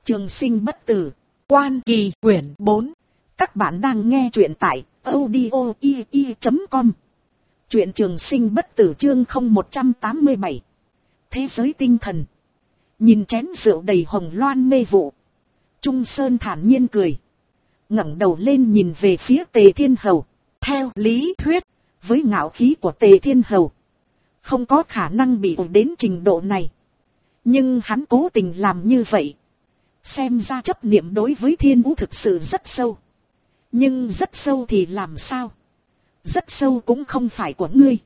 Trường sinh bất tử, Quan Kỳ quyển 4. Các bạn đang nghe truyện tại audio.com. Truyện Trường sinh bất tử chương 0187. Thế giới tinh thần. Nhìn chén rượu đầy hồng loan mê vụ, Trung Sơn thản nhiên cười, ngẩng đầu lên nhìn về phía Tề Thiên Hầu. Theo lý thuyết, với ngạo khí của Tề Thiên Hầu, không có khả năng bị ổi đến trình độ này. Nhưng hắn cố tình làm như vậy, xem ra chấp niệm đối với Thiên Vũ thực sự rất sâu. Nhưng rất sâu thì làm sao? Rất sâu cũng không phải của ngươi.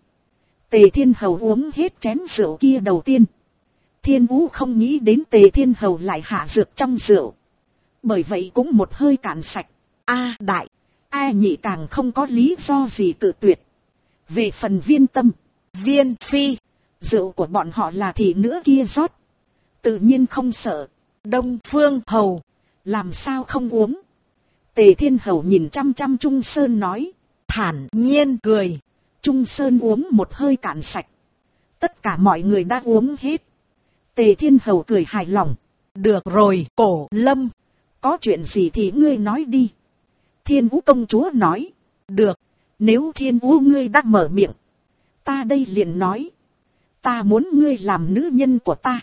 Tề Thiên Hầu uống hết chén rượu kia đầu tiên. Thiên Vũ không nghĩ đến Tề Thiên Hầu lại hạ dược trong rượu, bởi vậy cũng một hơi cạn sạch. A đại, A nhị càng không có lý do gì cự tuyệt. Về phần Viên Tâm, Viên Phi, rượu của bọn họ là thị nữ kia rót, tự nhiên không sợ. Đông Phương Hầu, làm sao không uống? Tề Thiên Hầu nhìn chăm chăm Trung Sơn nói, thản nhiên cười. Trung Sơn uống một hơi cạn sạch. Tất cả mọi người đã uống hết. Tề Thiên Hầu cười hài lòng. Được rồi, Cổ Lâm, có chuyện gì thì ngươi nói đi. Thiên Vũ công chúa nói. Được, nếu Thiên Vũ ngươi đã mở miệng, ta đây liền nói. Ta muốn ngươi làm nữ nhân của ta.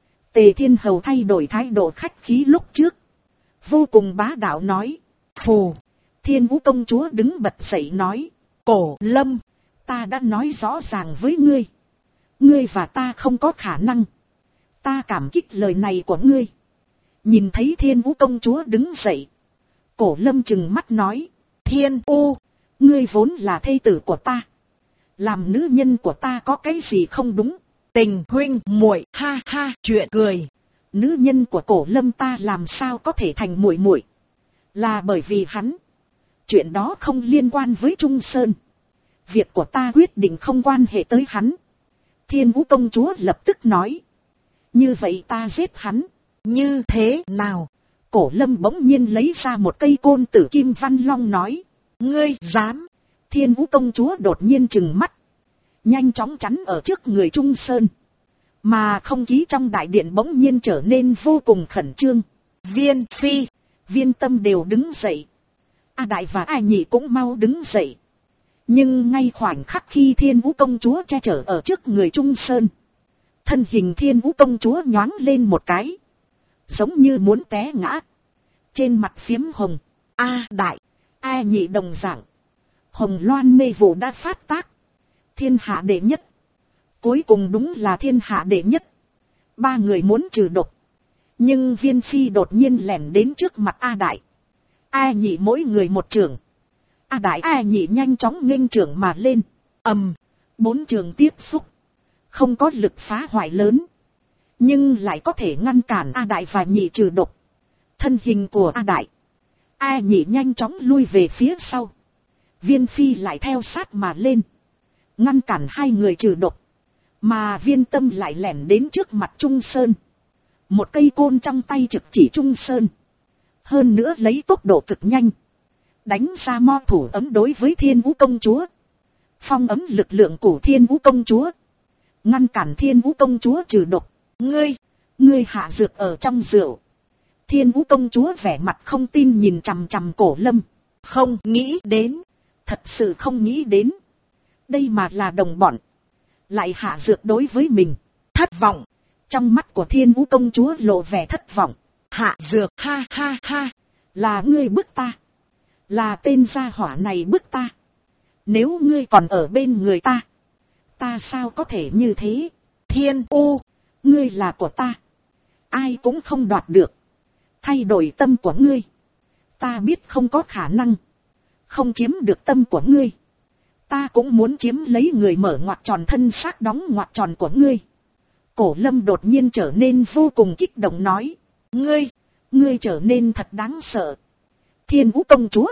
Tề Thiên Hầu thay đổi thái độ khách khí lúc trước, vô cùng bá đạo nói. Phù. Thiên Vũ công chúa đứng bật dậy nói. Cổ Lâm, ta đã nói rõ ràng với ngươi, ngươi và ta không có khả năng. Ta cảm kích lời này của ngươi. Nhìn thấy Thiên Vũ công chúa đứng dậy, Cổ Lâm trừng mắt nói. Thiên U, ngươi vốn là thê tử của ta, làm nữ nhân của ta có cái gì không đúng? Tình huynh muội, ha ha, chuyện cười. Nữ nhân của Cổ Lâm ta làm sao có thể thành muội muội? Là bởi vì hắn. Chuyện đó không liên quan với Trung Sơn. Việc của ta quyết định không quan hệ tới hắn. Thiên Vũ công chúa lập tức nói. Như vậy ta giết hắn. Như thế nào? Cổ Lâm bỗng nhiên lấy ra một cây côn tử kim văn long nói. Ngươi dám? Thiên Vũ công chúa đột nhiên trừng mắt, nhanh chóng chắn ở trước người Trung Sơn. Mà không khí trong đại điện bỗng nhiên trở nên vô cùng khẩn trương. Viên Phi, Viên Tâm đều đứng dậy. A đại và A nhị cũng mau đứng dậy. Nhưng ngay khoảnh khắc khi Thiên Vũ công chúa che chở ở trước người Trung Sơn, thân hình Thiên Vũ công chúa nhoáng lên một cái, giống như muốn té ngã. Trên mặt phiếm hồng. A đại, A nhị đồng dạng. Hồng loan mê vụ đã phát tác. Thiên hạ đệ nhất. Cuối cùng đúng là thiên hạ đệ nhất. Ba người muốn trừ độc. Nhưng Viên Phi đột nhiên lẻn đến trước mặt A đại, A nhị mỗi người một chưởng. A đại A nhị nhanh chóng nghênh chưởng mà lên. Bốn chưởng tiếp xúc, không có lực phá hoại lớn, nhưng lại có thể ngăn cản A đại và nhị trừ độc. Thân hình của A đại, A nhị nhanh chóng lui về phía sau. Viên Phi lại theo sát mà lên, ngăn cản hai người trừ độc. Mà Viên Tâm lại lẻn đến trước mặt Trung Sơn, một cây côn trong tay trực chỉ Trung Sơn. Hơn nữa lấy tốc độ cực nhanh, đánh ra mo thủ ấm đối với Thiên Vũ công chúa. Phong ấm lực lượng của Thiên Vũ công chúa, ngăn cản Thiên Vũ công chúa trừ độc. Ngươi hạ dược ở trong rượu. Thiên Vũ công chúa vẻ mặt không tin nhìn chằm chằm Cổ Lâm. Không nghĩ đến, thật sự không nghĩ đến. Đây mà là đồng bọn, lại hạ dược đối với mình. Thất vọng. Trong mắt của Thiên Vũ công chúa lộ vẻ thất vọng. Hạ dược, ha ha ha. Là ngươi bức ta. Là tên gia hỏa này bức ta. Nếu ngươi còn ở bên người ta, ta sao có thể như thế? Thiên U, ngươi là của ta, ai cũng không đoạt được. Thay đổi tâm của ngươi, ta biết không có khả năng. Không chiếm được tâm của ngươi, ta cũng muốn chiếm lấy người mở ngoặc tròn thân xác đóng ngoặc tròn của ngươi. Cổ Lâm đột nhiên trở nên vô cùng kích động nói. Ngươi trở nên thật đáng sợ. Thiên Vũ công chúa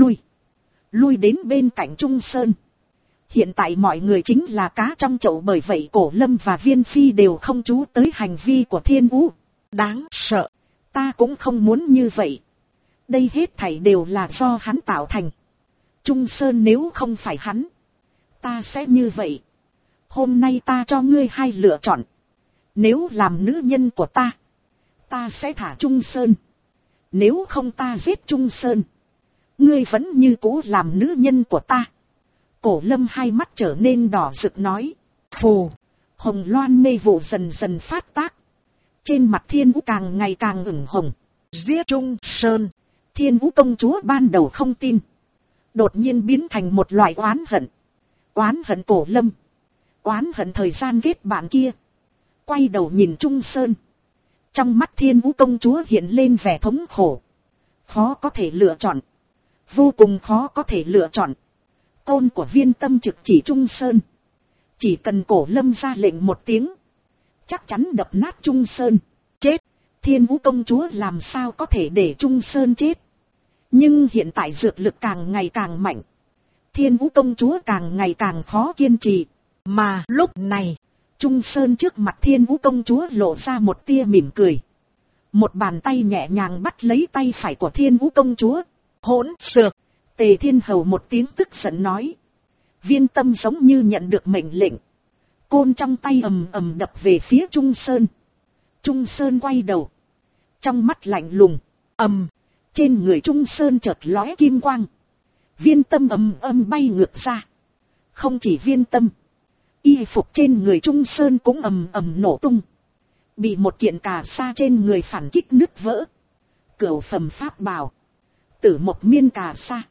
lui đến bên cạnh Trung Sơn. Hiện tại mọi người chính là cá trong chậu, bởi vậy Cổ Lâm và Viên Phi đều không chú tới hành vi của Thiên Vũ. Đáng sợ, ta cũng không muốn như vậy. Đây hết thảy đều là do hắn tạo thành. Trung Sơn nếu không phải hắn, ta sẽ như vậy. Hôm nay ta cho ngươi hai lựa chọn. Nếu làm nữ nhân của ta, ta sẽ thả Trung Sơn. Nếu không ta giết Trung Sơn, ngươi vẫn như cũ làm nữ nhân của ta. Cổ Lâm hai mắt trở nên đỏ rực nói. Phù, hồng loan mê vụ dần dần phát tác. Trên mặt Thiên Vũ càng ngày càng ửng hồng. Giết Trung Sơn. Thiên Vũ công chúa ban đầu không tin, đột nhiên biến thành một loại oán hận. Oán hận Cổ Lâm, oán hận thời gian kết bạn kia. Quay đầu nhìn Trung Sơn. Trong mắt Thiên Vũ công chúa hiện lên vẻ thống khổ. Khó có thể lựa chọn. Vô cùng khó có thể lựa chọn. Côn của Viên Tâm trực chỉ Trung Sơn. Chỉ cần Cổ Lâm ra lệnh một tiếng, chắc chắn đập nát Trung Sơn. Chết. Thiên Vũ công chúa làm sao có thể để Trung Sơn chết. Nhưng hiện tại dược lực càng ngày càng mạnh. Thiên Vũ công chúa càng ngày càng khó kiên trì. Mà lúc này, Trung Sơn trước mặt Thiên Vũ công chúa lộ ra một tia mỉm cười. Một bàn tay nhẹ nhàng bắt lấy tay phải của Thiên Vũ công chúa. Hỗn xược. Tề Thiên Hầu một tiếng tức giận nói. Viên Tâm giống như nhận được mệnh lệnh. Côn trong tay ầm ầm đập về phía Trung Sơn. Trung Sơn quay đầu. Trong mắt lạnh lùng. Ầm. Trên người Trung Sơn chợt lóe kim quang. Viên Tâm ầm ầm bay ngược ra. Không chỉ Viên Tâm, y phục trên người Trung Sơn cũng ầm ầm nổ tung. Bị một kiện cà sa trên người phản kích nứt vỡ. Cửu phẩm pháp bào, Tử Mộc Miên cà sa.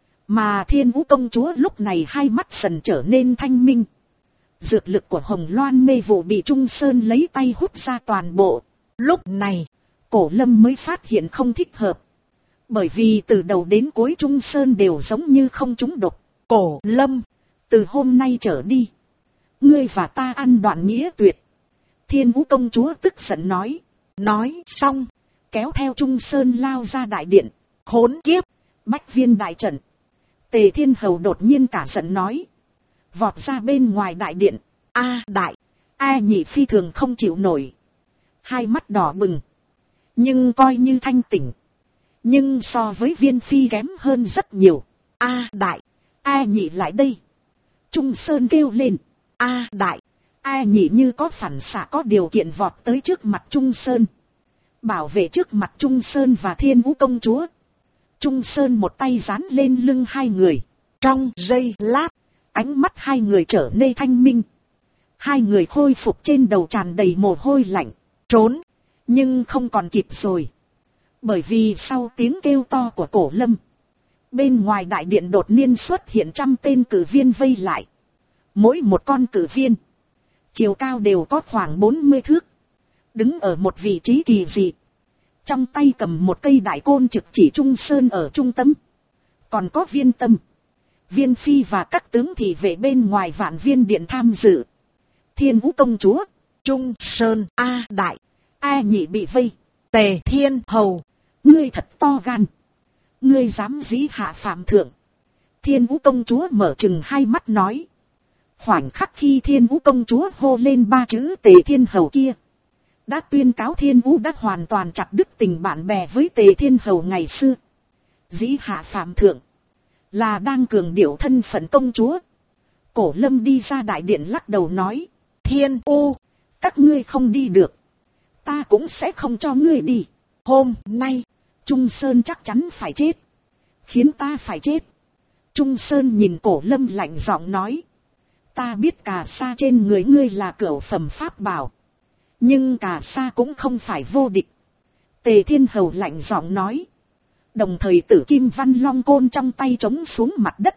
Mà Thiên Vũ công chúa lúc này hai mắt dần trở nên thanh minh. Dược lực của hồng loan mê vụ bị Trung Sơn lấy tay hút ra toàn bộ. Lúc này, Cổ Lâm mới phát hiện không thích hợp. Bởi vì từ đầu đến cuối Trung Sơn đều giống như không trúng độc. Cổ Lâm, từ hôm nay trở đi, ngươi và ta ăn đoạn nghĩa tuyệt. Thiên Vũ công chúa tức giận nói. Nói xong, kéo theo Trung Sơn lao ra đại điện. Khốn kiếp, Bách Viên đại trận. Tề Thiên Hầu đột nhiên cả giận nói. Vọt ra bên ngoài đại điện. Đại, Nhị phi thường không chịu nổi. Hai mắt đỏ bừng, nhưng coi như thanh tỉnh. Nhưng so với Viên phi kém hơn rất nhiều. Đại, Nhị lại đây. Trung Sơn kêu lên. Đại, Nhị như có phản xạ có điều kiện vọt tới trước mặt Trung Sơn. Bảo vệ trước mặt Trung Sơn và Thiên Vũ công chúa. Trung Sơn một tay dán lên lưng hai người. Trong giây lát, ánh mắt hai người trở nên thanh minh. Hai người khôi phục trên đầu tràn đầy mồ hôi lạnh. Trốn, nhưng không còn kịp rồi. Bởi vì sau tiếng kêu to của Cổ Lâm, bên ngoài đại điện đột nhiên xuất hiện trăm tên cử viên vây lại. Mỗi một con cử viên, chiều cao đều có khoảng 40 thước. Đứng ở một vị trí kỳ dị. Trong tay cầm một cây đại côn trực chỉ Trung Sơn ở trung tâm. Còn có Viên Tâm, Viên phi và các tướng thị vệ bên ngoài Vạn Viên điện tham dự. Thiên Vũ công chúa, Trung Sơn, Đại, Nhị bị vây. Tề Thiên Hầu, ngươi thật to gan. Ngươi dám dĩ hạ phạm thượng. Thiên Vũ công chúa mở trừng hai mắt nói. Khoảnh khắc khi Thiên Vũ công chúa hô lên ba chữ Tề Thiên Hầu kia, đã tuyên cáo Thiên Vũ đã hoàn toàn chặt đứt tình bạn bè với Tề Thiên Hầu ngày xưa. Dĩ hạ phạm thượng là đang cường điệu thân phận công chúa. Cổ Lâm đi ra đại điện lắc đầu nói. Thiên U, các ngươi không đi được, ta cũng sẽ không cho ngươi đi. Hôm nay, Trung Sơn chắc chắn phải chết. Khiến ta phải chết. Trung Sơn nhìn Cổ Lâm lạnh giọng nói. Ta biết cà sa trên người ngươi là cửu phẩm pháp bảo, nhưng cà sa cũng không phải vô địch. Tề Thiên Hầu lạnh giọng nói. Đồng thời Tử Kim Văn Long côn trong tay trống xuống mặt đất.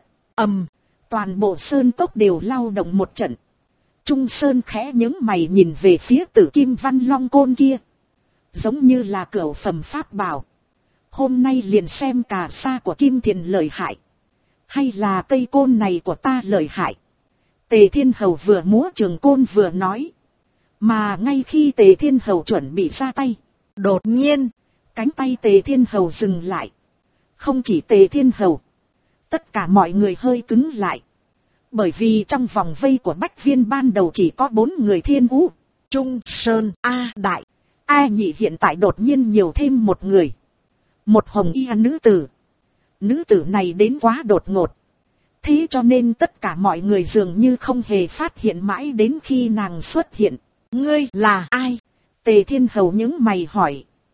Toàn bộ sơn cốc đều lao động một trận. Trung Sơn khẽ nhướng mày nhìn về phía Tử Kim Văn Long côn kia. Giống như là cửu phẩm pháp bảo. Hôm nay liền xem cà sa của Kim Thiền lợi hại, hay là cây côn này của ta lợi hại. Tề Thiên Hầu vừa múa trường côn vừa nói. Mà ngay khi Tề Thiên Hầu chuẩn bị ra tay, đột nhiên, cánh tay Tề Thiên Hầu dừng lại. Không chỉ Tề Thiên Hầu, tất cả mọi người hơi cứng lại. Bởi vì trong vòng vây của Bách Viên ban đầu chỉ có 4 người Thiên Vũ, Trung Sơn, Đại, Nhị, hiện tại đột nhiên nhiều thêm một người. Một hồng y nữ tử. Nữ tử này đến quá đột ngột. Thế cho nên tất cả mọi người dường như không hề phát hiện mãi đến khi nàng xuất hiện. Ngươi là ai? Tề Thiên Hầu nhướng mày hỏi.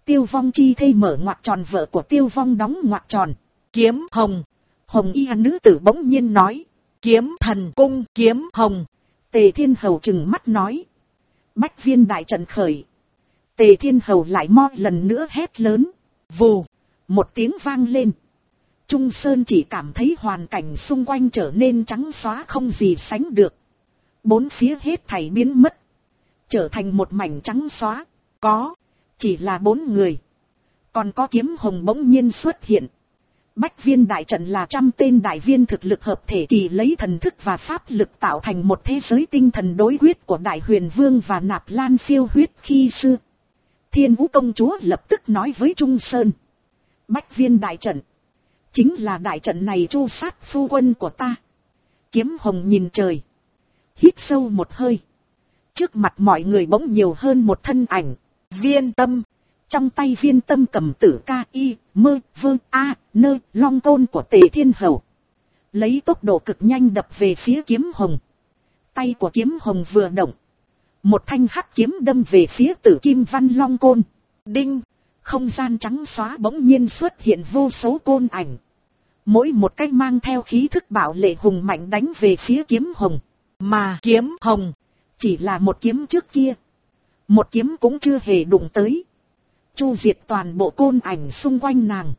Tiêu Vong chi thê mở ngoặc tròn, vợ của Tiêu Vong đóng ngoặc tròn. Kiếm hồng. Hồng y nữ tử bỗng nhiên nói. Kiếm thần cung kiếm hồng. Tề Thiên Hầu trừng mắt nói. Bách viên đại trận khởi. Tề Thiên Hầu lại mo lần nữa hét lớn. Vù. Một tiếng vang lên. Trung Sơn chỉ cảm thấy hoàn cảnh xung quanh trở nên trắng xóa không gì sánh được. Bốn phía hết thảy biến mất. Trở thành một mảnh trắng xóa. Có. Chỉ là 4 người. Còn có kiếm hồng bỗng nhiên xuất hiện. Bách viên đại trận là 100 tên đại viên thực lực hợp thể kỳ, lấy thần thức và pháp lực tạo thành một thế giới tinh thần đối quyết của Đại Huyền Vương và Nạp Lan Phiêu Huyết khi xưa. Thiên Vũ công chúa lập tức nói với Trung Sơn. Bách viên đại trận. Chính là đại trận này tru sát phu quân của ta. Kiếm hồng nhìn trời. Hít sâu một hơi. Trước mặt mọi người bỗng nhiều hơn một thân ảnh. Viên Tâm. Trong tay Viên Tâm cầm tử ca y, mơ, vơ, a, nơ, long côn của Tề Thiên Hầu. Lấy tốc độ cực nhanh đập về phía kiếm hồng. Tay của kiếm hồng vừa động. Một thanh hắc kiếm đâm về phía Tử Kim Văn Long côn. Đinh. Không gian trắng xóa bỗng nhiên xuất hiện vô số côn ảnh. Mỗi một cách mang theo khí thức bạo lệ hùng mạnh đánh về phía kiếm hồng. Mà kiếm hồng chỉ là một kiếm trước kia. Một kiếm cũng chưa hề đụng tới. Chu diệt toàn bộ côn ảnh xung quanh nàng.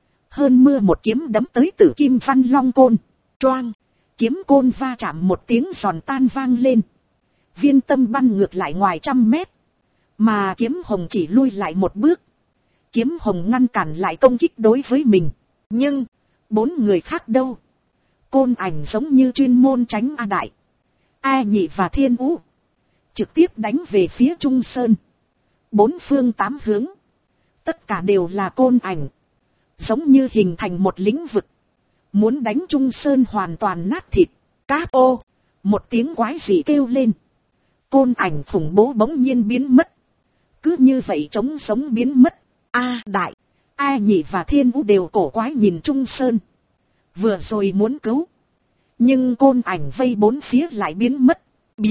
Hơn mưa một kiếm đấm tới Tử Kim Văn Long côn. Choang. Kiếm côn va chạm một tiếng giòn tan vang lên. Viên Tâm bắn ngược lại ngoài 100 mét. Mà kiếm hồng chỉ lui lại một bước. Kiếm hồng ngăn cản lại công kích đối với mình. Nhưng 4 người khác đâu? Côn ảnh giống như chuyên môn tránh A Đại, A Nhị và Thiên Vũ. Trực tiếp đánh về phía Trung Sơn. 4 phương 8 hướng. Tất cả đều là côn ảnh. Giống như hình thành một lĩnh vực. Muốn đánh Trung Sơn hoàn toàn nát thịt. Cáp ô. Một tiếng quái dị kêu lên. Côn ảnh khủng bố bỗng nhiên biến mất. Cứ như vậy trống sống biến mất. A Đại, A Nhị và Thiên Vũ đều cổ quái nhìn Trung Sơn. Vừa rồi muốn cứu. Nhưng côn ảnh vây 4 phía lại biến mất.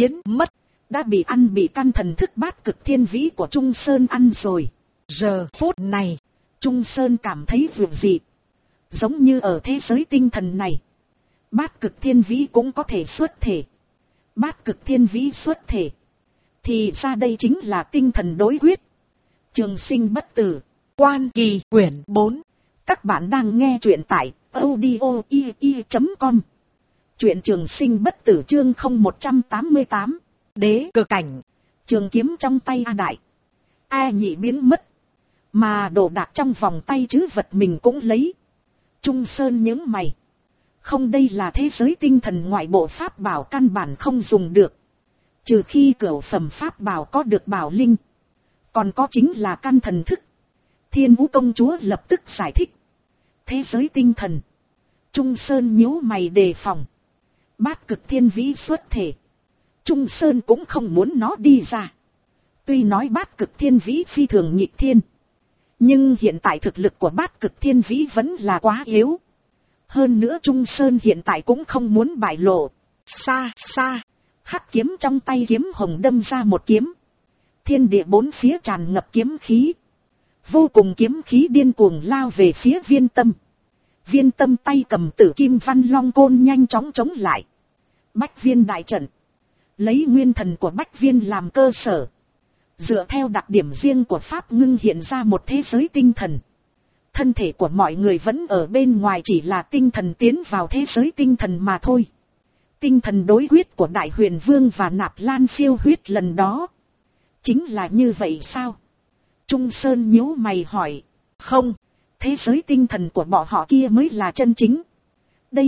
Đã bị ăn, bị căn thần thức Bát Cực Thiên Vĩ của Trung Sơn ăn rồi. Giờ phút này, Trung Sơn cảm thấy dịu dị. Giống như ở thế giới tinh thần này. Bát Cực Thiên Vĩ cũng có thể xuất thể. Bát Cực Thiên Vĩ xuất thể. Thì ra đây chính là tinh thần đối quyết. Trường sinh bất tử. Quan Kỳ quyển 4. Các bạn đang nghe truyện tại audio.ii.com. Truyện Trường Sinh bất tử chương 0188. Đế cực cảnh. Trường kiếm trong tay A Đại, A Nhị biến mất. Mà đồ đạc trong vòng tay chứ vật mình cũng lấy. Trung Sơn nhướng mày. Không, đây là thế giới tinh thần, ngoại bộ pháp bảo căn bản không dùng được. Trừ khi cửu phẩm pháp bảo có được bảo linh. Còn có chính là căn thần thức. Thiên Vũ công chúa lập tức giải thích. Thế giới tinh thần. Trung Sơn nhíu mày đề phòng. Bát Cực Thiên Vĩ xuất thể. Trung Sơn cũng không muốn nó đi ra. Tuy nói Bát Cực Thiên Vĩ phi thường nghịch thiên. Nhưng hiện tại thực lực của Bát Cực Thiên Vĩ vẫn là quá yếu. Hơn nữa Trung Sơn hiện tại cũng không muốn bại lộ. Xa xa. Hắc kiếm trong tay kiếm hồng đâm ra một kiếm. Thiên địa 4 phía tràn ngập kiếm khí. Vô cùng kiếm khí điên cuồng lao về phía Viên Tâm. Viên Tâm tay cầm Tử Kim Văn Long côn nhanh chóng chống lại. Bách viên đại trận. Lấy nguyên thần của Bách viên làm cơ sở. Dựa theo đặc điểm riêng của Pháp ngưng hiện ra một thế giới tinh thần. Thân thể của mọi người vẫn ở bên ngoài, chỉ là tinh thần tiến vào thế giới tinh thần mà thôi. Tinh thần đối quyết của Đại Huyền Vương và Nạp Lan Phiêu Huyết lần đó. Chính là như vậy sao? Trung Sơn nhíu mày hỏi. Không, thế giới tinh thần của bọn họ kia mới là chân chính. Đây chỉ là một thế giới tinh thần không hoàn chỉnh mà thôi. Thiên Vũ công chúa nói. Ở trong thế giới tinh thần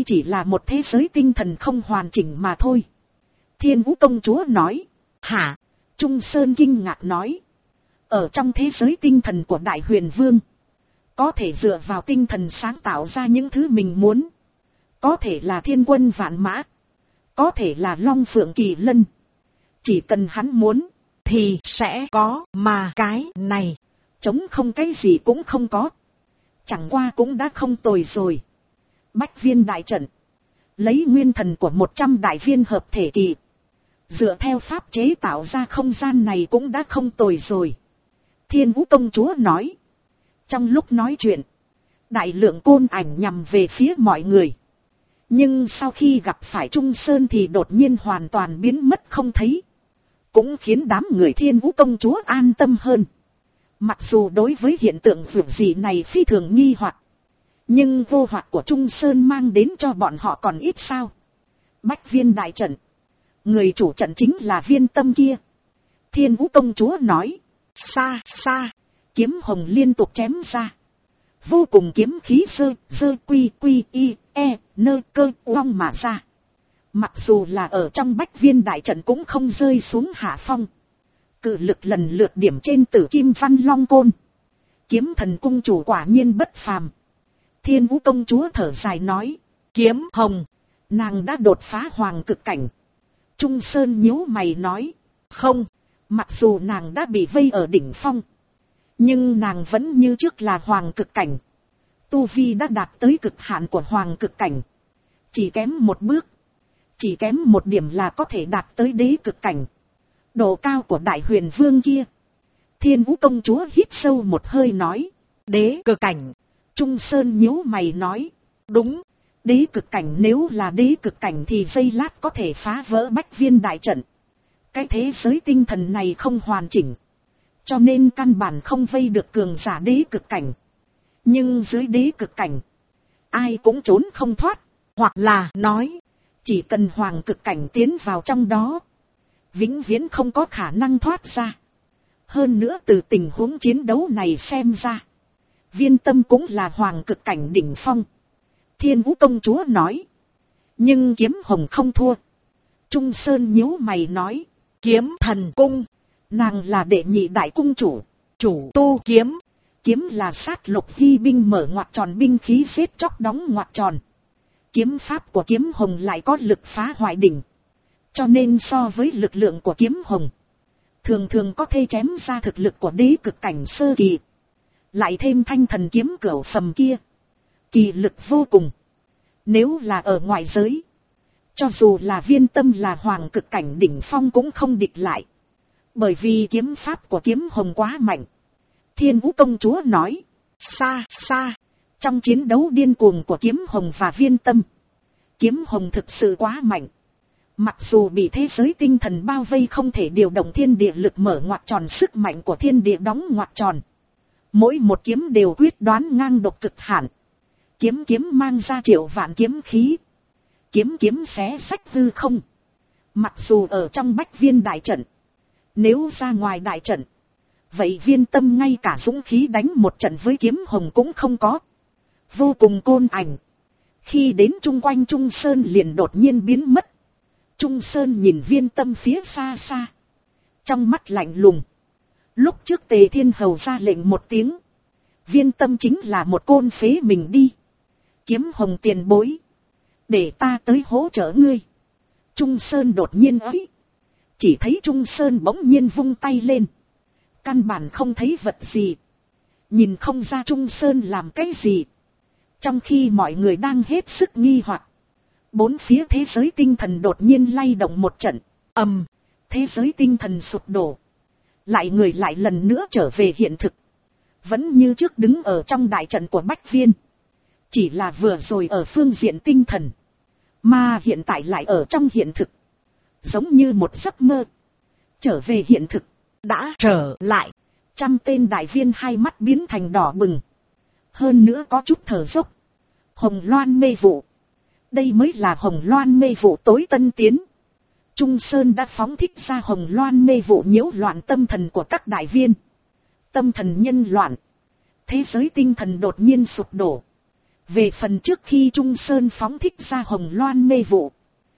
Hả? Trung Sơn kinh ngạc nói. Ở trong thế giới tinh thần của Đại Huyền Vương. Có thể dựa vào tinh thần sáng tạo ra những thứ mình muốn. Có thể là thiên quân vạn mã. Có thể là long phượng kỳ lân. Chỉ cần hắn muốn thì sẽ có, mà cái này trống không, cái gì cũng không có. Chẳng qua cũng đã không tồi rồi. Bách viên đại trận. Lấy nguyên thần của 100 đại viên hợp thể kỳ. Dựa theo pháp chế tạo ra không gian này cũng đã không tồi rồi. Thiên Vũ công chúa nói. Trong lúc nói chuyện, đại lượng côn ảnh nhằm về phía mọi người. Nhưng sau khi gặp phải Trung Sơn thì đột nhiên hoàn toàn biến mất không thấy. Cũng khiến đám người Thiên Vũ công chúa an tâm hơn. Mặc dù đối với hiện tượng vượt dị này phi thường nghi hoặc, nhưng vô hoặc của Trung Sơn mang đến cho bọn họ còn ít sao. Bách Viên đại trận. Người chủ trận chính là Viên Tâm kia. Thiên Vũ công chúa nói. Xa xa. Kiếm hồng liên tục chém ra. Vô cùng kiếm khí sơ quy quy y e nơ cơ uong mà ra. Mặc dù là ở trong Bách Viên đại trận cũng không rơi xuống hạ phong. Cự lực lần lượt điểm trên Tử Kim Văn Long côn. Kiếm thần cung chủ quả nhiên bất phàm. Thiên Vũ công chúa thở dài nói. Kiếm hồng. Nàng đã đột phá hoàng cực cảnh. Trung Sơn nhíu mày nói. Không. Mặc dù nàng đã bị vây ở đỉnh phong, nhưng nàng vẫn như trước là hoàng cực cảnh. Tu vi đã đạt tới cực hạn của hoàng cực cảnh. Chỉ kém một bước. Chỉ kém một điểm là có thể đạt tới đế cực cảnh. Độ cao của đại huyền vương kia. Thiên Vũ công chúa hít sâu một hơi nói. Đế cực cảnh. Trung Sơn nhíu mày nói. Đúng. Đế cực cảnh, nếu là đế cực cảnh thì giây lát có thể phá vỡ Bách Viên đại trận. Cái thế giới tinh thần này không hoàn chỉnh, cho nên căn bản không vây được cường giả đế cực cảnh. Nhưng dưới đế cực cảnh, ai cũng trốn không thoát. Hoặc là nói, chỉ cần hoàng cực cảnh tiến vào trong đó, vĩnh viễn không có khả năng thoát ra. Hơn nữa từ tình huống chiến đấu này xem ra, Viên Tâm cũng là hoàng cực cảnh đỉnh phong. Thiên Vũ công chúa nói. Nhưng kiếm hồng không thua. Trung Sơn nhíu mày nói. Kiếm thần cung. Nàng là đệ nhị đại cung chủ. Chủ tu kiếm. Kiếm là sát lục hy binh mở ngoặc tròn binh khí giết chóc đóng ngoặc tròn. Kiếm pháp của kiếm hồng lại có lực phá hoại đỉnh. Cho nên so với lực lượng của kiếm hồng, thường thường có thể chém ra thực lực của đế cực cảnh sơ kỳ. Lại thêm thanh thần kiếm cửu phẩm kia, kỳ lực vô cùng. Nếu là ở ngoại giới, cho dù là Viên Tâm là hoàng cực cảnh đỉnh phong cũng không địch lại. Bởi vì kiếm pháp của kiếm hồng quá mạnh. Thiên Vũ công chúa nói. Xa xa. Trong chiến đấu điên cuồng của kiếm hồng và Viên Tâm, kiếm hồng thực sự quá mạnh. Mặc dù bị thế giới tinh thần bao vây không thể điều động thiên địa lực mở ngoặc tròn sức mạnh của thiên địa đóng ngoặc tròn. Mỗi một kiếm đều quyết đoán ngang độc cực hạn. Kiếm kiếm mang ra triệu vạn kiếm khí. Kiếm kiếm xé sách hư không. Mặc dù ở trong Bách Viên đại trận, nếu ra ngoài đại trận, vậy Viên Tâm ngay cả dũng khí đánh một trận với kiếm hồng cũng không có. Vô cùng côn ảnh. Khi đến chung quanh Trung Sơn liền đột nhiên biến mất. Trung Sơn nhìn Viên Tâm phía xa xa, trong mắt lạnh lùng. Lúc trước Tề Thiên Hầu ra lệnh một tiếng, Viên Tâm chính là một côn phế mình đi. Kiếm hồng tiền bối, để ta tới hỗ trợ ngươi. Trung Sơn đột nhiên ấy. Chỉ thấy Trung Sơn bỗng nhiên vung tay lên. Căn bản không thấy vật gì. Nhìn không ra Trung Sơn làm cái gì. Trong khi mọi người đang hết sức nghi hoặc, bốn phía thế giới tinh thần đột nhiên lay động một trận. Ầm, thế giới tinh thần sụp đổ. Lại người lại lần nữa trở về hiện thực. Vẫn như trước đứng ở trong đại trận của Bách Viên. Chỉ là vừa rồi ở phương diện tinh thần, mà hiện tại lại ở trong hiện thực. Giống như một giấc mơ. Trở về hiện thực. Đã trở lại. 100 tên đại viên hai mắt biến thành đỏ bừng. Hơn nữa có chút thở dốc. Hồng Loan mê vụ. Đây mới là Hồng Loan mê vụ tối tân tiến. Trung Sơn đã phóng thích ra Hồng Loan mê vụ nhiễu loạn tâm thần của các đại viên. Tâm thần nhân loạn. Thế giới tinh thần đột nhiên sụp đổ. Về phần trước khi Trung Sơn phóng thích ra Hồng Loan mê vụ,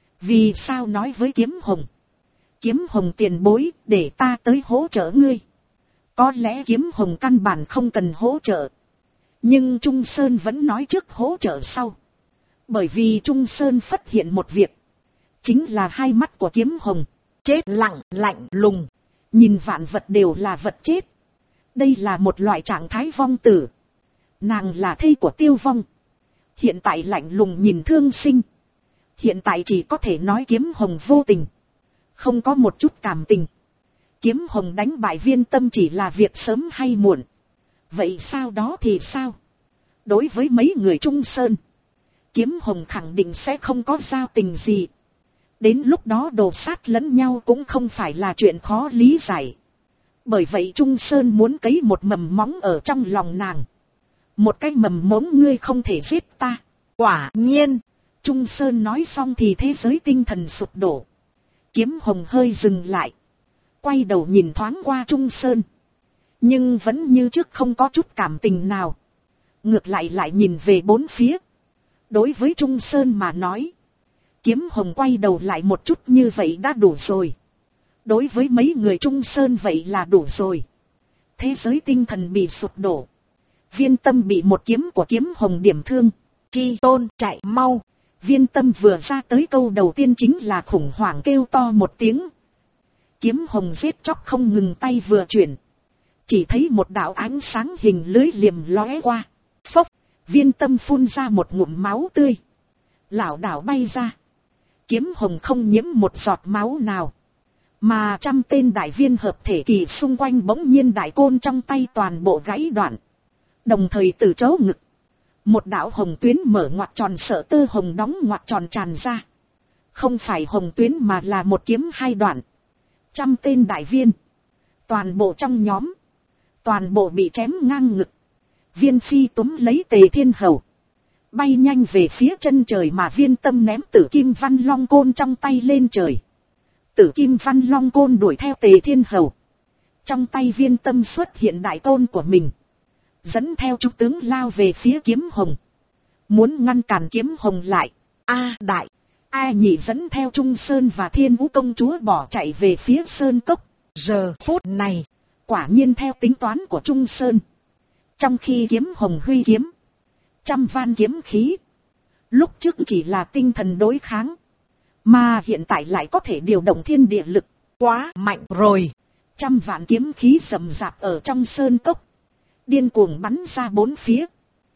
vì sao nói với kiếm hồng? Kiếm hồng tiền bối, để ta tới hỗ trợ ngươi. Có lẽ kiếm hồng căn bản không cần hỗ trợ. Nhưng Trung Sơn vẫn nói trước hỗ trợ sau. Bởi vì Trung Sơn phát hiện một việc. Chính là hai mắt của kiếm hồng chết lặng lạnh lùng. Nhìn vạn vật đều là vật chết. Đây là một loại trạng thái vong tử. Nàng là thây của Tiêu Vong. Hiện tại lạnh lùng nhìn thương sinh. Hiện tại chỉ có thể nói kiếm hồng vô tình. Không có một chút cảm tình. Kiếm hồng đánh bại Viên Tâm chỉ là việc sớm hay muộn. Vậy sau đó thì sao? Đối với mấy người Trung Sơn, Kiếm Hồng khẳng định sẽ không có giao tình gì. Đến lúc đó đồ sát lẫn nhau cũng không phải là chuyện khó lý giải. Bởi vậy Trung Sơn muốn cấy một mầm móng ở trong lòng nàng. Một cái mầm mống ngươi không thể giết ta. Quả nhiên, Trung Sơn nói xong thì thế giới tinh thần sụp đổ. Kiếm Hồng hơi dừng lại, quay đầu nhìn thoáng qua Trung Sơn. Nhưng vẫn như trước không có chút cảm tình nào. Ngược lại lại nhìn về bốn phía. Đối với Trung Sơn mà nói, Kiếm Hồng quay đầu lại một chút như vậy đã đủ rồi. Đối với mấy người Trung Sơn vậy là đủ rồi. Thế giới tinh thần bị sụp đổ. Viên Tâm bị một kiếm của Kiếm Hồng điểm thương. Chi Tôn chạy mau. Viên Tâm vừa ra tới câu đầu tiên chính là khủng hoảng kêu to một tiếng. Kiếm Hồng giết chóc không ngừng, tay vừa chuyển. Chỉ thấy một đạo ánh sáng hình lưới liềm lóe qua. Phốc, Viên Tâm phun ra một ngụm máu tươi. Lảo đảo bay ra. Kiếm Hồng không nhiễm một giọt máu nào. Mà trăm tên đại viên hợp thể kỳ xung quanh bỗng nhiên đại côn trong tay toàn bộ gãy đoạn. Đồng thời từ chỗ ngực, một đạo hồng tuyến mở ngoặt tròn, sợ tơ hồng đóng ngoặt tròn tràn ra. Không phải hồng tuyến mà là một kiếm hai đoạn. Trăm tên đại viên, toàn bộ trong nhóm, toàn bộ bị chém ngang ngực. Viên Phi túm lấy Tề Thiên Hầu, bay nhanh về phía chân trời, mà Viên Tâm ném Tử Kim Văn Long côn trong tay lên trời. Tử Kim Văn Long côn đuổi theo Tề Thiên Hầu. Trong tay Viên Tâm xuất hiện đại côn của mình, dẫn theo trung tướng lao về phía Kiếm Hồng, muốn ngăn cản Kiếm Hồng lại. Đại, A Nhị dẫn theo Trung Sơn và Thiên Vũ công chúa bỏ chạy về phía Sơn Cốc. Giờ phút này, quả nhiên theo tính toán của Trung Sơn, trong khi Kiếm Hồng huy kiếm, trăm van kiếm khí, lúc trước chỉ là tinh thần đối kháng, mà hiện tại lại có thể điều động thiên địa lực, quá mạnh rồi. Trăm vạn kiếm khí rầm rạp ở trong Sơn Cốc, điên cuồng bắn ra bốn phía.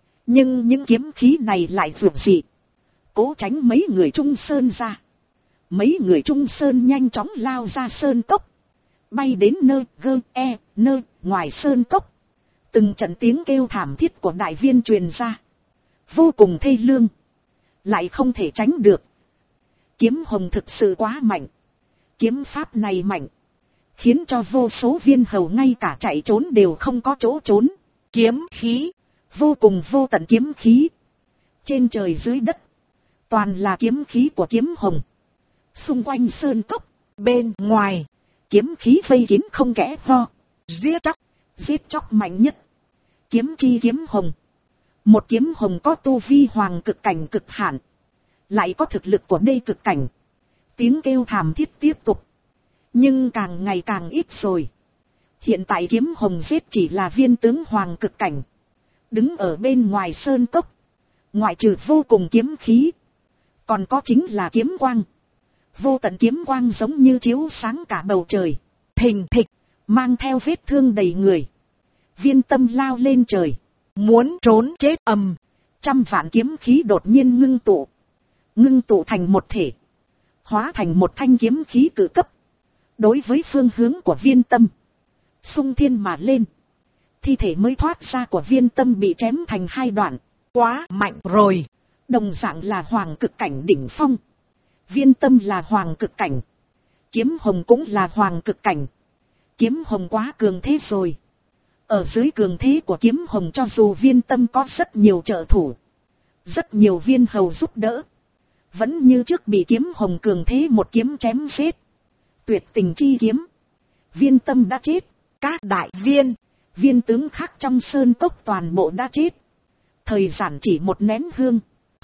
Nhưng những kiếm khí này lại vượt dị, cố tránh mấy người Trung Sơn ra. Mấy người Trung Sơn nhanh chóng lao ra Sơn Cốc, bay đến nơi ngoài Sơn Cốc. Từng trận tiếng kêu thảm thiết của đại viên truyền ra, vô cùng thê lương, lại không thể tránh được. Kiếm Hồng thực sự quá mạnh. Kiếm pháp này mạnh, khiến cho vô số viên hầu ngay cả chạy trốn đều không có chỗ trốn. Kiếm khí, vô cùng vô tận kiếm khí. Trên trời dưới đất, toàn là kiếm khí của Kiếm Hồng. Xung quanh Sơn Cốc, bên ngoài, kiếm khí vây kín không kẽ ho. Giết chóc mạnh nhất, kiếm chi Kiếm Hồng. Một Kiếm Hồng có tu vi hoàng cực cảnh cực hạn, lại có thực lực của đê cực cảnh. Tiếng kêu thảm thiết tiếp tục, nhưng càng ngày càng ít rồi. Hiện tại Kiếm Hồng giết chỉ là viên tướng hoàng cực cảnh. Đứng ở bên ngoài Sơn Cốc, ngoại trừ vô cùng kiếm khí, còn có chính là kiếm quang. Vô tận kiếm quang giống như chiếu sáng cả bầu trời. Thình thịch, mang theo vết thương đầy người. Viên Tâm lao lên trời, muốn trốn chết. Trăm vạn kiếm khí đột nhiên ngưng tụ thành một thể, hóa thành một thanh kiếm khí cự cấp. Đối với phương hướng của Viên Tâm, xung thiên mà lên. Thi thể mới thoát ra của Viên Tâm bị chém thành hai đoạn. Quá mạnh rồi. Đồng dạng là hoàng cực cảnh đỉnh phong. Viên Tâm là hoàng cực cảnh, Kiếm Hồng cũng là hoàng cực cảnh. Kiếm Hồng quá cường thế rồi. Ở dưới cường thế của Kiếm Hồng, cho dù Viên Tâm có rất nhiều trợ thủ, rất nhiều viên hầu giúp đỡ, vẫn như trước bị Kiếm Hồng cường thế một kiếm chém giết. Tuyệt tình chi kiếm, Viên Tâm đã chết. Các đại viên tướng khác trong Sơn Cốc toàn bộ đã chết. Thời gian chỉ một nén hương,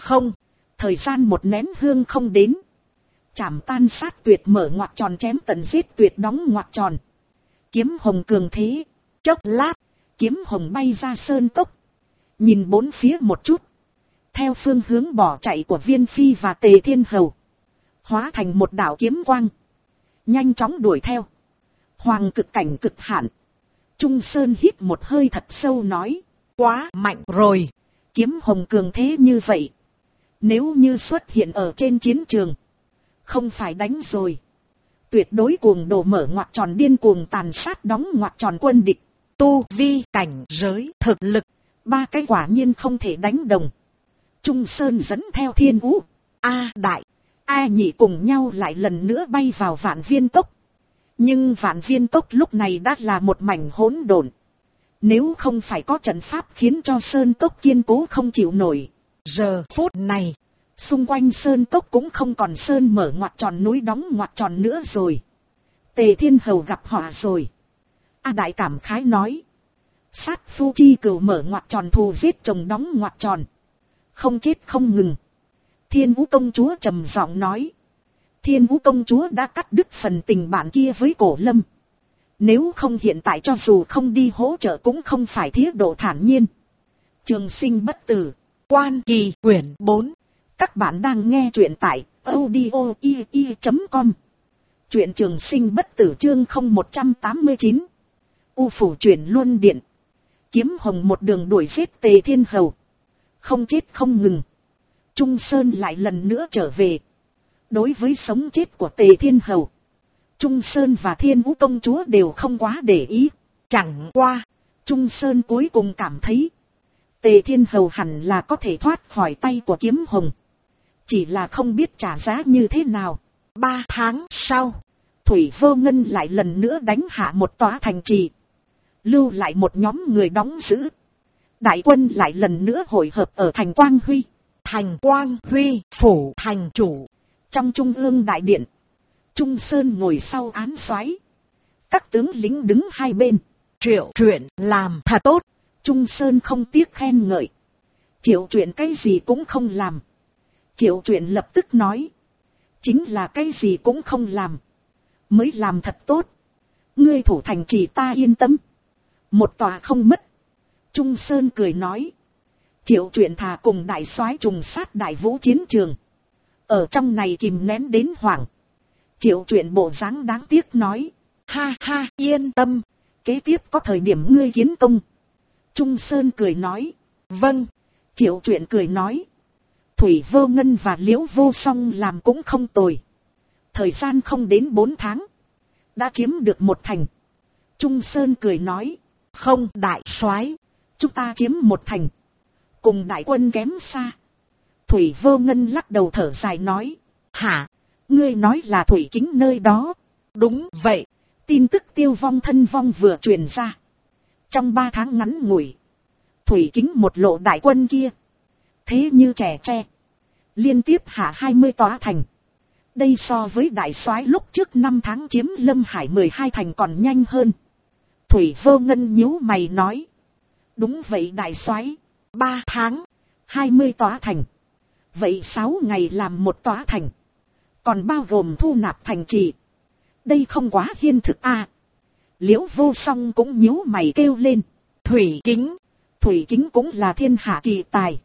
thời gian một nén hương không đến. Chảm tan sát tuyệt mở ngoặt tròn, chém tận giết tuyệt đóng ngoặt tròn. Kiếm Hồng cường thế. Chốc lát, Kiếm Hồng bay ra Sơn Cốc, nhìn bốn phía một chút, theo phương hướng bỏ chạy của Viên Phi và Tề Thiên Hầu, hóa thành một đạo kiếm quang, nhanh chóng đuổi theo. Hoàng cực cảnh cực hạn. Trung Sơn hít một hơi thật sâu nói, quá mạnh rồi. Kiếm Hồng cường thế như vậy, nếu như xuất hiện ở trên chiến trường, không phải đánh rồi, tuyệt đối cuồng đồ mở ngoặt tròn, điên cuồng tàn sát đóng ngoặt tròn quân địch. tu vi, cảnh giới, thực lực, ba cái quả nhiên không thể đánh đồng. Trung Sơn dẫn theo Thiên Vũ, A Đại, A Nhị cùng nhau lại lần nữa bay vào Vạn Viên Cốc. Nhưng Vạn Viên Cốc lúc này đã là một mảnh hỗn độn. Nếu không phải có trận pháp khiến cho Sơn Cốc kiên cố không chịu nổi. Giờ phút này, xung quanh Sơn Cốc cũng không còn sơn mở ngoặt tròn núi đóng ngoặt tròn nữa rồi. Tề Thiên Hầu gặp họa rồi. A Đại cảm khái nói. Sát phu chi cửu mở ngoặt tròn thù giết chồng đóng ngoặt tròn. Không chết không ngừng. Thiên Vũ công chúa trầm giọng nói. Thiên Vũ công chúa đã cắt đứt phần tình bạn kia với Cổ Lâm. Nếu không hiện tại cho dù không đi hỗ trợ cũng không phải thía độ thản nhiên. Trường sinh bất tử. Quan Kỳ quyển 4. Các bạn đang nghe truyện tại audio.com. Truyện Trường sinh bất tử chương 0189. U phủ chuyển luân điện. Kiếm hồng một đường đuổi giết Tề Thiên Hầu. Không chết không ngừng. Trung Sơn lại lần nữa trở về. Đối với sống chết của Tề Thiên Hầu, Trung Sơn và Thiên Vũ công chúa đều không quá để ý. Chẳng qua, Trung Sơn cuối cùng cảm thấy Tề Thiên Hầu hẳn là có thể thoát khỏi tay của kiếm hồng. Chỉ là không biết trả giá như thế nào. 3 tháng sau, Thủy Vô Ngân lại lần nữa đánh hạ một tòa thành trì. Lưu lại một nhóm người đóng giữ. Đại quân lại lần nữa hội hợp ở thành Quang Huy. Thành Quang Huy, phủ thành chủ. Trong trung ương đại điện, Trung Sơn ngồi sau án soái. Các tướng lính đứng hai bên. Triệu Truyện làm thật tốt. Trung Sơn không tiếc khen ngợi. Triệu Truyện cái gì cũng không làm. Triệu Truyện lập tức nói. Chính là cái gì cũng không làm mới làm thật tốt. Ngươi thủ thành trì ta yên tâm. Một tòa không mất. Trung Sơn cười nói. Triệu Truyện thà cùng đại soái trùng sát đại vũ chiến trường. Ở trong này kìm nén đến hoảng. Triệu Truyện bộ dáng đáng tiếc nói. Ha ha, yên tâm. Kế tiếp có thời điểm ngươi kiến công. Trung Sơn cười nói. Vâng. Triệu Truyện cười nói. Thủy Vô Ngân và Liễu Vô Song làm cũng không tồi. Thời gian không đến 4 tháng. Đã chiếm được một thành. Trung Sơn cười nói. Không đại soái, chúng ta chiếm một thành. Cùng đại quân kém xa. Thủy Vô Ngân lắc đầu thở dài nói. Hả? Ngươi nói là Thủy Kính nơi đó? Đúng vậy. Tin tức tiêu vong thân vong vừa truyền ra. Trong 3 tháng ngắn ngủi, Thủy Kính một lộ đại quân kia. Thế như trẻ tre. Liên tiếp hạ 20 tòa thành. Đây so với đại soái lúc trước 5 tháng chiếm Lâm Hải 12 thành còn nhanh hơn. Thủy Vô Ngân nhíu mày nói. Đúng vậy đại soái, 3 tháng, 20 tòa thành. Vậy 6 ngày làm một tòa thành. Còn bao gồm thu nạp thành trì. Đây không quá hiện thực à. Liễu Vô Song cũng nhíu mày kêu lên. Thủy Kính cũng là thiên hạ kỳ tài.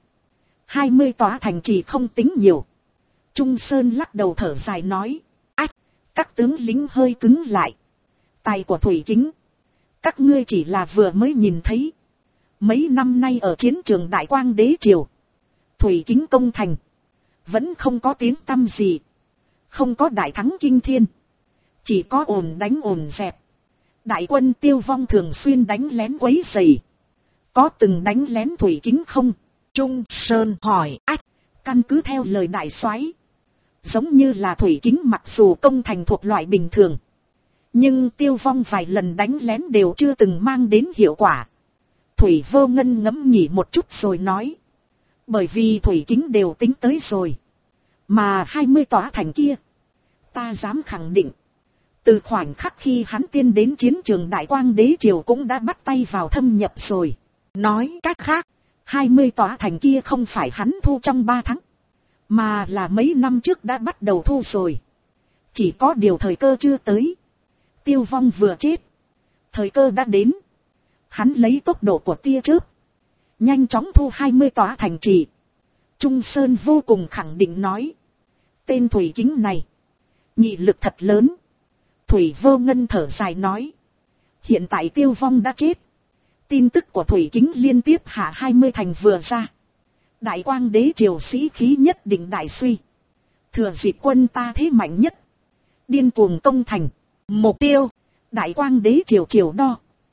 20 tòa thành trì không tính nhiều. Trung Sơn lắc đầu thở dài nói. Ách, các tướng lính hơi cứng lại. Tài của Thủy Kính, các ngươi chỉ là vừa mới nhìn thấy. Mấy năm nay ở chiến trường Đại Quang Đế Triều, Thủy Kính công thành, vẫn không có tiếng tăm gì. Không có đại thắng kinh thiên. Chỉ có ồn đánh ồn dẹp. Đại quân tiêu vong thường xuyên đánh lén quấy rầy. Có từng đánh lén Thủy Kính không? Trung Sơn hỏi. Ách, căn cứ theo lời đại soái, giống như là Thủy Kính mặc dù công thành thuộc loại bình thường, nhưng tiêu vong vài lần đánh lén đều chưa từng mang đến hiệu quả. Thủy Vô Ngân ngẫm nghĩ một chút rồi nói. Bởi vì Thủy Kính đều tính tới rồi. Mà 20 tòa thành kia, ta dám khẳng định. Từ khoảnh khắc khi hắn tiên đến chiến trường Đại Quang Đế Triều cũng đã bắt tay vào thâm nhập rồi. Nói cách khác, 20 tòa thành kia không phải hắn thu trong 3 tháng. Mà là mấy năm trước đã bắt đầu thu rồi. Chỉ có điều thời cơ chưa tới. Tiêu vong vừa chết, thời cơ đã đến. Hắn lấy tốc độ của tia chớp, nhanh chóng thu 20 tòa thành trì. Trung Sơn vô cùng khẳng định nói. Tên Thủy Kính này, nhị lực thật lớn. Thủy Vô Ngân thở dài nói. Hiện tại tiêu vong đã chết. Tin tức của Thủy Kính liên tiếp hạ 20 thành vừa ra. Đại Quang Đế Triều sĩ khí nhất định đại suy. Thừa dịp quân ta thế mạnh nhất, điên cuồng công thành. Mục tiêu, Đại Quang Đế Triều triều đo.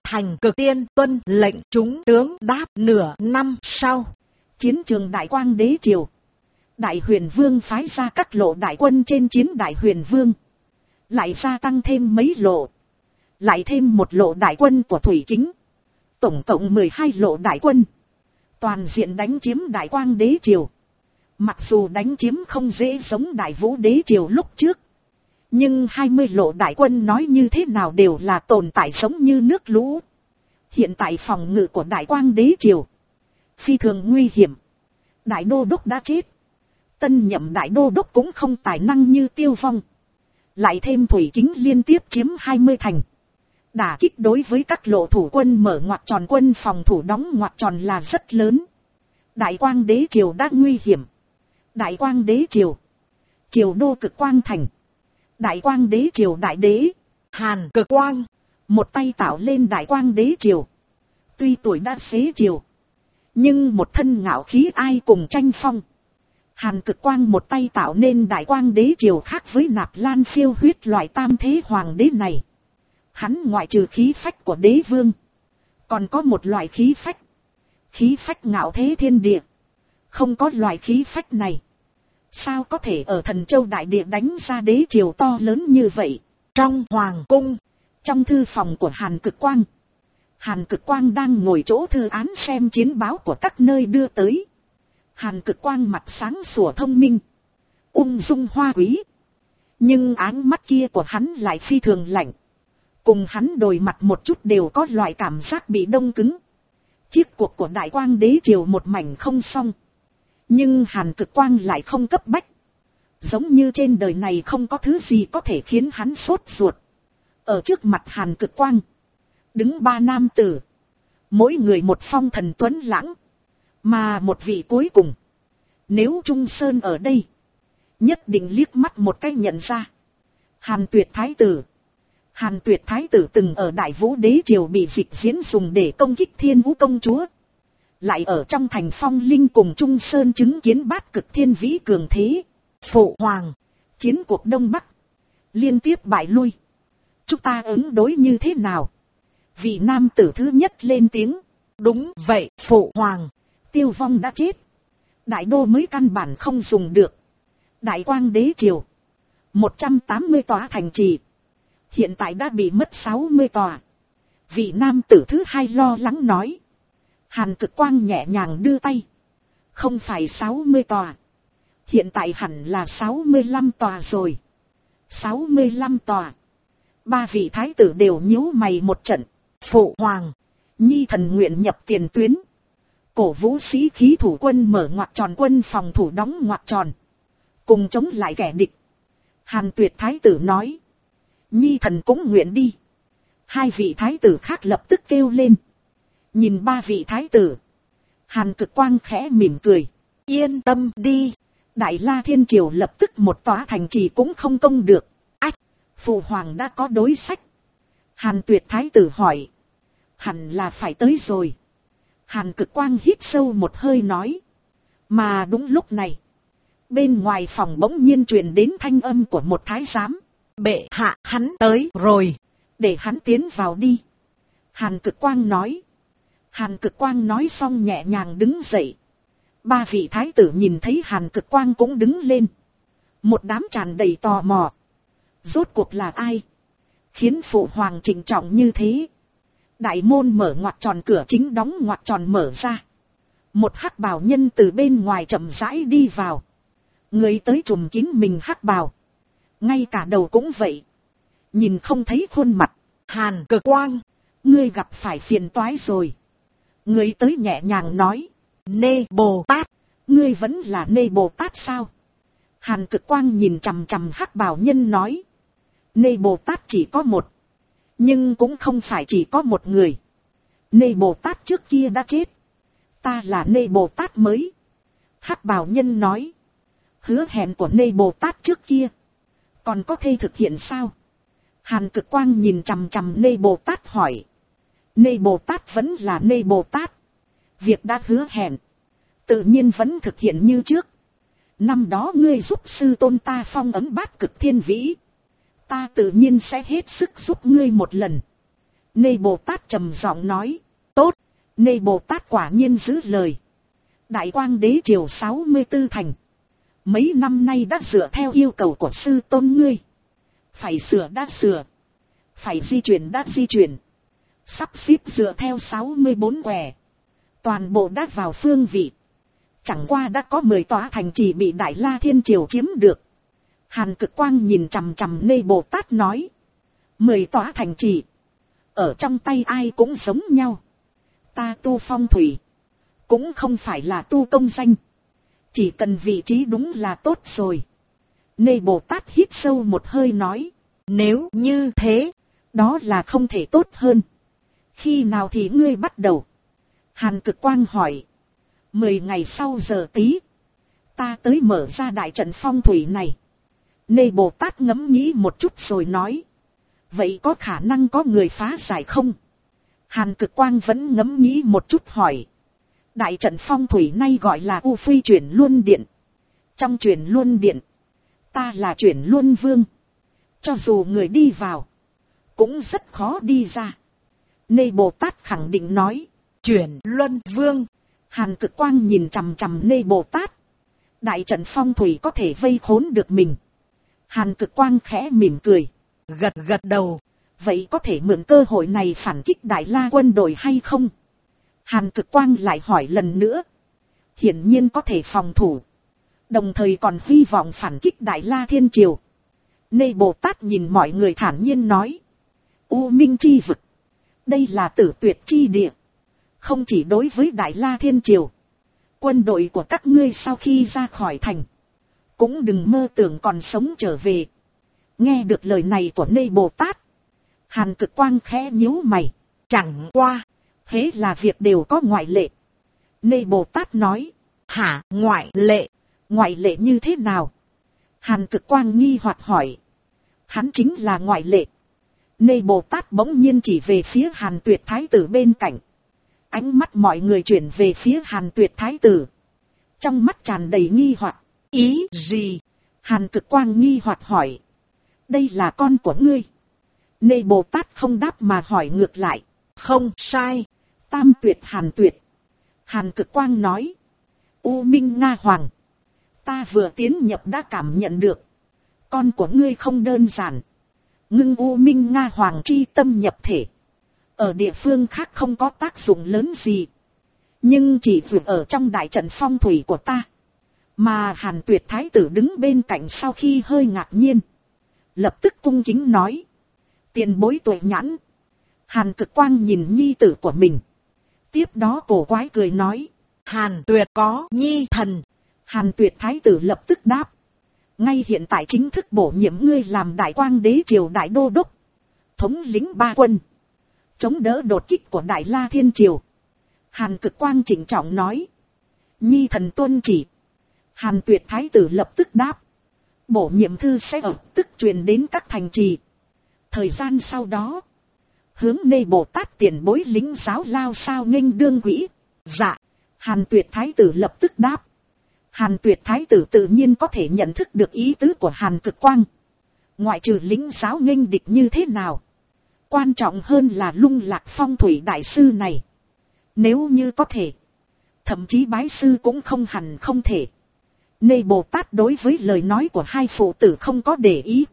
thành Cực Tiên tuân lệnh chúng tướng đáp. Nửa năm sau, chiến trường Đại Quang Đế Triều, Đại Huyền Vương phái ra các lộ đại quân trên chiến Đại Huyền Vương, lại gia tăng thêm mấy lộ, lại thêm một lộ đại quân của Thủy Kính, tổng cộng 12 lộ đại quân, toàn diện đánh chiếm Đại Quang Đế Triều. Mặc dù đánh chiếm không dễ giống Đại Vũ Đế Triều lúc trước, nhưng 20 lộ đại quân nói như thế nào đều là tồn tại giống như nước lũ. Hiện tại phòng ngự của Đại Quang Đế Triều phi thường nguy hiểm. Đại đô đốc đã chết, tân nhậm đại đô đốc cũng không tài năng như Tiêu Vong, lại thêm Thủy Kính liên tiếp chiếm 20 thành, đả kích đối với các lộ thủ quân mở ngoặc tròn, quân phòng thủ đóng ngoặc tròn là rất lớn. Đại Quang Đế Triều đã nguy hiểm. Đại Quang Đế Triều, triều đô Cực Quang thành, Đại Quang Đế Triều đại đế Hàn Cực Quang một tay tạo lên Đại Quang Đế Triều. Tuy tuổi đã xế chiều, nhưng một thân ngạo khí ai cùng tranh phong. Hàn Cực Quang một tay tạo nên Đại Quang Đế Triều khác với Nạp Lan Phiêu Huyết loại tam thế hoàng đế này. Hắn ngoại trừ khí phách của đế vương, còn có một loại khí phách ngạo thế thiên địa. Không có loại khí phách này, sao có thể ở Thần Châu đại địa đánh ra đế triều to lớn như vậy? Trong hoàng cung, trong thư phòng của Hàn Cực Quang, Hàn Cực Quang đang ngồi chỗ thư án xem chiến báo của các nơi đưa tới. Hàn Cực Quang mặt sáng sủa thông minh, ung dung hoa quý, nhưng áng mắt kia của hắn lại phi thường lạnh. Cùng hắn đối mặt một chút đều có loại cảm giác bị đông cứng. Chiếc cuộc của Đại Quang Đế Triều một mảnh không xong, nhưng Hàn Cực Quang lại không cấp bách. Giống như trên đời này không có thứ gì có thể khiến hắn sốt ruột. Ở trước mặt Hàn Cực Quang đứng 3 nam tử, mỗi người một phong thần tuấn lãng, mà một vị cuối cùng, nếu Trung Sơn ở đây, nhất định liếc mắt một cái nhận ra. Hàn Tuyệt Thái Tử. Hàn Tuyệt Thái Tử từng ở Đại Vũ Đế Triều bị dịch diễn dùng để công kích Thiên Vũ công chúa, lại ở trong thành Phong Linh cùng Trung Sơn chứng kiến Bát Cực Thiên Vĩ cường thế. Phụ hoàng, chiến cuộc Đông Bắc liên tiếp bại lui, chúng ta ứng đối như thế nào? Vị nam tử thứ nhất lên tiếng. Đúng vậy, phụ hoàng. Tiêu Vong đã chết, đại đô mới căn bản không dùng được. Đại Quang Đế Triều 180 tòa thành trì, hiện tại đã bị mất 60 tòa. Vị nam tử thứ hai lo lắng nói. Hàn Cực Quang nhẹ nhàng đưa tay. Không phải 60 tòa, hiện tại hẳn là 65 tòa rồi. 65 tòa. 3 vị thái tử đều nhíu mày một trận. Phụ hoàng, nhi thần nguyện nhập tiền tuyến, cổ vũ sĩ khí thủ quân mở ngoặc tròn, quân phòng thủ đóng ngoặc tròn, cùng chống lại kẻ địch. Hàn Tuyệt Thái Tử nói. Nhi thần cũng nguyện đi. 2 vị thái tử khác lập tức kêu lên. Nhìn 3 vị thái tử, Hàn Cực Quang khẽ mỉm cười. Yên tâm đi, Đại La Thiên Triều lập tức một tòa thành trì cũng không công được. Ách, phụ hoàng đã có đối sách. Hàn Tuyệt Thái Tử hỏi. Hẳn là phải tới rồi. Hàn Cực Quang hít sâu một hơi nói. Mà đúng lúc này, bên ngoài phòng bỗng nhiên truyền đến thanh âm của một thái giám. Bệ hạ, hắn tới rồi, để hắn tiến vào đi. Hàn Cực Quang nói. Hàn Cực Quang nói xong nhẹ nhàng đứng dậy. 3 vị thái tử nhìn thấy Hàn Cực Quang cũng đứng lên. Một đám tràn đầy tò mò. Rốt cuộc là ai khiến phụ hoàng trịnh trọng như thế? Đại môn mở ngoặc tròn, cửa chính đóng ngoặc tròn mở ra. Một hắc bào nhân từ bên ngoài chậm rãi đi vào. Người tới trùm kín mình hắc bào, ngay cả đầu cũng vậy, nhìn không thấy khuôn mặt. Hàn Cực Quang, ngươi gặp phải phiền toái rồi. Người tới nhẹ nhàng nói. Nê Bồ Tát, ngươi vẫn là Nê Bồ Tát sao? Hàn Cực Quang nhìn chằm chằm hắc bào nhân nói. Nê Bồ Tát chỉ có một, nhưng cũng không phải chỉ có một người. Nê Bồ Tát trước kia đã chết, ta là Nê Bồ Tát mới. Hắc bào nhân nói. Hứa hẹn của Nê Bồ Tát trước kia còn có thể thực hiện sao? Hàn Cực Quang nhìn chằm chằm Nê Bồ Tát hỏi. Nê Bồ Tát vẫn là Nê Bồ Tát, việc đã hứa hẹn tự nhiên vẫn thực hiện như trước. Năm đó ngươi giúp sư tôn ta phong ấn Bát Cực Thiên Vĩ, ta tự nhiên sẽ hết sức giúp ngươi một lần. Nê Bồ Tát trầm giọng nói. Tốt, Nê Bồ Tát quả nhiên giữ lời. Đại Quang Đế triều 64 thành. Mấy năm nay đã dựa theo yêu cầu của sư tôn ngươi. Phải sửa đã sửa. Phải di chuyển đã di chuyển. Sắp xếp dựa theo 64 quẻ. Toàn bộ đã vào phương vị. Chẳng qua đã có 10 tòa thành trì bị Đại La Thiên Triều chiếm được. Hàn Cực Quang nhìn chằm chằm Nê Bồ Tát nói. 10 tòa thành trì. Ở trong tay ai cũng giống nhau. Ta tu phong thủy. Cũng không phải là tu công danh. Chỉ cần vị trí đúng là tốt rồi. Nê Bồ Tát hít sâu một hơi nói. Nếu như thế, đó là không thể tốt hơn. Khi nào thì ngươi bắt đầu? Hàn Cực Quang hỏi. 10 ngày sau giờ tí. Ta tới mở ra đại trận phong thủy này. Nê Bồ Tát ngẫm nghĩ một chút rồi nói. Vậy có khả năng có người phá giải không? Hàn Cực Quang vẫn ngẫm nghĩ một chút hỏi. Đại trận phong thủy nay gọi là U Phi Chuyển Luân Điện. Trong Chuyển Luân Điện, ta là Chuyển Luân Vương. Cho dù người đi vào, cũng rất khó đi ra. Nê Bồ Tát khẳng định nói. Chuyển Luân Vương. Hàn Cực Quang nhìn chằm chằm Nê Bồ Tát. Đại trận phong thủy có thể vây khốn được mình. Hàn Cực Quang khẽ mỉm cười. Gật đầu. Vậy có thể mượn cơ hội này phản kích Đại La quân đội hay không? Hàn Cực Quang lại hỏi lần nữa. Hiển nhiên có thể phòng thủ. Đồng thời còn hy vọng phản kích Đại La Thiên Triều. Nê Bồ Tát nhìn mọi người thản nhiên nói. U Minh chi vực. Đây là tử tuyệt chi địa. Không chỉ đối với Đại La Thiên Triều. Quân đội của các ngươi sau khi ra khỏi thành. Cũng đừng mơ tưởng còn sống trở về. Nghe được lời này của Nê Bồ Tát. Hàn Cực Quang khẽ nhíu mày. Chẳng qua. Thế là việc đều có ngoại lệ. Nê Bồ Tát nói. Hả, ngoại lệ? Ngoại lệ như thế nào? Hàn Cực Quang nghi hoặc hỏi. Hắn chính là ngoại lệ. Nê Bồ Tát bỗng nhiên chỉ về phía Hàn Tuyệt Thái tử bên cạnh. Ánh mắt mọi người chuyển về phía Hàn Tuyệt Thái tử. Trong mắt tràn đầy nghi hoặc. Ý gì? Hàn Cực Quang nghi hoặc hỏi. Đây là con của ngươi. Nê Bồ Tát không đáp mà hỏi ngược lại. Không sai. Tam tuyệt Hàn Tuyệt. Hàn Cực Quang nói. U Minh Nga Hoàng. Ta vừa tiến nhập đã cảm nhận được. Con của ngươi không đơn giản. Ngưng U Minh Nga Hoàng chi tâm nhập thể. Ở địa phương khác không có tác dụng lớn gì. Nhưng chỉ vượt ở trong đại trận phong thủy của ta. Mà Hàn Tuyệt Thái tử đứng bên cạnh sau khi hơi ngạc nhiên. Lập tức cung kính nói. Tiền bối tuệ nhãn. Hàn Cực Quang nhìn nhi tử của mình. Tiếp đó cổ quái cười nói. Hàn Tuyệt có nhi thần. Hàn Tuyệt Thái tử lập tức đáp. Ngay hiện tại chính thức bổ nhiệm ngươi làm Đại Quang Đế triều đại đô đốc. Thống lĩnh 3 quân. Chống đỡ đột kích của Đại La Thiên Triều. Hàn Cực Quang trịnh trọng nói. Nhi thần tuân chỉ. Hàn Tuyệt Thái tử lập tức đáp. Bổ nhiệm thư sẽ ập tức truyền đến các thành trì. Thời gian sau đó. Hướng Nê Bồ Tát tiền bối lính giáo lao sao nghênh đương quỹ. Dạ. Hàn Tuyệt Thái tử lập tức đáp. Hàn Tuyệt Thái tử tự nhiên có thể nhận thức được ý tứ của Hàn Cực Quang. Ngoại trừ lính giáo nghênh địch như thế nào. Quan trọng hơn là lung lạc phong thủy đại sư này. Nếu như có thể. Thậm chí bái sư cũng không hẳn không thể. Nê Bồ Tát đối với lời nói của hai phụ tử không có để ý.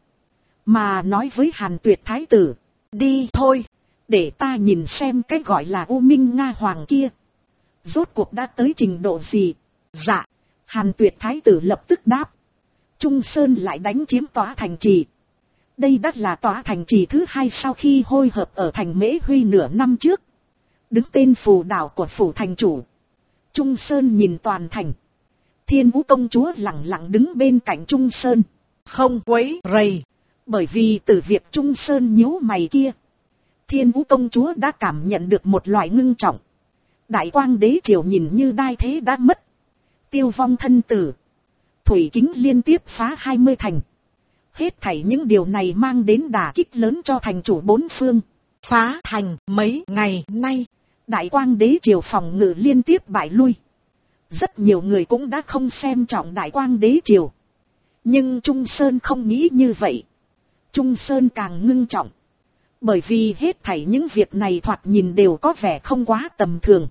Mà nói với Hàn Tuyệt Thái tử. Đi thôi. Để ta nhìn xem cái gọi là U Minh Nga Hoàng kia. Rốt cuộc đã tới trình độ gì. Dạ. Hàn Tuyệt Thái tử lập tức đáp. Trung Sơn lại đánh chiếm tòa thành trì. Đây đã là tòa thành trì thứ 2 sau khi hội hợp ở thành Mễ Huy nửa năm trước. Đứng tên phù đảo của phủ thành chủ. Trung Sơn nhìn toàn thành. Thiên Vũ công chúa lặng lặng đứng bên cạnh Trung Sơn. Không quấy rầy. Bởi vì từ việc Trung Sơn nhíu mày kia. Thiên Vũ công chúa đã cảm nhận được một loại ngưng trọng. Đại Quang Đế triều nhìn như đai thế đã mất. Tiêu vong thân tử. Thủy Kính liên tiếp phá 20 thành. Hết thảy những điều này mang đến đả kích lớn cho thành chủ 4 phương. Phá thành mấy ngày nay. Đại Quang Đế triều phòng ngự liên tiếp bại lui. Rất nhiều người cũng đã không xem trọng Đại Quang Đế triều. Nhưng Trung Sơn không nghĩ như vậy. Trung Sơn càng ngưng trọng. Bởi vì hết thảy những việc này thoạt nhìn đều có vẻ không quá tầm thường.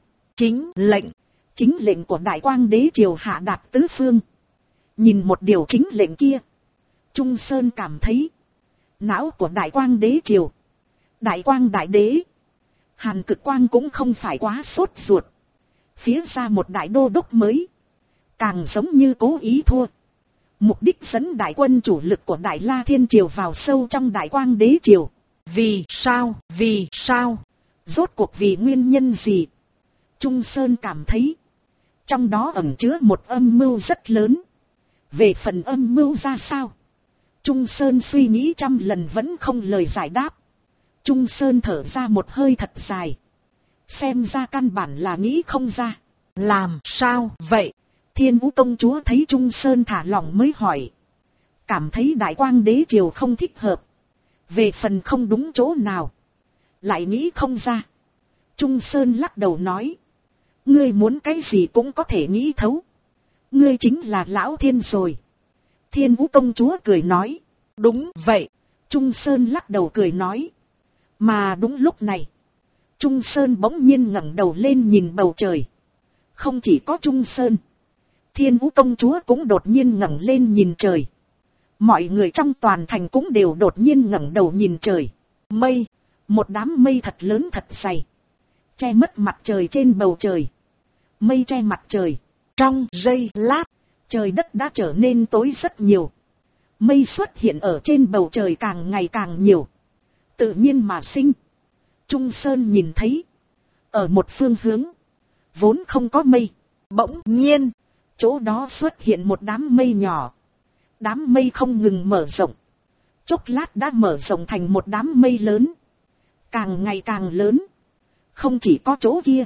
Chính lệnh của Đại Quang Đế triều hạ đạt tứ phương. Nhìn một điều chính lệnh kia, Trung Sơn cảm thấy não của Đại Quang Đế triều, Đại Quang Đại Đế, Hàn Cực Quang cũng không phải quá sốt ruột. Phía ra một đại đô đốc mới, càng giống như cố ý thua. Mục đích dẫn đại quân chủ lực của Đại La Thiên triều vào sâu trong Đại Quang Đế triều. Vì sao? Rốt cuộc vì nguyên nhân gì? Trung Sơn cảm thấy trong đó ẩn chứa một âm mưu rất lớn. Về phần âm mưu ra sao, Trung Sơn suy nghĩ trăm lần vẫn không lời giải đáp. Trung Sơn thở ra một hơi thật dài. Xem ra căn bản là nghĩ không ra. Làm sao vậy? Thiên Vũ công chúa thấy Trung Sơn thả lỏng mới hỏi. Cảm thấy Đại Quang Đế triều không thích hợp. Về phần không đúng chỗ nào, lại nghĩ không ra. Trung Sơn lắc đầu nói. Ngươi muốn cái gì cũng có thể nghĩ thấu. Ngươi chính là Lão Thiên rồi. Thiên Vũ công chúa cười nói. Đúng vậy. Trung Sơn lắc đầu cười nói. Mà đúng lúc này, Trung Sơn bỗng nhiên ngẩng đầu lên nhìn bầu trời. Không chỉ có Trung Sơn, Thiên Vũ công chúa cũng đột nhiên ngẩng lên nhìn trời. Mọi người trong toàn thành cũng đều đột nhiên ngẩng đầu nhìn trời. Mây, một đám mây thật lớn thật dày, che mất mặt trời trên bầu trời. Mây che mặt trời, trong giây lát, trời đất đã trở nên tối rất nhiều. Mây xuất hiện ở trên bầu trời càng ngày càng nhiều. Tự nhiên mà sinh. Trung Sơn nhìn thấy, ở một phương hướng vốn không có mây, bỗng nhiên chỗ đó xuất hiện một đám mây nhỏ. Đám mây không ngừng mở rộng, chốc lát đã mở rộng thành một đám mây lớn, càng ngày càng lớn. Không chỉ có chỗ kia,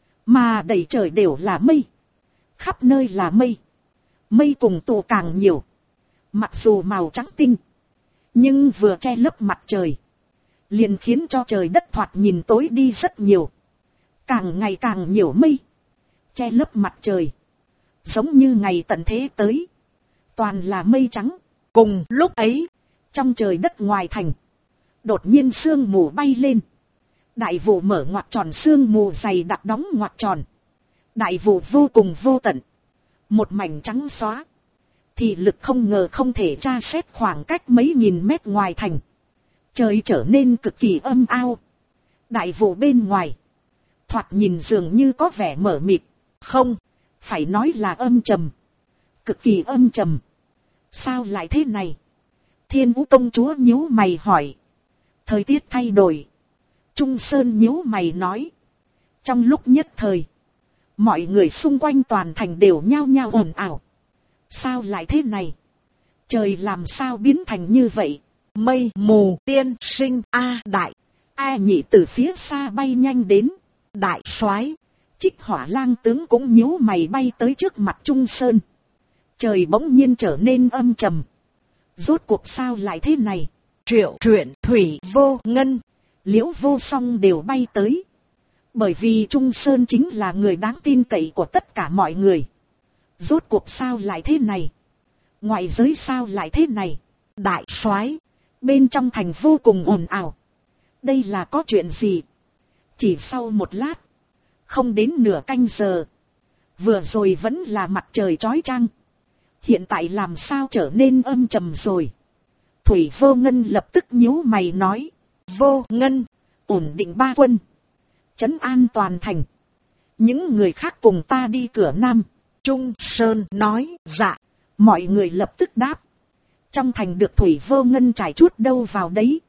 mà đầy trời đều là mây, khắp nơi là mây. Mây cùng tụ càng nhiều, mặc dù màu trắng tinh, nhưng vừa che lấp mặt trời, liền khiến cho trời đất thoạt nhìn tối đi rất nhiều. Càng ngày càng nhiều mây, che lấp mặt trời, giống như ngày tận thế tới, toàn là mây trắng. Cùng lúc ấy, trong trời đất ngoài thành, đột nhiên sương mù bay lên. Đại vụ mở ngoặc tròn, sương mù dày đặc đóng ngoặc tròn. Đại vụ vô cùng vô tận, một mảnh trắng xóa. Thì lực không ngờ không thể tra xét khoảng cách mấy nghìn mét ngoài thành. Trời trở nên cực kỳ âm ao. Đại vụ bên ngoài, thoạt nhìn dường như có vẻ mờ mịt, không, phải nói là âm trầm, cực kỳ âm trầm. Sao lại thế này? Thiên Vũ công chúa nhíu mày hỏi. Thời tiết thay đổi. Trung Sơn nhíu mày nói. Trong lúc nhất thời, mọi người xung quanh toàn thành đều nhao nhao ồn ào. Sao lại thế này? Trời làm sao biến thành như vậy? Mây mù tiên sinh A đại. A nhị từ phía xa bay nhanh đến. Đại soái, Trích Hỏa Lang tướng cũng nhíu mày bay tới trước mặt Trung Sơn. Trời bỗng nhiên trở nên âm trầm. Rốt cuộc sao lại thế này? Triệu Truyện, Thủy Vô Ngân, Liễu Vô Song đều bay tới. Bởi vì Trung Sơn chính là người đáng tin cậy của tất cả mọi người. Rốt cuộc sao lại thế này? Ngoại giới sao lại thế này? Đại soái, bên trong thành vô cùng ồn ào. Đây là có chuyện gì? Chỉ sau một lát, không đến nửa canh giờ, vừa rồi vẫn là mặt trời chói chang, hiện tại làm sao trở nên âm trầm rồi? Thủy Vô Ngân lập tức nhíu mày nói. Vô Ngân, ổn định ba quân, trấn an toàn thành. Những người khác cùng ta đi cửa Nam. Trung Sơn nói. Dạ. Mọi người lập tức đáp. Trong thành được Thủy Vô Ngân trải chuốt đâu vào đấy,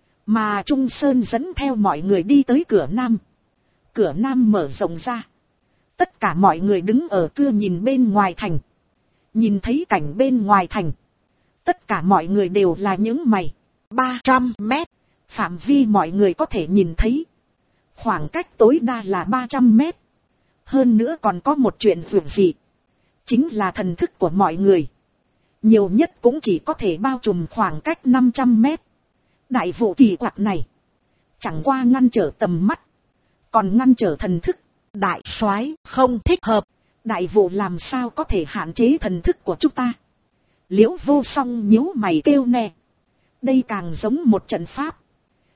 mà Trung Sơn dẫn theo mọi người đi tới cửa Nam. Cửa Nam mở rộng ra, tất cả mọi người đứng ở cửa nhìn bên ngoài thành. Nhìn thấy cảnh bên ngoài thành, tất cả mọi người đều là những mày. 300 mét, phạm vi mọi người có thể nhìn thấy. Khoảng cách tối đa là 300 mét. Hơn nữa còn có một chuyện vượt dị, chính là thần thức của mọi người nhiều nhất cũng chỉ có thể bao trùm khoảng cách 500 mét. Đại vụ kỳ quặc này, chẳng qua ngăn trở tầm mắt, còn ngăn trở thần thức. Đại soái, không thích hợp. Đại vụ làm sao có thể hạn chế thần thức của chúng ta? Liễu Vô Song nhíu mày kêu nè. Đây càng giống một trận pháp.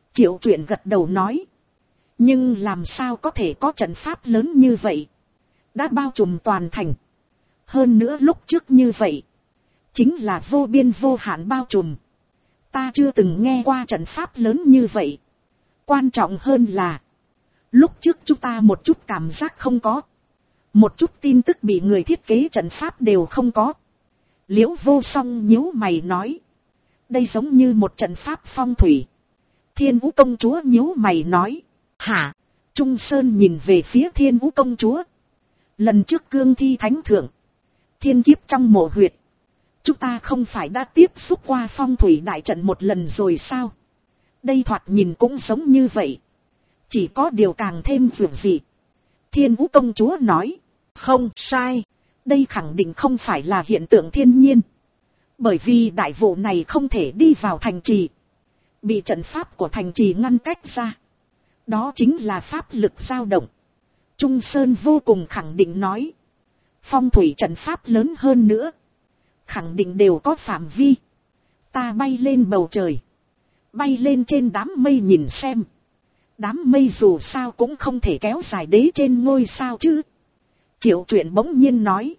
Triệu Truyện gật đầu nói. Nhưng làm sao có thể có trận pháp lớn như vậy? Đã bao trùm toàn thành. Hơn nữa lúc trước như vậy. Chính là vô biên vô hạn bao trùm. Ta chưa từng nghe qua trận pháp lớn như vậy. Quan trọng hơn là. Lúc trước chúng ta một chút cảm giác không có. Một chút tin tức bị người thiết kế trận pháp đều không có. Liễu Vô Song nhíu mày nói. Đây giống như một trận pháp phong thủy. Thiên Vũ công chúa nhíu mày nói. Hả? Trung Sơn nhìn về phía Thiên Vũ công chúa. Lần trước cương thi thánh thượng. Thiên kiếp trong mộ huyệt. Chúng ta không phải đã tiếp xúc qua phong thủy đại trận một lần rồi sao? Đây thoạt nhìn cũng giống như vậy. Chỉ có điều càng thêm vượt dị. Thiên Vũ công chúa nói. Không sai. Đây khẳng định không phải là hiện tượng thiên nhiên. Bởi vì đại vụ này không thể đi vào thành trì. Bị trận pháp của thành trì ngăn cách ra. Đó chính là pháp lực dao động. Trung Sơn vô cùng khẳng định nói. Phong thủy trận pháp lớn hơn nữa. Khẳng định đều có phạm vi. Ta bay lên bầu trời. Bay lên trên đám mây nhìn xem. Đám mây dù sao cũng không thể kéo dài đế trên ngôi sao chứ. Triệu Truyện bỗng nhiên nói.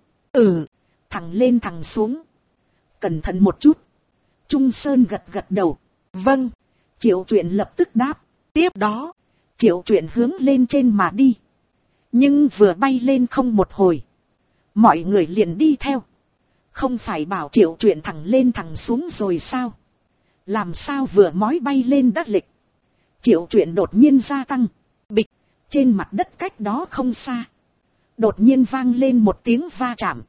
Thẳng lên thẳng xuống. Cẩn thận một chút. Trung Sơn gật gật đầu. Vâng. Triệu Truyện lập tức đáp. Tiếp đó. Triệu Truyện hướng lên trên mà đi. Nhưng vừa bay lên không một hồi. Mọi người liền đi theo. Không phải bảo Triệu Truyện thẳng lên thẳng xuống rồi sao? Làm sao vừa mói bay lên đắc lịch. Triệu Truyện đột nhiên gia tăng. Bịch. Trên mặt đất cách đó không xa. Đột nhiên vang lên một tiếng va chạm.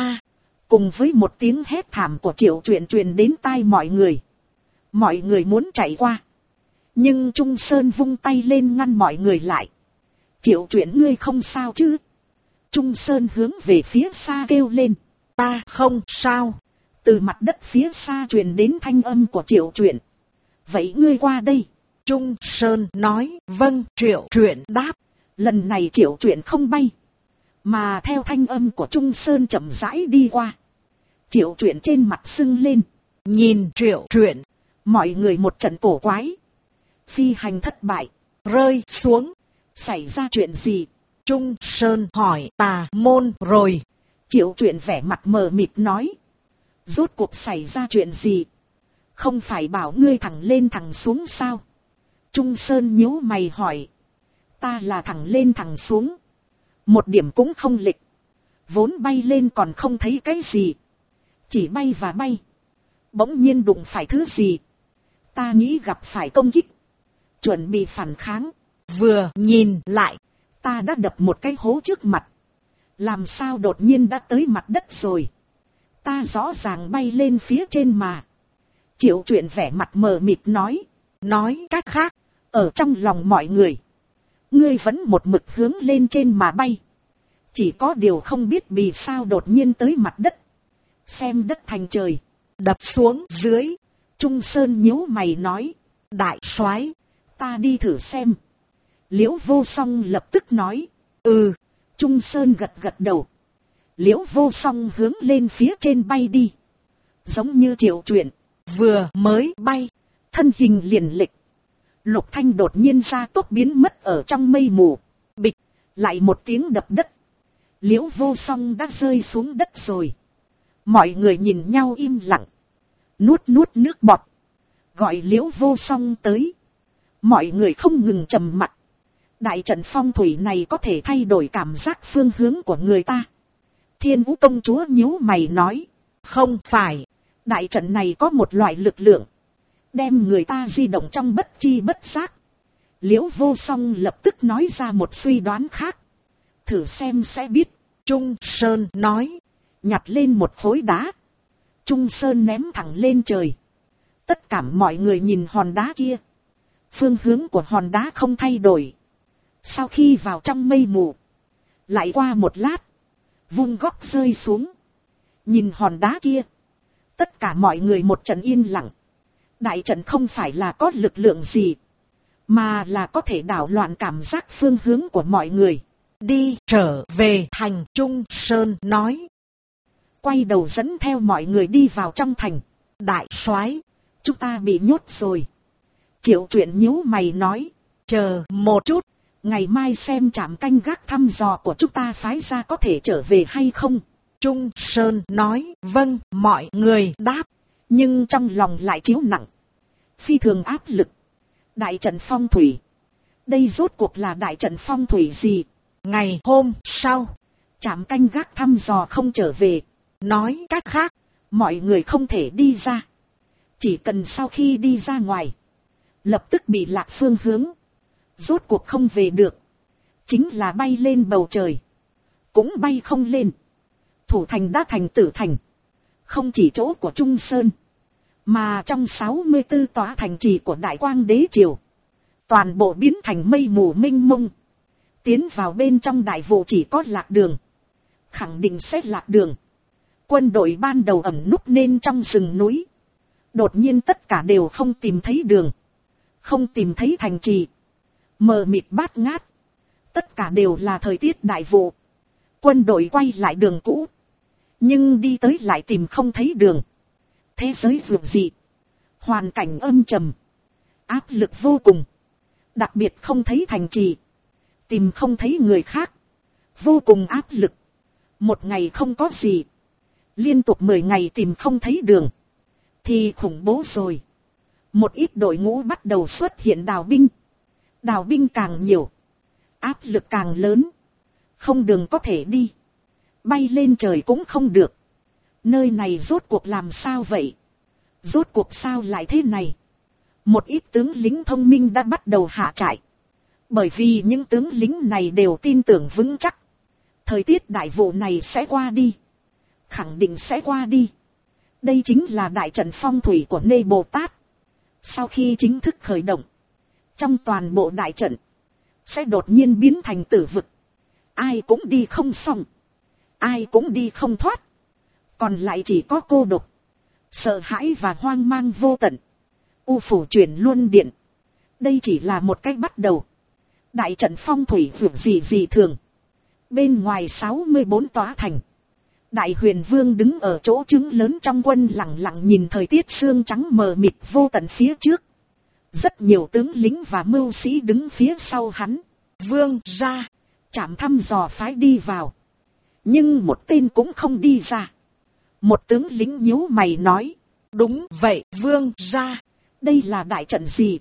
Cùng với một tiếng hét thảm của Triệu Truyện truyền đến tai mọi người. Mọi người muốn chạy qua. Nhưng Trung Sơn vung tay lên ngăn mọi người lại. Triệu Truyện ngươi không sao chứ? Trung Sơn hướng về phía xa kêu lên. Ta không sao. Từ mặt đất phía xa truyền đến thanh âm của Triệu Truyện. Vậy ngươi qua đây. Trung Sơn nói. Vâng. Triệu Truyện đáp. Lần này Triệu Truyện không bay. Mà theo thanh âm của Trung Sơn chậm rãi đi qua. Triệu Truyện trên mặt sưng lên. Nhìn Triệu Truyện. Mọi người một trận cổ quái. Phi hành thất bại. Rơi xuống. Xảy ra chuyện gì? Trung Sơn hỏi. Tà môn rồi. Triệu Truyện vẻ mặt mờ mịt nói. Rốt cuộc xảy ra chuyện gì? Không phải bảo ngươi thẳng lên thẳng xuống sao? Trung Sơn nhíu mày hỏi. Ta là thẳng lên thẳng xuống. Một điểm cũng không lịch. Vốn bay lên còn không thấy cái gì. Chỉ bay và bay. Bỗng nhiên đụng phải thứ gì. Ta nghĩ gặp phải công kích. Chuẩn bị phản kháng. Vừa nhìn lại. Ta đã đập một cái hố trước mặt. Làm sao đột nhiên đã tới mặt đất rồi. Ta rõ ràng bay lên phía trên mà. Triệu Truyện vẻ mặt mờ mịt nói. Nói cách khác. Ở trong lòng mọi người. Ngươi vẫn một mực hướng lên trên mà bay. Chỉ có điều không biết vì sao đột nhiên tới mặt đất. Xem đất thành trời. Đập xuống dưới. Trung Sơn nhíu mày nói. Đại soái, ta đi thử xem. Liễu Vô Song lập tức nói. Trung Sơn gật gật đầu. Liễu Vô Song hướng lên phía trên bay đi. Giống như Triệu Truyện. Vừa mới bay. Thân hình liền lịch. Lục Thanh đột nhiên ra tốc biến mất ở trong mây mù. Bịch. Lại một tiếng đập đất. Liễu Vô Song đã rơi xuống đất rồi. Mọi người nhìn nhau im lặng. Nuốt nước bọt. Gọi Liễu Vô Song tới. Mọi người không ngừng trầm mặc. Đại trận phong thủy này có thể thay đổi cảm giác phương hướng của người ta. Thiên Vũ công chúa nhíu mày nói. Không phải. Đại trận này có một loại lực lượng. Đem người ta di động trong bất chi bất giác. Liễu Vô Song lập tức nói ra một suy đoán khác. Thử xem sẽ biết. Trung Sơn nói. Nhặt lên một khối đá. Trung Sơn ném thẳng lên trời. Tất cả mọi người nhìn hòn đá kia. Phương hướng của hòn đá không thay đổi. Sau khi vào trong mây mù. Lại qua một lát. Vung góc rơi xuống. Nhìn hòn đá kia. Tất cả mọi người một trận yên lặng. Đại trận không phải là có lực lượng gì. Mà là có thể đảo loạn cảm giác phương hướng của mọi người. Đi trở về thành. Trung Sơn nói. Quay đầu dẫn theo mọi người đi vào trong thành. Đại soái, chúng ta bị nhốt rồi. Triệu Truyện nhíu mày nói, chờ một chút, ngày mai xem trạm canh gác thăm dò của chúng ta phái ra có thể trở về hay không. Trung Sơn nói, vâng, mọi người đáp, nhưng trong lòng lại chiếu nặng, phi thường áp lực. Đại trận phong thủy, đây rốt cuộc là đại trận phong thủy gì? Ngày hôm sau, trạm canh gác thăm dò không trở về, nói cách khác, mọi người không thể đi ra. Chỉ cần sau khi đi ra ngoài, lập tức bị lạc phương hướng, rốt cuộc không về được. Chính là bay lên bầu trời, cũng bay không lên. Thủ thành đã thành tử thành, không chỉ chỗ của Trung Sơn, mà trong 64 tòa thành trì của Đại Quang Đế Triều, toàn bộ biến thành mây mù mênh mông. Tiến vào bên trong đại vụ chỉ có lạc đường, khẳng định sẽ lạc đường. Quân đội ban đầu ẩn núp nên trong rừng núi, đột nhiên tất cả đều không tìm thấy đường, không tìm thấy thành trì, mờ mịt bát ngát, tất cả đều là thời tiết đại vụ. Quân đội quay lại đường cũ, nhưng đi tới lại tìm không thấy đường. Thế giới vượt dị, hoàn cảnh âm trầm, áp lực vô cùng, đặc biệt không thấy thành trì, tìm không thấy người khác, vô cùng áp lực. Một ngày không có gì, liên tục 10 ngày tìm không thấy đường, thì khủng bố rồi. Một ít đội ngũ bắt đầu xuất hiện đào binh. Đào binh càng nhiều, áp lực càng lớn, không đường có thể đi, bay lên trời cũng không được. Nơi này rốt cuộc làm sao vậy? Rốt cuộc sao lại thế này? Một ít tướng lính thông minh đã bắt đầu hạ trại, bởi vì những tướng lính này đều tin tưởng vững chắc, thời tiết đại vụ này sẽ qua đi, khẳng định sẽ qua đi. Đây chính là đại trận phong thủy của Nê Bồ Tát. Sau khi chính thức khởi động, trong toàn bộ đại trận sẽ đột nhiên biến thành tử vực, ai cũng đi không xong, ai cũng đi không thoát, còn lại chỉ có cô độc, sợ hãi và hoang mang vô tận. U phủ chuyển luân điện, đây chỉ là một cách bắt đầu. Đại trận phong thủy vượt gì thường. Bên ngoài 64 tòa thành, Đại Huyền Vương đứng ở chỗ trứng lớn trong quân lặng lặng nhìn thời tiết sương trắng mờ mịt vô tận phía trước. Rất nhiều tướng lính và mưu sĩ đứng phía sau hắn. Vương ra, trạm thăm dò phái đi vào, nhưng một tên cũng không đi ra. Một tướng lính nhíu mày nói, đúng vậy vương ra, đây là đại trận gì?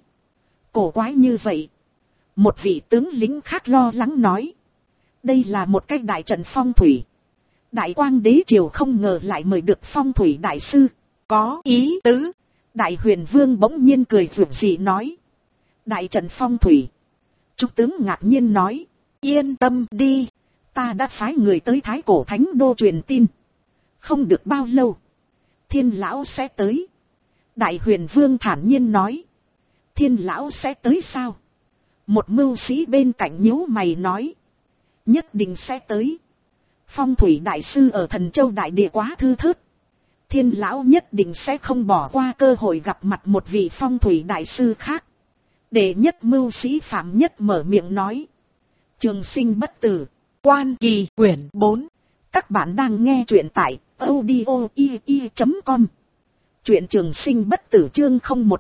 Cổ quái như vậy. Một vị tướng lính khác lo lắng nói, đây là một cái đại trận phong thủy. Đại Quang Đế Triều không ngờ lại mời được phong thủy đại sư, có ý tứ. Đại Huyền Vương bỗng nhiên cười rực rỡ nói, đại trận phong thủy. Trung tướng ngạc nhiên nói, yên tâm đi, ta đã phái người tới Thái Cổ Thánh Đô truyền tin, không được bao lâu Thiên lão sẽ tới. Đại Huyền Vương thản nhiên nói, Thiên lão sẽ tới sao? Một mưu sĩ bên cạnh nhíu mày nói, nhất định sẽ tới. Phong thủy đại sư ở Thần Châu đại địa quá thư thớt, Thiên lão nhất định sẽ không bỏ qua cơ hội gặp mặt một vị phong thủy đại sư khác. Đệ nhất mưu sĩ Phạm Nhất mở miệng nói, Trường Sinh Bất Tử, Quan Kỳ quyển 4. Các bạn đang nghe truyện tại audio.com. Truyện Trường Sinh Bất Tử chương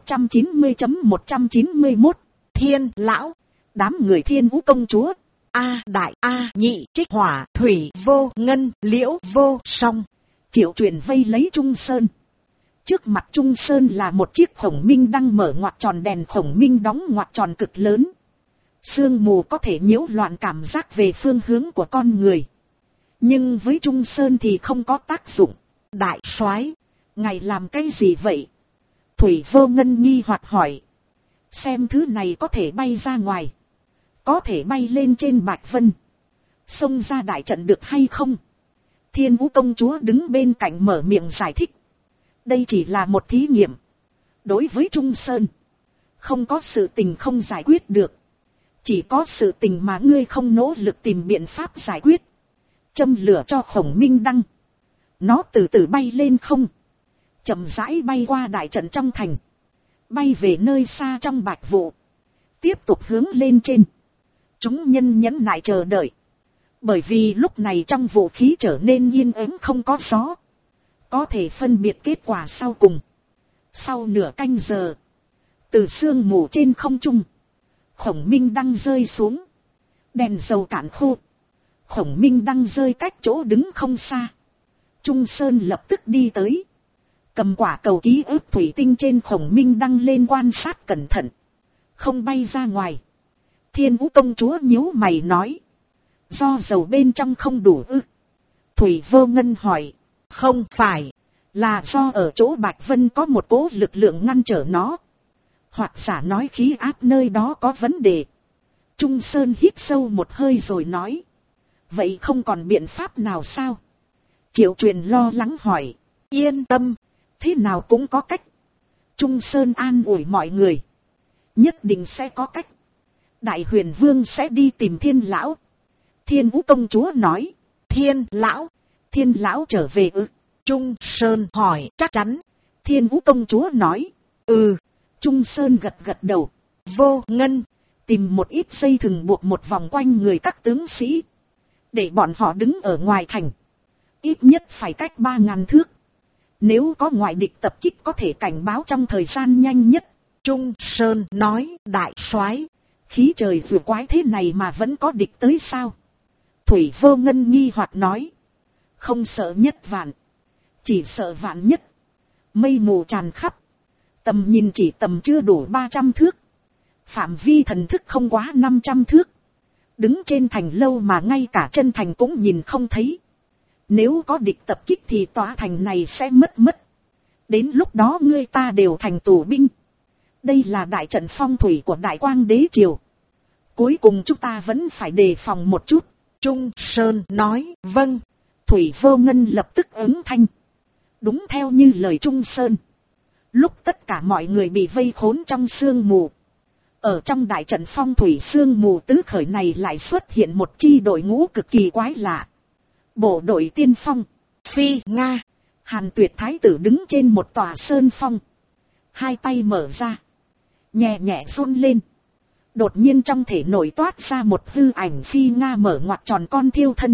0190.191. Thiên lão, đám người Thiên Vũ công chúa, A Đại, A Nhị, Trích Hỏa, Thủy Vô Ngân, Liễu Vô Song, Triệu Truyền vây lấy Trung Sơn. Trước mặt Trung Sơn là một chiếc khổng minh đang mở ngoặc tròn, đèn khổng minh đóng ngoặc tròn cực lớn. Sương mù có thể nhiễu loạn cảm giác về phương hướng của con người, nhưng với Trung Sơn thì không có tác dụng. Đại soái, ngài làm cái gì vậy? Thủy Vô Ngân nghi hoặc hỏi. Xem thứ này có thể bay ra ngoài, có thể bay lên trên Bạch Vân, xông ra đại trận được hay không? Thiên Vũ công chúa đứng bên cạnh mở miệng giải thích. Đây chỉ là một thí nghiệm. Đối với Trung Sơn, không có sự tình không giải quyết được, chỉ có sự tình mà ngươi không nỗ lực tìm biện pháp giải quyết. Châm lửa cho khổng minh đăng, nó từ từ bay lên không, chậm rãi bay qua đại trận trong thành, bay về nơi xa trong Bạch Vụ, tiếp tục hướng lên trên. Chúng nhân nhẫn nại chờ đợi, bởi vì lúc này trong vũ khí trở nên yên ắng không có gió, có thể phân biệt kết quả sau cùng. Sau nửa canh giờ, Từ sương mù trên không trung, Khổng Minh Đăng rơi xuống. Đèn dầu cạn khô. Khổng Minh Đăng rơi cách chỗ đứng không xa. Trung Sơn lập tức đi tới. Cầm quả cầu ký ức thủy tinh trên Khổng Minh Đăng lên quan sát cẩn thận. Không bay ra ngoài. Thiên Vũ công chúa nhíu mày nói. Do dầu bên trong không đủ ư? Thủy Vô Ngân hỏi. Không phải. Là do ở chỗ Bạch Vân có một cỗ lực lượng ngăn trở nó. Hoặc giả nói khí áp nơi đó có vấn đề. Trung Sơn hít sâu một hơi rồi nói. Vậy không còn biện pháp nào sao? Triệu Truyền lo lắng hỏi. Yên tâm. Thế nào cũng có cách. Trung Sơn an ủi mọi người. Nhất định sẽ có cách. Đại Huyền Vương sẽ đi tìm Thiên Lão. Thiên Vũ công chúa nói. Thiên Lão. Thiên Lão trở về ư? Trung Sơn hỏi. Chắc chắn. Thiên Vũ công chúa nói. Ừ. Trung Sơn gật gật đầu. Vô Ngân. Tìm một ít dây thừng buộc một vòng quanh người các tướng sĩ. Để bọn họ đứng ở ngoài thành. Ít nhất phải cách 3.000 thước. Nếu có ngoại địch tập kích có thể cảnh báo trong thời gian nhanh nhất. Trung Sơn nói. Đại soái, khí trời vừa quái thế này mà vẫn có địch tới sao? Thủy Vô Ngân nghi hoặc nói. Không sợ nhất vạn. Chỉ sợ vạn nhất. Mây mù tràn khắp. Tầm nhìn chỉ tầm chưa đủ 300 thước. Phạm vi thần thức không quá 500 thước. Đứng trên thành lâu mà ngay cả chân thành cũng nhìn không thấy. Nếu có địch tập kích thì tòa thành này sẽ mất. Đến lúc đó ngươi ta đều thành tù binh. Đây là đại trận phong thủy của Đại Quang Đế Triều. Cuối cùng chúng ta vẫn phải đề phòng một chút. Trung Sơn nói. Vâng. Thủy Vô Ngân lập tức ứng thanh. Đúng theo như lời Trung Sơn. Lúc tất cả mọi người bị vây khốn trong sương mù. Ở trong đại trận phong thủy sương mù tứ khởi này lại xuất hiện một chi đội ngũ cực kỳ quái lạ. Bộ đội tiên phong. Phi Nga. Hàn Tuyệt Thái tử đứng trên một tòa sơn phong. Hai tay mở ra. Nhẹ nhẹ run lên. Đột nhiên trong thể nổi toát ra một hư ảnh Phi Nga mở ngoặt tròn con thiêu thân.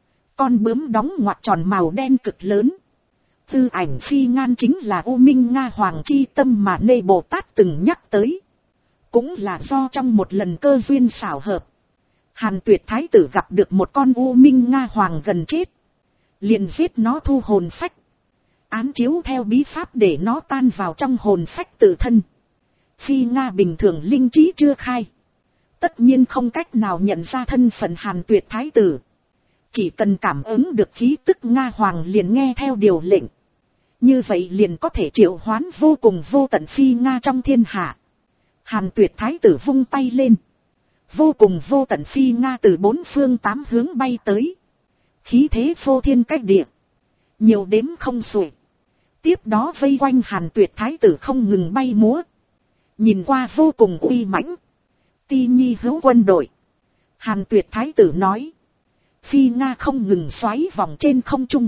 Con bướm đóng ngoặt tròn màu đen cực lớn. Hư ảnh Phi Ngan chính là U Minh Nga Hoàng Chi Tâm mà Nê Bồ Tát từng nhắc tới. Cũng là do trong một lần cơ duyên xảo hợp. Hàn Tuyệt Thái tử gặp được một con U Minh Nga Hoàng gần chết. Liền giết nó thu hồn phách. Án chiếu theo bí pháp để nó tan vào trong hồn phách tự thân. Phi Nga bình thường linh trí chưa khai. Tất nhiên không cách nào nhận ra thân phận Hàn Tuyệt Thái tử. Chỉ cần cảm ứng được khí tức Nga Hoàng liền nghe theo điều lệnh. Như vậy liền có thể triệu hoán vô cùng vô tận Phi Nga trong thiên hạ. Hàn Tuyệt Thái tử vung tay lên. Vô cùng vô tận Phi Nga từ 4 phương 8 hướng bay tới. Khí thế vô thiên cách địa. Nhiều đếm không xuể. Tiếp đó vây quanh Hàn Tuyệt Thái tử không ngừng bay múa. Nhìn qua vô cùng uy mãnh. Ti nhi hữu quân đội. Hàn Tuyệt Thái tử nói. Phi Nga không ngừng xoáy vòng trên không trung.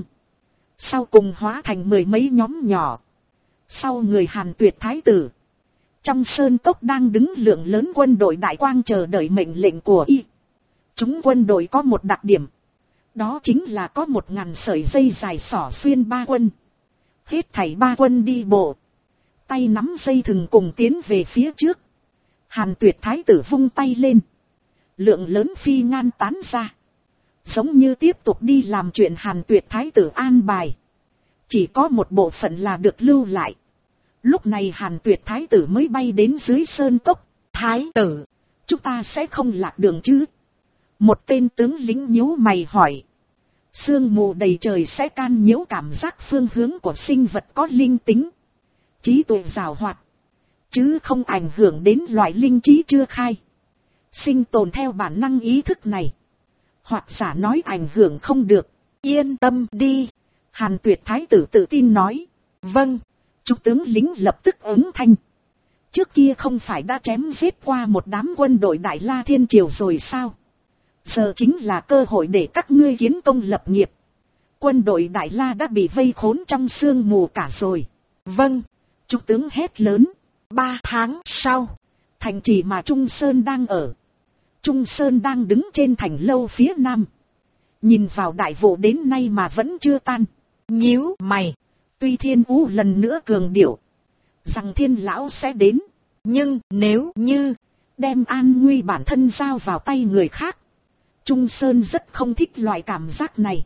Sau cùng hóa thành 10 mấy nhóm nhỏ. Sau người Hàn Tuyệt Thái tử. Trong sơn cốc đang đứng lượng lớn quân đội Đại Quang chờ đợi mệnh lệnh của y. Chúng quân đội có một đặc điểm. Đó chính là có 1000 sợi dây dài xỏ xuyên 3 quân. Hết thảy 3 quân đi bộ. Tay nắm dây thừng cùng tiến về phía trước. Hàn Tuyệt Thái tử vung tay lên. Lượng lớn Phi Ngan tán ra. Giống như tiếp tục đi làm chuyện Hàn Tuyệt Thái tử an bài. Chỉ có một bộ phận là được lưu lại. Lúc này Hàn Tuyệt Thái tử mới bay đến dưới sơn cốc. Thái tử, chúng ta sẽ không lạc đường chứ? Một tên tướng lính nhíu mày hỏi. Sương mù đầy trời sẽ can nhiễu cảm giác phương hướng của sinh vật có linh tính. Trí tuệ giàu hoạt. Chứ không ảnh hưởng đến loại linh trí chưa khai. Sinh tồn theo bản năng ý thức này. Hoặc giả nói ảnh hưởng không được. Yên tâm đi. Hàn Tuyệt Thái tử tự tin nói. Vâng. Chúng tướng lính lập tức ứng thanh. Trước kia không phải đã chém giết qua một đám quân đội Đại La Thiên Triều rồi sao? Giờ chính là cơ hội để các ngươi kiến công lập nghiệp. Quân đội Đại La đã bị vây khốn trong sương mù cả rồi. Vâng. Chúng tướng hét lớn. 3 tháng sau. Thành trì mà Trung Sơn đang ở. Trung Sơn đang đứng trên thành lâu phía nam. Nhìn vào đại vụ đến nay mà vẫn chưa tan. Nhíu mày. Tuy Thiên Vũ lần nữa cường điệu. Rằng Thiên Lão sẽ đến. Nhưng nếu như đem an nguy bản thân giao vào tay người khác, Trung Sơn rất không thích loại cảm giác này.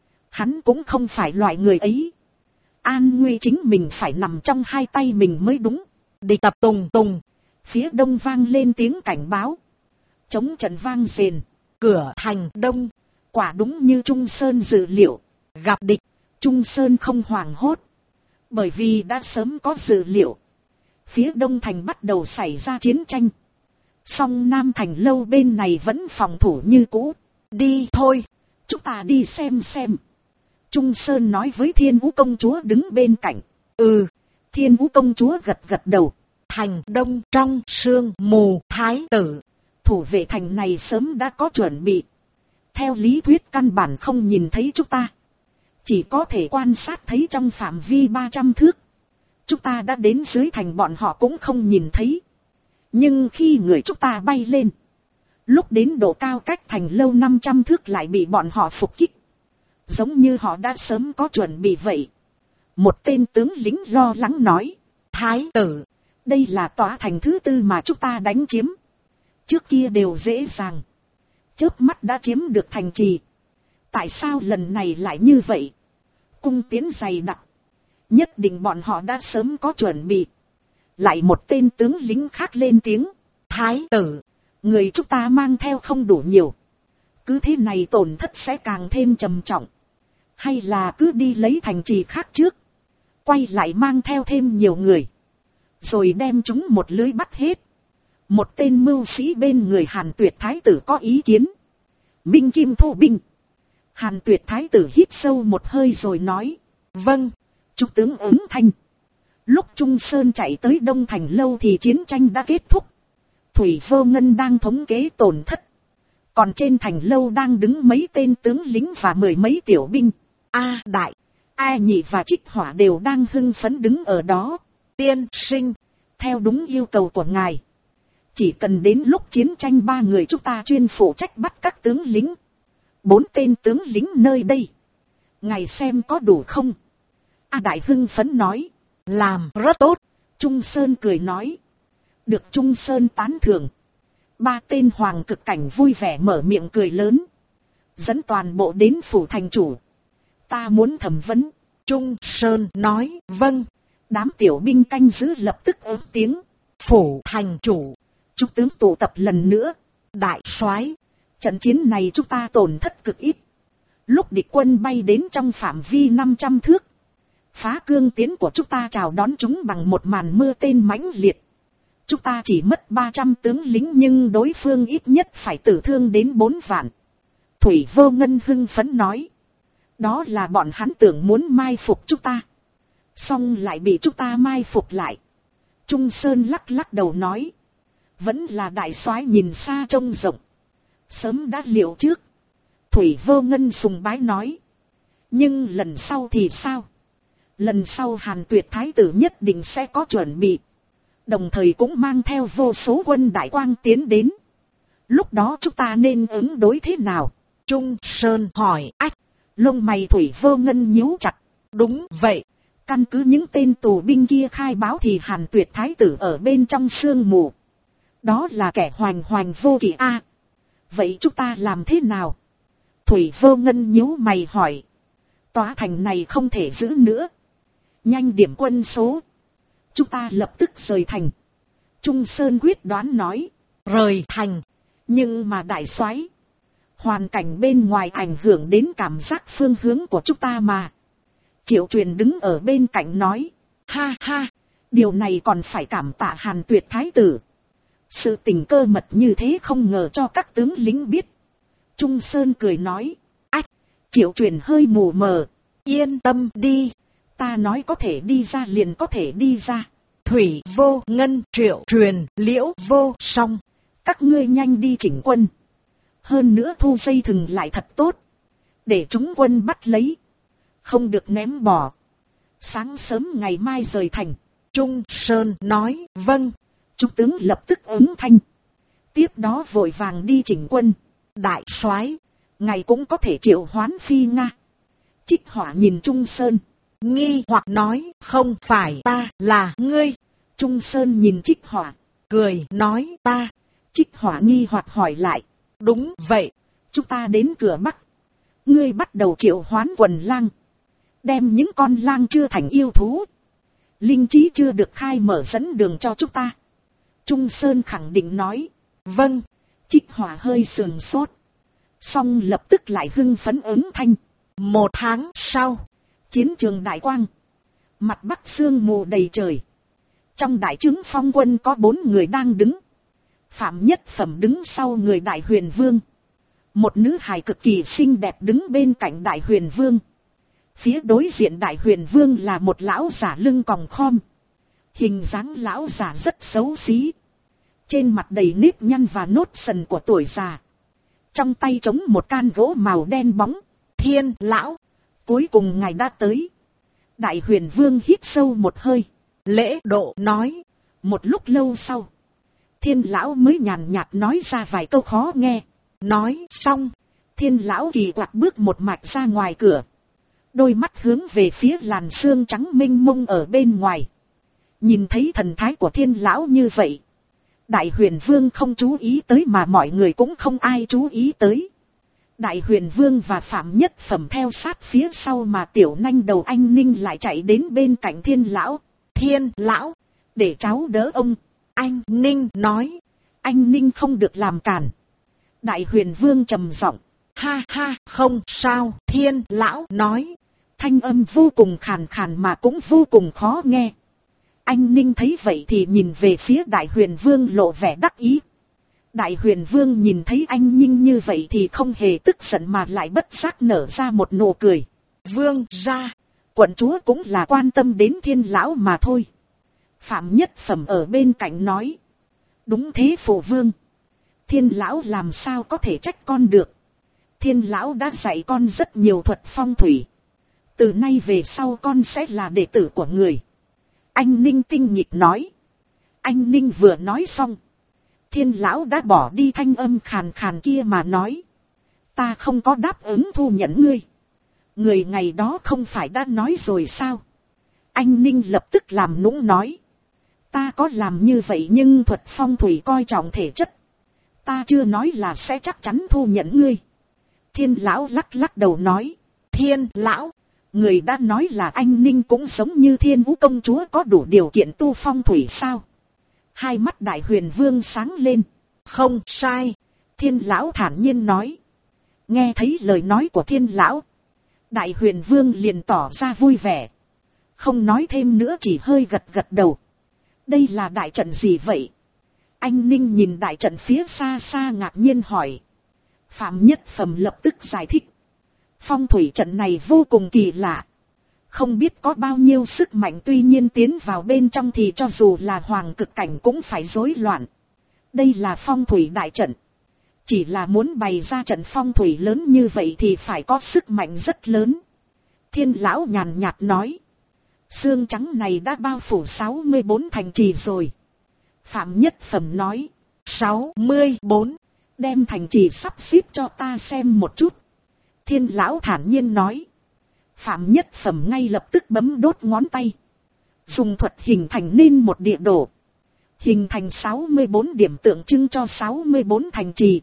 Hắn cũng không phải loại người ấy. An nguy chính mình phải nằm trong hai tay mình mới đúng. địch tập tùng tùng, Phía đông vang lên tiếng cảnh báo. Chống trận vang rền. cửa thành đông, Quả đúng như Trung Sơn dự liệu. gặp địch. Trung Sơn không hoảng hốt. Bởi vì đã sớm có dự liệu. Phía đông thành bắt đầu xảy ra chiến tranh. Song Nam thành lâu bên này vẫn phòng thủ như cũ. Đi thôi, chúng ta đi xem. Trung Sơn nói với Thiên Vũ công chúa đứng bên cạnh. Ừ. Thiên Vũ công chúa gật đầu. Thành đông trong sương mù, thái tử. Thủ vệ thành này sớm đã có chuẩn bị. Theo lý thuyết căn bản không nhìn thấy chúng ta. Chỉ có thể quan sát thấy trong phạm vi 300 thước. Chúng ta đã đến dưới thành bọn họ cũng không nhìn thấy. Nhưng khi người chúng ta bay lên, lúc đến độ cao cách thành lâu 500 thước lại bị bọn họ phục kích. Giống như họ đã sớm có chuẩn bị vậy. Một tên tướng lính lo lắng nói. Thái tử, đây là tòa thành thứ 4 mà chúng ta đánh chiếm. Trước kia đều dễ dàng. Chớp mắt đã chiếm được thành trì. Tại sao lần này lại như vậy? Cung tiến dày đặc. Nhất định bọn họ đã sớm có chuẩn bị. Lại một tên tướng lính khác lên tiếng. Thái tử, người chúng ta mang theo không đủ nhiều. Cứ thế này tổn thất sẽ càng thêm trầm trọng. Hay là cứ đi lấy thành trì khác trước. Quay lại mang theo thêm nhiều người. Rồi đem chúng một lưới bắt hết. Một tên mưu sĩ bên người Hàn Tuyệt Thái tử có ý kiến. Binh kim thô binh. Hàn Tuyệt Thái tử hít sâu một hơi rồi nói. vâng. Trung tướng ứng thanh. Lúc Trung Sơn chạy tới Đông Thành lâu thì chiến tranh đã kết thúc. Thủy Vô Ngân đang thống kế tổn thất. Còn trên thành lâu đang đứng mấy tên tướng lính và 10 mấy tiểu binh. A đại, A nhị và Trích Hỏa đều đang hưng phấn đứng ở đó. tiên sinh, theo đúng yêu cầu của ngài. Chỉ cần đến lúc chiến tranh 3 người chúng ta chuyên phụ trách bắt các tướng lính. 4 tên tướng lính nơi đây. Ngài xem có đủ không? A đại hưng phấn nói. làm rất tốt. Trung Sơn cười nói. Được Trung Sơn tán thưởng. 3 tên hoàng cực cảnh vui vẻ mở miệng cười lớn. Dẫn toàn bộ đến phủ thành chủ. Ta muốn thẩm vấn. Trung Sơn nói vâng. Đám tiểu binh canh giữ lập tức ớt tiếng. Phủ thành chủ. Chúng tướng tụ tập lần nữa. Đại soái, trận chiến này chúng ta tổn thất cực ít. Lúc địch quân bay đến trong phạm vi 500 thước. Phá cương tiến của chúng ta chào đón chúng bằng một màn mưa tên mãnh liệt. Chúng ta chỉ mất 300 tướng lính nhưng đối phương ít nhất phải tử thương đến 4 vạn. Thủy Vô Ngân hưng phấn nói. Đó là bọn hắn tưởng muốn mai phục chúng ta. Xong lại bị chúng ta mai phục lại. Trung Sơn lắc đầu nói. Vẫn là đại soái nhìn xa trông rộng. Sớm đã liệu trước. Thủy Vô Ngân sùng bái nói. Nhưng lần sau thì sao? Lần sau Hàn Tuyệt Thái tử nhất định sẽ có chuẩn bị. Đồng thời cũng mang theo vô số quân đại quang tiến đến. Lúc đó chúng ta nên ứng đối thế nào? Trung Sơn hỏi. Ách, lông mày Thủy Vô Ngân nhíu chặt. đúng vậy. Căn cứ những tên tù binh kia khai báo thì Hàn Tuyệt Thái tử ở bên trong sương mù. Đó là kẻ hoành vô kỵ a. Vậy chúng ta làm thế nào? Thủy Vô Ngân nhíu mày hỏi. Tòa thành này không thể giữ nữa. Nhanh điểm quân số. Chúng ta lập tức rời thành. Trung Sơn quyết đoán nói. Rời thành. Nhưng mà đại soái, hoàn cảnh bên ngoài ảnh hưởng đến cảm giác phương hướng của chúng ta mà. Triệu Truyền đứng ở bên cạnh nói. Ha ha, điều này còn phải cảm tạ Hàn Tuyệt Thái tử. Sự tình cơ mật như thế không ngờ cho các tướng lính biết. Trung Sơn cười nói. Ách, Triệu Truyền hơi mù mờ. Yên tâm đi. Ta nói có thể đi ra liền có thể đi ra. Thủy Vô Ngân, Triệu Truyền, Liễu Vô Song. Các ngươi nhanh đi chỉnh quân. Hơn nữa thu dây thừng lại thật tốt. Để chúng quân bắt lấy. Không được ném bỏ. Sáng sớm ngày mai rời thành. Trung Sơn nói vâng. Chúng tướng lập tức ứng thanh. Tiếp đó vội vàng đi chỉnh quân. Đại soái, ngài cũng có thể triệu hoán Phi Nga. Trích Hỏa nhìn Trung Sơn. nghi hoặc nói. Không phải ta, là ngươi. Trung Sơn nhìn Trích Hỏa. cười nói ta. Trích Hỏa nghi hoặc hỏi lại. Đúng vậy. Chúng ta đến cửa Bắc. Ngươi bắt đầu triệu hoán quần lang. Đem những con lang chưa thành yêu thú, linh trí chưa được khai mở dẫn đường cho chúng ta. Trung Sơn khẳng định nói. Vâng. Trích Hỏa hơi sườn sốt, xong lập tức lại hưng phấn ứng thanh. 1 tháng sau, chiến trường đại quang, mặt bắc sương mù đầy trời. Trong đại trướng phong quân có 4 người đang đứng. Phạm Nhất Phẩm đứng sau người Đại Huyền Vương. Một nữ hài cực kỳ xinh đẹp đứng bên cạnh Đại Huyền Vương. Phía đối diện Đại Huyền Vương là một lão giả lưng còng khom. Hình dáng lão giả rất xấu xí. Trên mặt đầy nếp nhăn và nốt sần của tuổi già. Trong tay trống một can gỗ màu đen bóng. Thiên lão, cuối cùng ngài đã tới. Đại Huyền Vương hít sâu một hơi, lễ độ nói. Một lúc lâu sau, Thiên lão mới nhàn nhạt nói ra vài câu khó nghe. Nói xong, Thiên lão kỳ quặc bước một mạch ra ngoài cửa. Đôi mắt hướng về phía làn sương trắng mênh mông ở bên ngoài. Nhìn thấy thần thái của Thiên lão như vậy, Đại Huyền Vương không chú ý tới mà mọi người cũng không ai chú ý tới. Đại Huyền Vương và Phạm Nhất Phẩm theo sát phía sau mà tiểu nanh đầu anh Ninh lại chạy đến bên cạnh Thiên lão. Thiên lão, để cháu đỡ ông. Anh Ninh nói. Anh Ninh không được làm cản. Đại Huyền Vương trầm giọng. Ha ha, không sao. Thiên lão nói. Thanh âm vô cùng khàn khàn mà cũng vô cùng khó nghe. Anh Ninh thấy vậy thì nhìn về phía Đại Huyền Vương lộ vẻ đắc ý. Đại Huyền Vương nhìn thấy anh Ninh như vậy thì không hề tức giận mà lại bất giác nở ra một nụ cười. Vương ra, quận chúa cũng là quan tâm đến Thiên lão mà thôi. Phạm Nhất Phẩm ở bên cạnh nói. Đúng thế phụ vương. Thiên lão làm sao có thể trách con được. Thiên lão đã dạy con rất nhiều thuật phong thủy. Từ nay về sau con sẽ là đệ tử của người. Anh Ninh tinh nhịp nói. Anh Ninh vừa nói xong, Thiên lão đã bỏ đi thanh âm khàn khàn kia mà nói. Ta không có đáp ứng thu nhận ngươi. Người ngày đó không phải đã nói rồi sao? Anh Ninh lập tức làm nũng nói. Ta có làm như vậy nhưng thuật phong thủy coi trọng thể chất. Ta chưa nói là sẽ chắc chắn thu nhận ngươi. Thiên lão lắc lắc đầu nói. Thiên lão, người đã nói là anh Ninh cũng giống như Thiên Vũ công chúa có đủ điều kiện tu phong thủy sao? Hai mắt Đại Huyền Vương sáng lên. Không sai. Thiên lão thản nhiên nói. Nghe thấy lời nói của Thiên lão, Đại Huyền Vương liền tỏ ra vui vẻ. Không nói thêm nữa, chỉ hơi gật gật đầu. Đây là đại trận gì vậy? Anh Ninh nhìn đại trận phía xa xa ngạc nhiên hỏi. Phạm Nhất Phẩm lập tức giải thích. Phong thủy trận này vô cùng kỳ lạ. Không biết có bao nhiêu sức mạnh, tuy nhiên tiến vào bên trong thì cho dù là hoàng cực cảnh cũng phải rối loạn. Đây là phong thủy đại trận. Chỉ là muốn bày ra trận phong thủy lớn như vậy thì phải có sức mạnh rất lớn. Thiên lão nhàn nhạt nói. Sương trắng này đã bao phủ 64 thành trì rồi. Phạm Nhất Phẩm nói. 64. Đem thành trì sắp xếp cho ta xem một chút. Thiên lão thản nhiên nói. Phạm Nhất Phẩm ngay lập tức bấm đốt ngón tay. Dùng thuật hình thành nên một địa đồ. Hình thành 64 điểm tượng trưng cho 64 thành trì.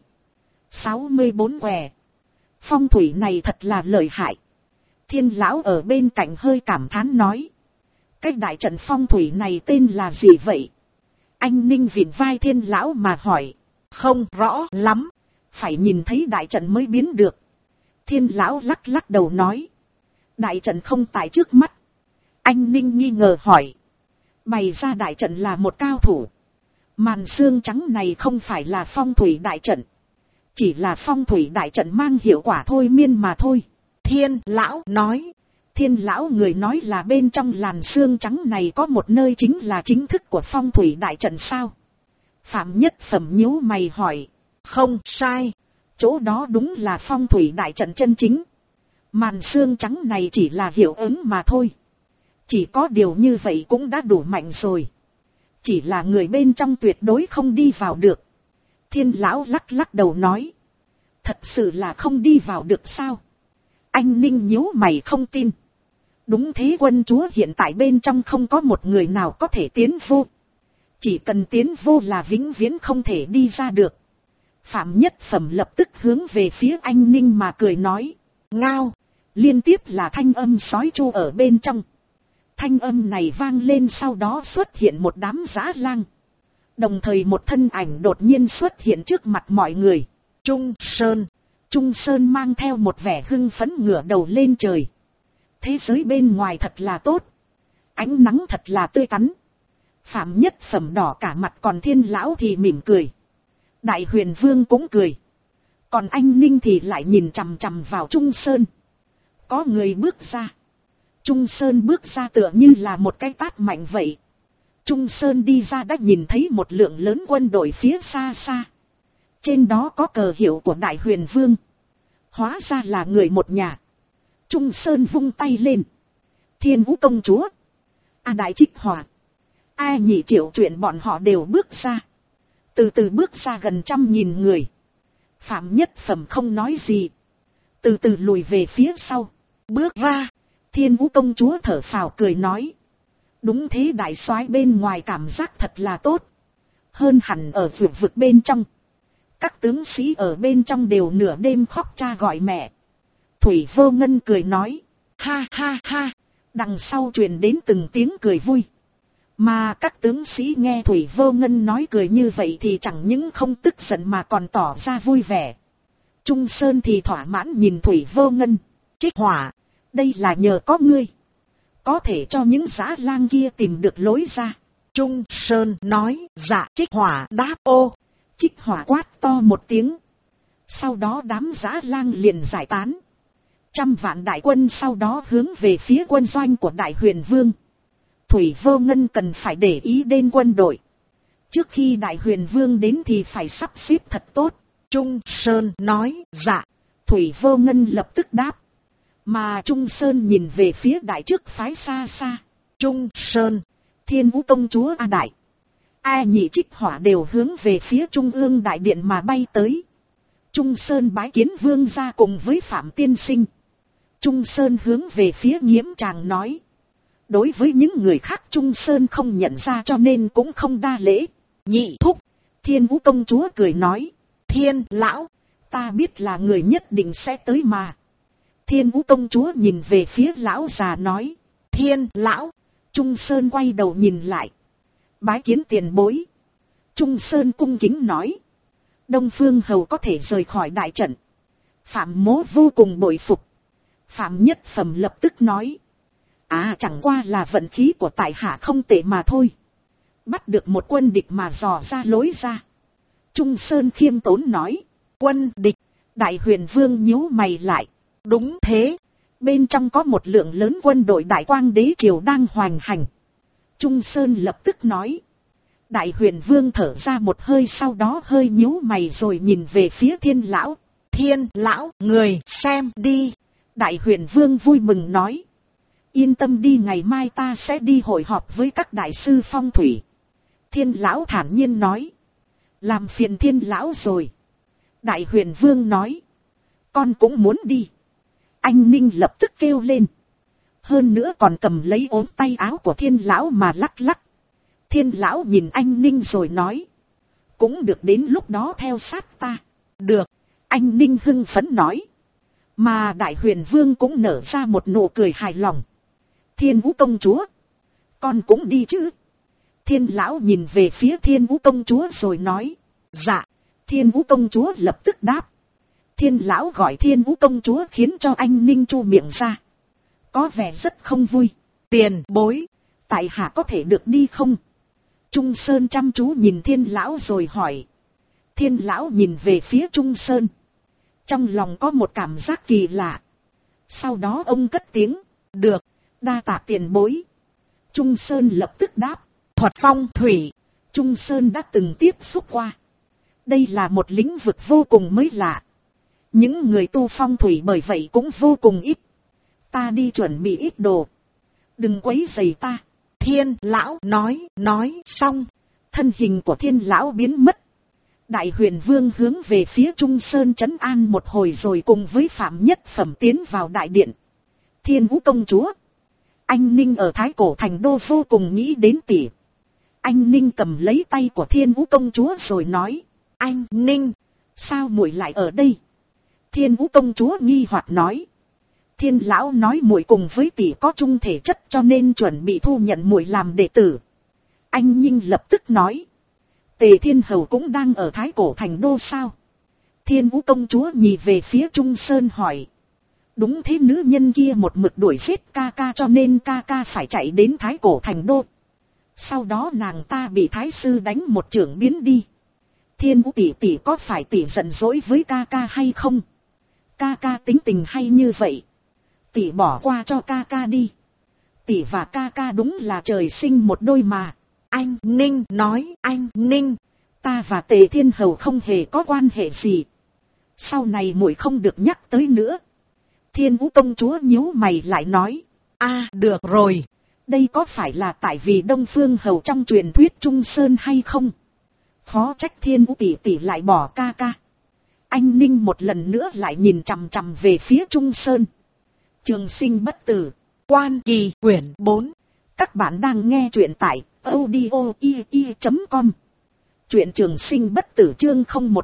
64 quẻ. Phong thủy này thật là lợi hại. Thiên lão ở bên cạnh hơi cảm thán nói. Cái đại trận phong thủy này tên là gì vậy? Anh Ninh vịn vai Thiên lão mà hỏi. Không rõ lắm. Phải nhìn thấy đại trận mới biến được. Thiên lão lắc lắc đầu nói. Đại trận không tại trước mắt. Anh Ninh nghi ngờ hỏi. Bày ra đại trận là một cao thủ. Màn sương trắng này không phải là phong thủy đại trận. Chỉ là phong thủy đại trận mang hiệu quả thôi miên mà thôi. Thiên lão nói. Thiên lão người nói là bên trong làn sương trắng này có một nơi chính là chính thức của phong thủy đại trận sao? Phạm Nhất Phẩm nhíu mày hỏi. Không sai. Chỗ đó đúng là phong thủy đại trận chân chính. Màn sương trắng này chỉ là hiệu ứng mà thôi. Chỉ có điều như vậy cũng đã đủ mạnh rồi. Chỉ là người bên trong tuyệt đối không đi vào được. Thiên lão lắc lắc đầu nói. Thật sự là không đi vào được sao? Anh Ninh nhíu mày không tin. Đúng thế, quân chúa hiện tại bên trong không có một người nào có thể tiến vô. Chỉ cần tiến vô là vĩnh viễn không thể đi ra được. Phạm Nhất Phẩm lập tức hướng về phía anh Ninh mà cười nói. Ngao. Liên tiếp là thanh âm sói tru ở bên trong. Thanh âm này vang lên, sau đó xuất hiện một đám dã lang. Đồng thời một thân ảnh đột nhiên xuất hiện trước mặt mọi người. Trung Sơn. Trung Sơn mang theo một vẻ hưng phấn ngửa đầu lên trời. Thế giới bên ngoài thật là tốt. Ánh nắng thật là tươi tắn. Phạm Nhất Phẩm đỏ cả mặt, còn Thiên Lão thì mỉm cười. Đại Huyền Vương cũng cười. Còn anh Ninh thì lại nhìn chằm chằm vào Trung Sơn. Có người bước ra. Trung Sơn bước ra tựa như là một cái tát mạnh vậy. Trung Sơn đi ra đã nhìn thấy một lượng lớn quân đội phía xa xa. Trên đó có cờ hiệu của Đại Huyền Vương. Hóa ra là người một nhà. Trung Sơn vung tay lên. Thiên Vũ công chúa. Đại Trích Hỏa. Nhị Triệu Chuyện bọn họ đều bước ra. Từ từ bước ra gần 100.000 người. Phạm Nhất Phẩm không nói gì. Từ từ lùi về phía sau. Bước ra. Thiên Vũ công chúa thở phào cười nói. Đúng thế, đại soái bên ngoài cảm giác thật là tốt. Hơn hẳn ở vực bên trong. Các tướng sĩ ở bên trong đều nửa đêm khóc cha gọi mẹ. Thủy Vô Ngân cười nói. Ha ha ha. Đằng sau truyền đến từng tiếng cười vui. Mà các tướng sĩ nghe Thủy Vô Ngân nói cười như vậy thì chẳng những không tức giận mà còn tỏ ra vui vẻ. Trung Sơn thì thỏa mãn nhìn Thủy Vô Ngân. Trích Hỏa, đây là nhờ có ngươi. Có thể cho những dã lang kia tìm được lối ra. Trung Sơn nói. Dạ. Trích Hỏa đáp. Ô. Trích Hỏa quát to một tiếng. Sau đó đám dã lang liền giải tán. 100 vạn đại quân sau đó hướng về phía quân doanh của Đại Huyền Vương. Thủy Vô Ngân cần phải để ý đến quân đội. Trước khi Đại Huyền Vương đến thì phải sắp xếp thật tốt. Trung Sơn nói. Dạ. Thủy Vô Ngân lập tức đáp. Mà Trung Sơn nhìn về phía đại trước phái xa xa. Trung Sơn, Thiên Vũ công chúa Đại, Nhị Trích Hỏa đều hướng về phía Trung ương đại điện mà bay tới. Trung Sơn bái kiến vương gia cùng với Phạm tiên sinh. Trung Sơn hướng về phía Nghiễm Tràng nói. Đối với những người khác Trung Sơn không nhận ra cho nên cũng không đa lễ. Nhị thúc. Thiên Vũ công chúa cười nói. Thiên lão, ta biết là người nhất định sẽ tới mà. Thiên Vũ công chúa nhìn về phía lão già nói. Thiên lão. Trung Sơn quay đầu nhìn lại. Bái kiến tiền bối. Trung Sơn cung kính nói. Đông Phương Hầu có thể rời khỏi đại trận. Phạm Mỗ vô cùng bội phục. Phạm Nhất Phẩm lập tức nói. Chẳng qua là vận khí của tại hạ không tệ mà thôi. Bắt được một quân địch mà dò ra lối ra. Trung Sơn khiêm tốn nói. Quân địch. Đại Huyền Vương nhíu mày lại. Đúng thế. Bên trong có một lượng lớn quân đội Đại Quang Đế Triều đang hoành hành. Trung Sơn lập tức nói. Đại Huyền Vương thở ra một hơi, sau đó hơi nhíu mày rồi nhìn về phía Thiên lão. Thiên lão, người xem đi. Đại Huyền Vương vui mừng nói. Yên tâm đi, ngày mai ta sẽ đi hội họp với các đại sư phong thủy. Thiên lão thản nhiên nói. Làm phiền Thiên lão rồi. Đại Huyền Vương nói. Con cũng muốn đi. Anh Ninh lập tức kêu lên. Hơn nữa còn cầm lấy ốm tay áo của Thiên lão mà lắc lắc. Thiên lão nhìn anh Ninh rồi nói. Cũng được, đến lúc đó theo sát ta. Được. Anh Ninh hưng phấn nói. Mà Đại Huyền Vương cũng nở ra một nụ cười hài lòng. Thiên Vũ công chúa. Con cũng đi chứ. Thiên lão nhìn về phía Thiên Vũ công chúa rồi nói. Dạ. Thiên Vũ công chúa lập tức đáp. Thiên lão gọi Thiên Vũ công chúa khiến cho anh Ninh chu miệng ra. Có vẻ rất không vui. Tiền bối. Tại hạ có thể được đi không? Trung Sơn chăm chú nhìn Thiên lão rồi hỏi. Thiên lão nhìn về phía Trung Sơn. Trong lòng có một cảm giác kỳ lạ. Sau đó ông cất tiếng. Được. Đa tạ tiền bối. Trung Sơn lập tức đáp. Thuật phong thủy. Trung Sơn đã từng tiếp xúc qua. Đây là một lĩnh vực vô cùng mới lạ. Những người tu phong thủy bởi vậy cũng vô cùng ít. Ta đi chuẩn bị ít đồ. Đừng quấy rầy ta. Thiên lão nói xong. Thân hình của Thiên lão biến mất. Đại Huyền Vương hướng về phía Trung Sơn trấn an một hồi rồi cùng với Phạm Nhất Phẩm tiến vào đại điện. Thiên Vũ công chúa. Anh Ninh ở Thái Cổ Thành Đô vô cùng nghĩ đến tỷ. Anh Ninh cầm lấy tay của Thiên Vũ công chúa rồi nói. Anh Ninh, sao muội lại ở đây? Thiên Vũ công chúa nghi hoặc nói. Thiên lão nói muội cùng với tỷ có chung thể chất cho nên chuẩn bị thu nhận muội làm đệ tử. Anh Ninh lập tức nói. Tề Thiên Hầu cũng đang ở Thái Cổ Thành Đô sao? Thiên Vũ công chúa nhìn về phía Trung Sơn hỏi. Đúng thế, nữ nhân kia một mực đuổi giết ca ca cho nên ca ca phải chạy đến Thái Cổ Thành Đô. Sau đó nàng ta bị thái sư đánh một chưởng biến đi. Thiên Vũ tỷ tỷ có phải tỷ giận dỗi với ca ca hay không? Ca ca tính tình hay như vậy. Tỷ bỏ qua cho ca ca đi. Tỷ và ca ca đúng là trời sinh một đôi mà. Anh Ninh nói. Anh Ninh, ta và Tề Thiên Hầu không hề có quan hệ gì. Sau này muội không được nhắc tới nữa. Thiên Vũ công chúa nhíu mày lại nói. Được rồi. Đây có phải là tại vì Đông Phương Hầu trong truyền thuyết Trung Sơn hay không? Phó trách Thiên Vũ tỷ tỷ lại bỏ ca ca. Anh Ninh một lần nữa lại nhìn chằm chằm về phía Trung Sơn. Trường sinh bất tử. Quan Kỳ quyển 4. Các bạn đang nghe truyện tại audio.com. Truyện trường sinh bất tử chương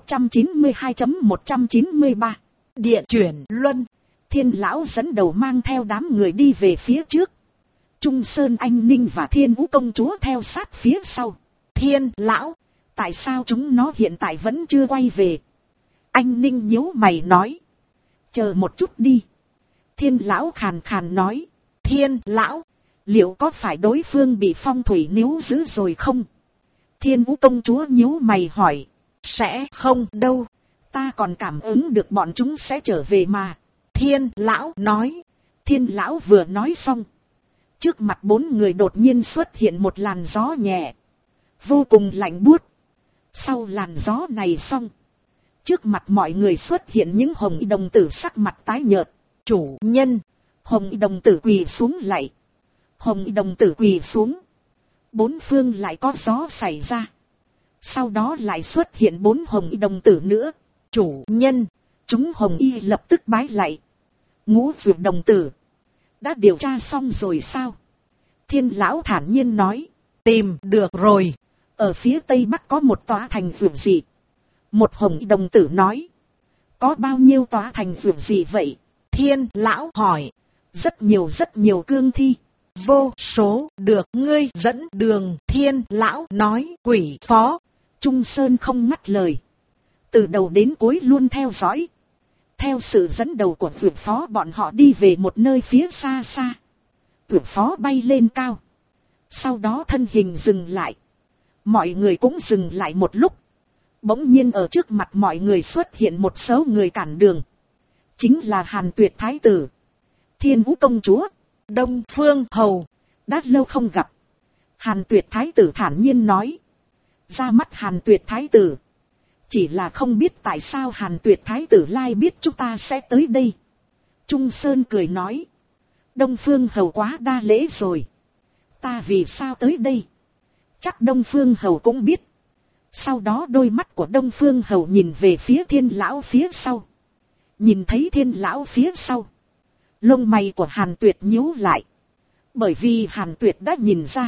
0192.193. Địa chuyển luân. Thiên lão dẫn đầu mang theo đám người đi về phía trước. Trung Sơn, Anh Ninh và Thiên Vũ công chúa theo sát phía sau. Thiên lão, tại sao chúng nó hiện tại vẫn chưa quay về? Anh Ninh nhíu mày nói. Chờ một chút đi. Thiên lão khàn khàn nói. Thiên lão, liệu có phải đối phương bị phong thủy níu giữ rồi không? Thiên Vũ công chúa nhíu mày hỏi. Sẽ không đâu. Ta còn cảm ứng được bọn chúng sẽ trở về mà. Thiên lão nói. Thiên lão vừa nói xong. Trước mặt bốn người đột nhiên xuất hiện một làn gió nhẹ. Vô cùng lạnh buốt. Sau làn gió này xong. Trước mặt mọi người xuất hiện những hồng y đồng tử sắc mặt tái nhợt. Chủ nhân. Hồng y đồng tử quỳ xuống lạy. Hồng y đồng tử quỳ xuống. Bốn phương lại có gió xảy ra. Sau đó lại xuất hiện bốn hồng y đồng tử nữa. Chủ nhân. Chúng hồng y lập tức bái lạy. Ngũ dược đồng tử. Đã điều tra xong rồi sao? Thiên lão thản nhiên nói. Tìm được rồi. Ở phía tây bắc có một tòa thành dược gì? Một hồng y đồng tử nói. Có bao nhiêu tòa thành dược gì vậy? Thiên lão hỏi. Rất nhiều cương thi. Vô số, được ngươi dẫn đường. Thiên lão nói. Quỷ phó. Trung Sơn không ngắt lời. Từ đầu đến cuối luôn theo dõi. Theo sự dẫn đầu của dược phó bọn họ đi về một nơi phía xa xa. Dược phó bay lên cao. Sau đó thân hình dừng lại. Mọi người cũng dừng lại một lúc. Bỗng nhiên ở trước mặt mọi người xuất hiện một số người cản đường. Chính là Hàn Tuyệt Thái tử, Thiên Vũ công chúa, Đông Phương Hầu. Đã lâu không gặp. Hàn Tuyệt Thái tử thản nhiên nói. Ra mắt Hàn Tuyệt Thái tử. Chỉ là không biết tại sao Hàn Tuyệt Thái tử lai biết chúng ta sẽ tới đây. Trung Sơn cười nói. Đông Phương Hầu quá đa lễ rồi. Ta vì sao tới đây? Chắc Đông Phương Hầu cũng biết. Sau đó đôi mắt của Đông Phương Hầu nhìn về phía Thiên lão phía sau. Nhìn thấy Thiên lão phía sau. Lông mày của Hàn Tuyệt nhíu lại. Bởi vì Hàn Tuyệt đã nhìn ra.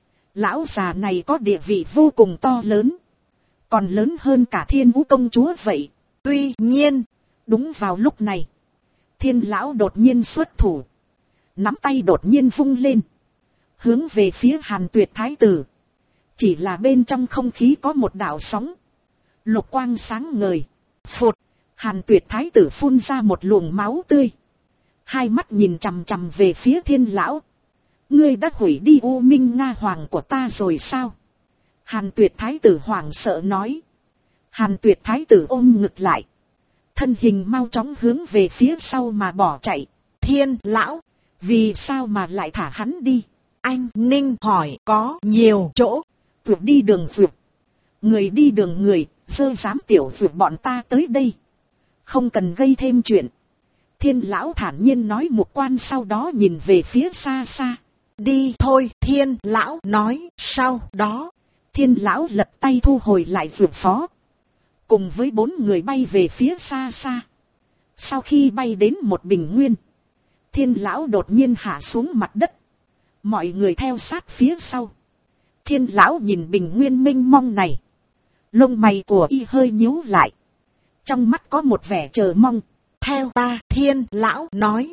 Lão già này có địa vị vô cùng to lớn. Còn lớn hơn cả Thiên Vũ công chúa vậy. Tuy nhiên, đúng vào lúc này. Thiên lão đột nhiên xuất thủ. Nắm tay đột nhiên vung lên. Hướng về phía Hàn Tuyệt Thái tử. Chỉ là bên trong không khí có một đạo sóng. Lục quang sáng ngời. Phụt. Hàn Tuyệt Thái tử phun ra một luồng máu tươi. Hai mắt nhìn chằm chằm về phía Thiên lão. Ngươi đã hủy đi U Minh Nga Hoàng của ta rồi sao? Hàn Tuyệt Thái tử hoảng sợ nói. Hàn Tuyệt Thái tử ôm ngực lại. Thân hình mau chóng hướng về phía sau mà bỏ chạy. Thiên lão, vì sao mà lại thả hắn đi? Anh Ninh hỏi. Có nhiều chỗ. Vượt đi đường vượt. Người đi đường người, dơ dám tiểu vượt bọn ta tới đây. Không cần gây thêm chuyện. Thiên lão thản nhiên nói một quan, sau đó nhìn về phía xa xa. Đi thôi. Thiên lão nói. Sau đó Thiên lão lật tay thu hồi lại dược phó. Cùng với bốn người bay về phía xa xa. Sau khi bay đến một bình nguyên. Thiên lão đột nhiên hạ xuống mặt đất. Mọi người theo sát phía sau. Thiên lão nhìn bình nguyên mênh mông này. Lông mày của y hơi nhíu lại. Trong mắt có một vẻ chờ mong. Theo ta, Thiên lão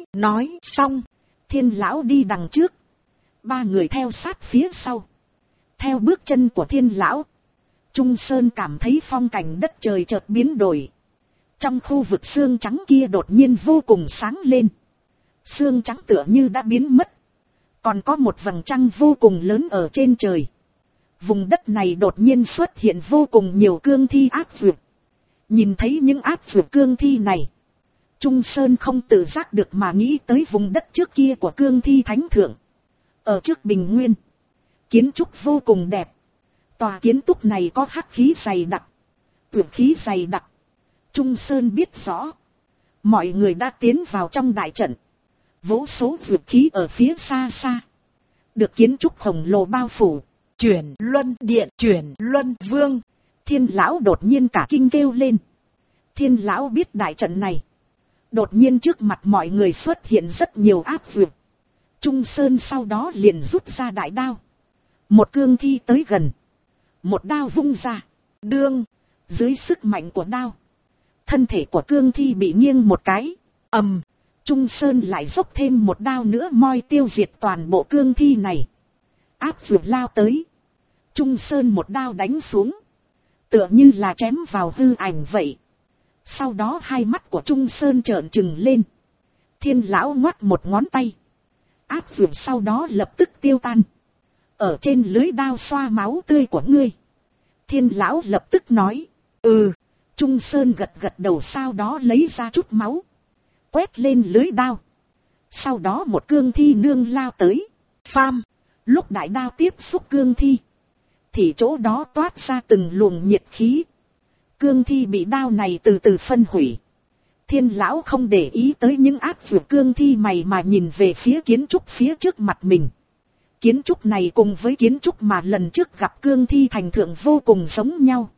nói xong. Thiên lão đi đằng trước. Ba người theo sát phía sau. Theo bước chân của thiên lão, Trung Sơn cảm thấy phong cảnh đất trời chợt biến đổi. Trong khu vực xương trắng kia đột nhiên vô cùng sáng lên. Xương trắng tựa như đã biến mất. Còn có một vầng trăng vô cùng lớn ở trên trời. Vùng đất này đột nhiên xuất hiện vô cùng nhiều cương thi ác vượt. Nhìn thấy những ác vượt cương thi này, Trung Sơn không tự giác được mà nghĩ tới vùng đất trước kia của cương thi thánh thượng. Ở trước bình nguyên, kiến trúc vô cùng đẹp. Tòa kiến trúc này có hắc khí dày đặc, tuyệt khí dày đặc. Trung Sơn biết rõ, mọi người đã tiến vào trong đại trận. Vô số vượt khí ở phía xa xa, được kiến trúc khổng lồ bao phủ. Chuyển luân điện, chuyển luân vương. Thiên lão đột nhiên cả kinh kêu lên. Thiên lão biết đại trận này. Đột nhiên trước mặt mọi người xuất hiện rất nhiều áp vượt. Trung Sơn sau đó liền rút ra đại đao. Một cương thi tới gần. Một đao vung ra. Đương. Dưới sức mạnh của đao, thân thể của cương thi bị nghiêng một cái. Ầm. Trung Sơn lại dốc thêm một đao nữa moi tiêu diệt toàn bộ cương thi này. Áp vượt lao tới. Trung Sơn một đao đánh xuống. Tựa như là chém vào hư ảnh vậy. Sau đó hai mắt của Trung Sơn trợn trừng lên. Thiên lão ngoắt một ngón tay. Áp vượt sau đó lập tức tiêu tan. Ở trên lưới đao xoa máu tươi của ngươi. Thiên lão lập tức nói. Trung Sơn gật gật đầu, sau đó lấy ra chút máu. Quét lên lưới đao. Sau đó một cương thi nương lao tới. Pham. Lúc đại đao tiếp xúc cương thi, thì chỗ đó toát ra từng luồng nhiệt khí. Cương thi bị đao này từ từ phân hủy. Thiên lão không để ý tới những ác vượt cương thi mày mà nhìn về phía kiến trúc phía trước mặt mình. Kiến trúc này cùng với kiến trúc mà lần trước gặp cương thi thành thượng vô cùng giống nhau.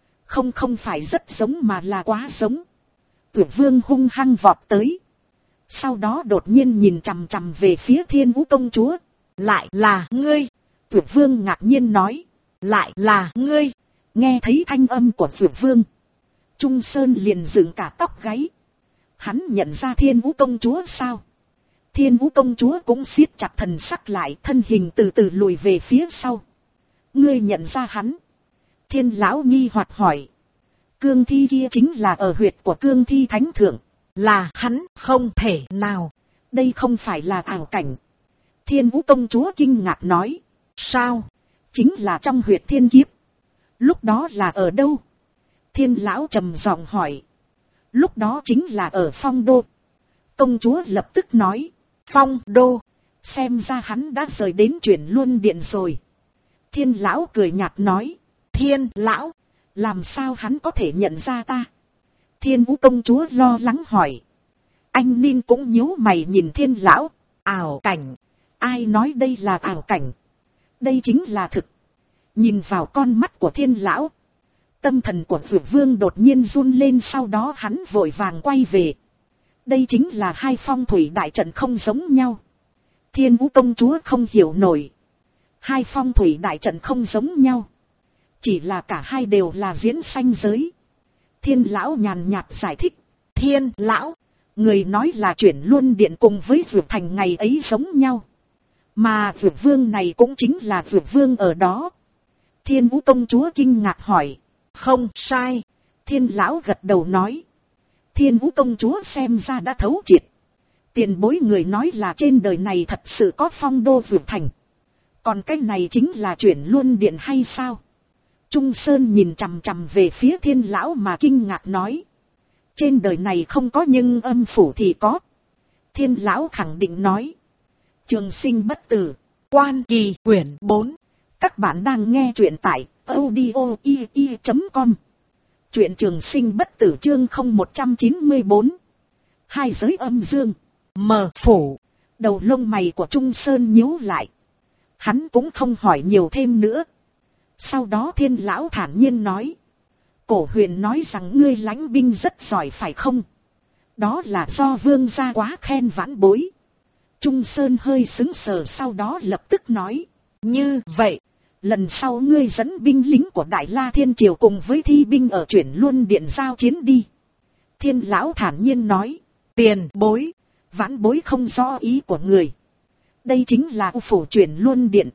Không phải rất giống mà là quá giống. Tuyệt vương hung hăng vọt tới. Sau đó đột nhiên nhìn chằm chằm về phía Thiên Vũ công chúa. Lại là ngươi. Tuyệt vương ngạc nhiên nói. Lại là ngươi. Nghe thấy thanh âm của Tuyệt vương, Trung Sơn liền dựng cả tóc gáy. Hắn nhận ra Thiên Vũ công chúa sao? Thiên Vũ công chúa cũng siết chặt thần sắc lại, thân hình từ từ lùi về phía sau. Ngươi nhận ra hắn? Thiên lão nghi hoặc hỏi. Cương thi kia chính là ở huyệt của cương thi thánh thượng. Là hắn, không thể nào. Đây không phải là ảo cảnh. Thiên Vũ công chúa kinh ngạc nói. Sao? Chính là trong huyệt thiên kiếp. Lúc đó là ở đâu? Thiên lão trầm giọng hỏi. Lúc đó chính là ở Phong Đô. Công chúa lập tức nói. Phong Đô. Xem ra hắn đã rời đến Chuyển Luân Điện rồi. Thiên lão cười nhạt nói. Thiên lão, làm sao hắn có thể nhận ra ta? Thiên Vũ công chúa lo lắng hỏi. Anh Ninh cũng nhíu mày nhìn thiên lão. Ảo cảnh. Ai nói đây là ảo cảnh? Đây chính là thực. Nhìn vào con mắt của thiên lão, tâm thần của Dược Vương đột nhiên run lên, sau đó hắn vội vàng quay về. Đây chính là hai phong thủy đại trận không giống nhau. Thiên Vũ công chúa không hiểu nổi. Hai phong thủy đại trận không giống nhau. Chỉ là cả hai đều là diễn sanh giới. Thiên lão nhàn nhạt giải thích. Thiên lão, người nói là Chuyển Luân Điện cùng với Dược Thành ngày ấy giống nhau. Mà Dược Vương này cũng chính là Dược Vương ở đó. Thiên Vũ công chúa kinh ngạc hỏi. Không sai. Thiên lão gật đầu nói. Thiên Vũ công chúa xem ra đã thấu triệt. Tiền bối người nói là trên đời này thật sự có Phong Đô Dược Thành. Còn cái này chính là Chuyển Luân Điện hay sao? Trung Sơn nhìn chằm chằm về phía thiên lão mà kinh ngạc nói. Trên đời này không có nhưng âm phủ thì có. Thiên lão khẳng định nói. Trường sinh bất tử. Quan Kỳ quyển 4. Các bạn đang nghe truyện tại audio.com. Truyện Trường Sinh bất tử chương 0194. Hai giới âm dương. Mờ phủ. Đầu lông mày của Trung Sơn nhíu lại. Hắn cũng không hỏi nhiều thêm nữa. Sau đó thiên lão thản nhiên nói. Cổ huyền nói rằng ngươi lãnh binh rất giỏi phải không? Đó là do vương gia quá khen vãn bối. Trung Sơn hơi sững sờ, sau đó lập tức nói. Như vậy, Lần sau ngươi dẫn binh lính của Đại La Thiên Triều cùng với thi binh ở Chuyển Luân Điện giao chiến đi. Thiên lão thản nhiên nói. Tiền bối, vãn bối không rõ ý của người. Đây chính là U phủ Chuyển Luân Điện.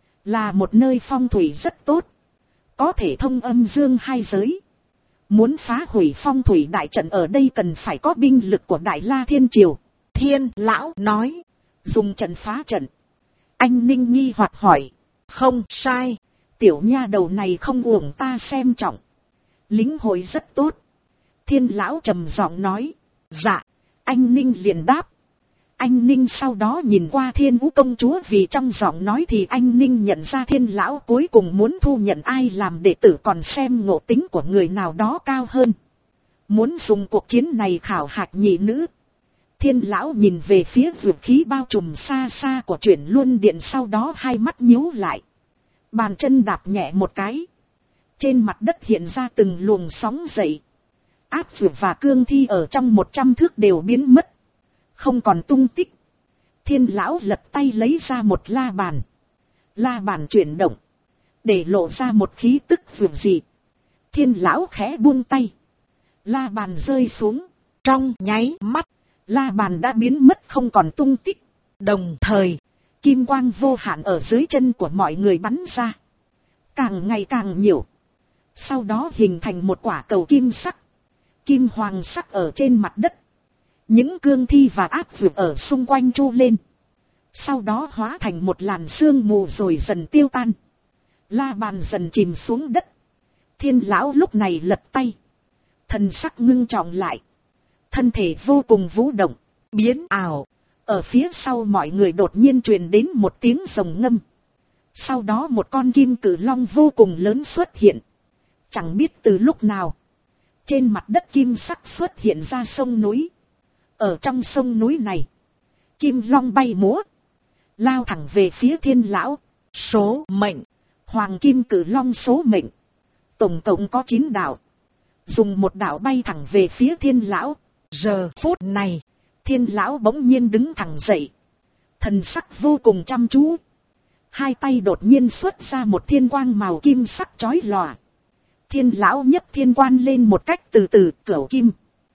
Là một nơi phong thủy rất tốt. Có thể thông âm dương hai giới. Muốn phá hủy phong thủy đại trận ở đây cần phải có binh lực của Đại La Thiên Triều. Thiên lão nói. Dùng trận phá trận. Anh Ninh nghi hoặc hỏi. Không sai. Tiểu nha đầu này không uổng ta xem trọng. Lính hội rất tốt. Thiên lão trầm giọng nói. Dạ. Anh Ninh liền đáp. Anh Ninh sau đó nhìn qua Thiên Vũ công chúa, vì trong giọng nói thì anh Ninh nhận ra Thiên lão cuối cùng muốn thu nhận ai làm đệ tử, còn xem ngộ tính của người nào đó cao hơn. Muốn dùng cuộc chiến này khảo hạch nhị nữ. Thiên lão nhìn về phía vượt khí bao trùm xa xa của Chuyển Luân Điện, sau đó hai mắt nhíu lại. Bàn chân đạp nhẹ một cái. Trên mặt đất hiện ra từng luồng sóng dậy. Áp vượt và cương thi ở trong 100 thước đều biến mất. Không còn tung tích. Thiên lão lật tay lấy ra một la bàn. La bàn chuyển động. Để lộ ra một khí tức vượt dị. Thiên lão khẽ buông tay. La bàn rơi xuống. Trong nháy mắt. La bàn đã biến mất không còn tung tích. Đồng thời, kim quang vô hạn ở dưới chân của mọi người bắn ra. Càng ngày càng nhiều. Sau đó hình thành một quả cầu kim sắc. Kim hoàng sắc ở trên mặt đất. Những cương thi và áp vượt ở xung quanh chu lên. Sau đó hóa thành một làn sương mù rồi dần tiêu tan. La bàn dần chìm xuống đất. Thiên lão lúc này lật tay. Thần sắc ngưng trọng lại. Thân thể vô cùng vũ động, biến ảo. Ở phía sau mọi người đột nhiên truyền đến một tiếng rồng ngâm. Sau đó một con kim cử long vô cùng lớn xuất hiện. Chẳng biết từ lúc nào. Trên mặt đất kim sắc xuất hiện ra sông núi. Ở trong sông núi này, kim long bay múa. Lao thẳng về phía thiên lão. Số mệnh. Hoàng kim cử long số mệnh. Tổng cộng có 9 đạo. Dùng một đạo bay thẳng về phía thiên lão. Giờ phút này, thiên lão bỗng nhiên đứng thẳng dậy. Thần sắc vô cùng chăm chú. Hai tay đột nhiên xuất ra một thiên quang màu kim sắc chói lòa. Thiên lão nhấc thiên quan lên một cách từ từ, cửu kim.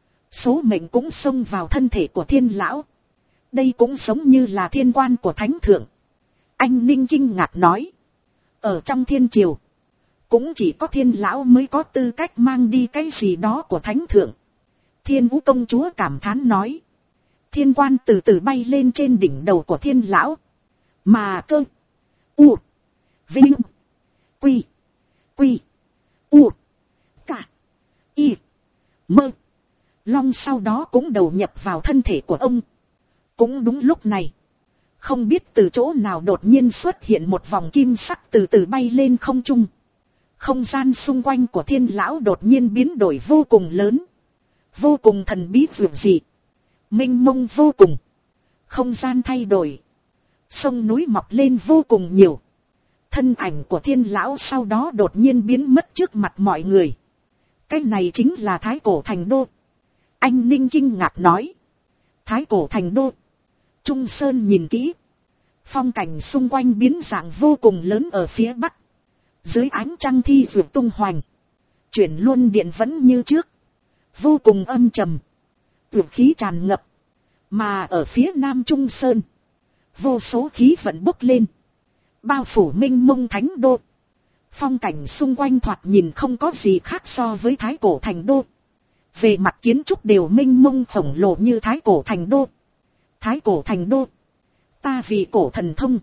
Số mệnh cũng xông vào thân thể của thiên lão. Đây cũng giống như là thiên quan của thánh thượng. Anh Ninh kinh ngạc nói. Ở trong thiên triều, cũng chỉ có thiên lão mới có tư cách mang đi cái gì đó của thánh thượng. Thiên Vũ công chúa cảm thán nói. Thiên quan từ từ bay lên trên đỉnh đầu của thiên lão. Mà cơ. U. Vinh. Quy. Quy. U. Cả. Y. Mơ. Long sau đó cũng đầu nhập vào thân thể của ông. Cũng đúng lúc này. Không biết từ chỗ nào đột nhiên xuất hiện một vòng kim sắc từ từ bay lên không trung. Không gian xung quanh của thiên lão đột nhiên biến đổi vô cùng lớn. Vô cùng thần bí vượt dị. Mênh mông vô cùng. Không gian thay đổi. Sông núi mọc lên vô cùng nhiều. Thân ảnh của thiên lão sau đó đột nhiên biến mất trước mặt mọi người. Cái này chính là Thái Cổ Thành Đô. Anh Ninh kinh ngạc nói. Thái Cổ Thành Đô. Trung Sơn nhìn kỹ. Phong cảnh xung quanh biến dạng vô cùng lớn ở phía bắc. Dưới ánh trăng thi vượt tung hoành. Chuyển Luân Điện vẫn như trước. Vô cùng âm trầm. Vượt khí tràn ngập. Mà ở phía nam Trung Sơn. Vô số khí vận bốc lên. Bao phủ mênh mông thánh đô. Phong cảnh xung quanh thoạt nhìn không có gì khác so với Thái Cổ Thành Đô. Về mặt kiến trúc đều mênh mông khổng lồ như Thái Cổ Thành Đô. Thái Cổ Thành Đô. Ta vì cổ thần thông.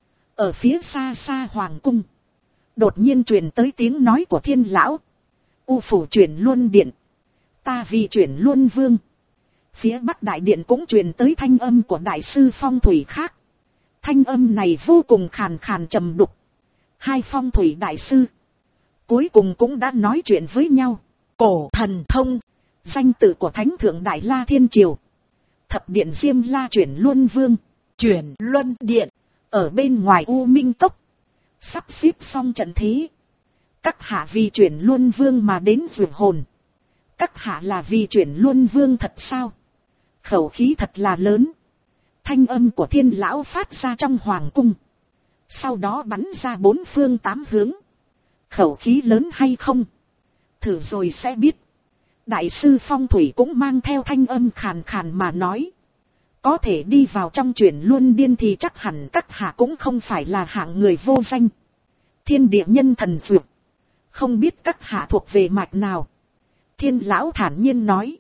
Ở phía xa xa hoàng cung. Đột nhiên truyền tới tiếng nói của thiên lão. U phủ Chuyển Luân Điện. Ta vì Chuyển Luân Vương. Phía bắc đại điện cũng truyền tới thanh âm của đại sư phong thủy khác. Thanh âm này vô cùng khàn khàn trầm đục. Hai phong thủy đại sư. Cuối cùng cũng đã nói chuyện với nhau. Cổ thần thông. Danh tự của thánh thượng Đại La Thiên Triều. Thập điện Diêm La Chuyển Luân Vương. Chuyển Luân Điện. Ở bên ngoài U Minh Cốc. Sắp xếp xong trận thế. Các hạ vì Chuyển Luân Vương mà đến vượt hồn. Các hạ là vì Chuyển Luân Vương thật sao? Khẩu khí thật là lớn. Thanh âm của thiên lão phát ra trong hoàng cung. Sau đó bắn ra 4 phương 8 hướng. Khẩu khí lớn hay không? Thử rồi sẽ biết. Đại sư phong thủy cũng mang theo thanh âm khàn khàn mà nói. Có thể đi vào trong chuyển luân điên thì chắc hẳn các hạ cũng không phải là hạng người vô danh. Thiên địa nhân thần dược. Không biết các hạ thuộc về mạch nào. Thiên lão thản nhiên nói.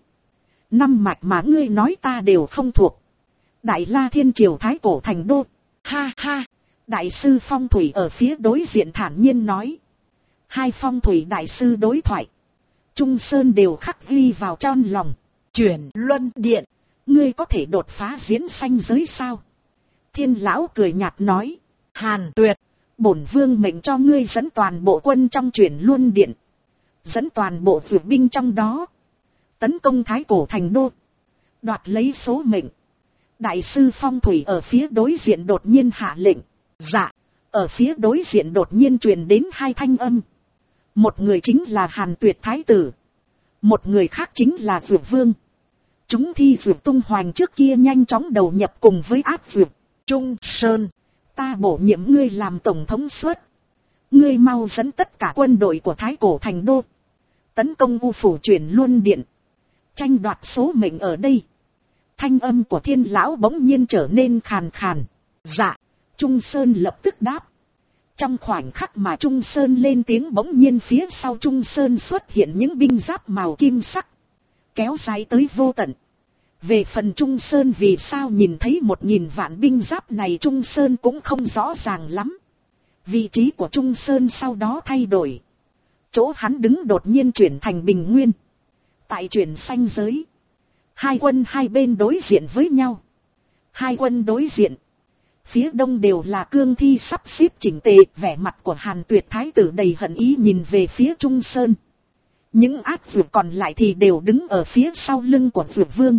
5 mạch mà ngươi nói ta đều không thuộc. Đại La Thiên Triều Thái Cổ Thành Đô. Ha ha. Đại sư phong thủy ở phía đối diện thản nhiên nói. Hai phong thủy đại sư đối thoại. Trung Sơn đều khắc ghi vào trong lòng. Chuyển luân điện. Ngươi có thể đột phá diễn sanh giới sao? Thiên lão cười nhạt nói. Hàn Tuyệt. Bổn vương mệnh cho ngươi dẫn toàn bộ quân trong chuyển luân điện. Dẫn toàn bộ vượt binh trong đó. Tấn công Thái Cổ Thành Đô. Đoạt lấy số mệnh. Đại sư phong thủy ở phía đối diện đột nhiên hạ lệnh. Dạ. Ở phía đối diện đột nhiên truyền đến 2 thanh âm. Một người chính là Hàn Tuyệt Thái Tử. Một người khác chính là Vượt Vương. Chúng thi vượt tung hoành trước kia nhanh chóng đầu nhập cùng với áp vượt. Trung Sơn. Ta bổ nhiệm ngươi làm tổng thống suất. Ngươi mau dẫn tất cả quân đội của Thái Cổ Thành Đô. Tấn công U Phủ chuyển luân điện. Tranh đoạt số mệnh ở đây. Thanh âm của Thiên lão bỗng nhiên trở nên khàn khàn. Dạ. Trung Sơn lập tức đáp. Trong khoảnh khắc mà Trung Sơn lên tiếng bỗng nhiên phía sau Trung Sơn xuất hiện những binh giáp màu kim sắc. Kéo dài tới vô tận. Về phần Trung Sơn vì sao nhìn thấy 1000 vạn binh giáp này Trung Sơn cũng không rõ ràng lắm. Vị trí của Trung Sơn sau đó thay đổi. Chỗ hắn đứng đột nhiên chuyển thành bình nguyên. Tại chuyển sanh giới. Hai quân hai bên đối diện với nhau. Hai quân đối diện. Phía đông đều là cương thi sắp xếp chỉnh tề, vẻ mặt của Hàn Tuyệt Thái Tử đầy hận ý nhìn về phía Trung Sơn. Những ác vượt còn lại thì đều đứng ở phía sau lưng của Vượt Vương.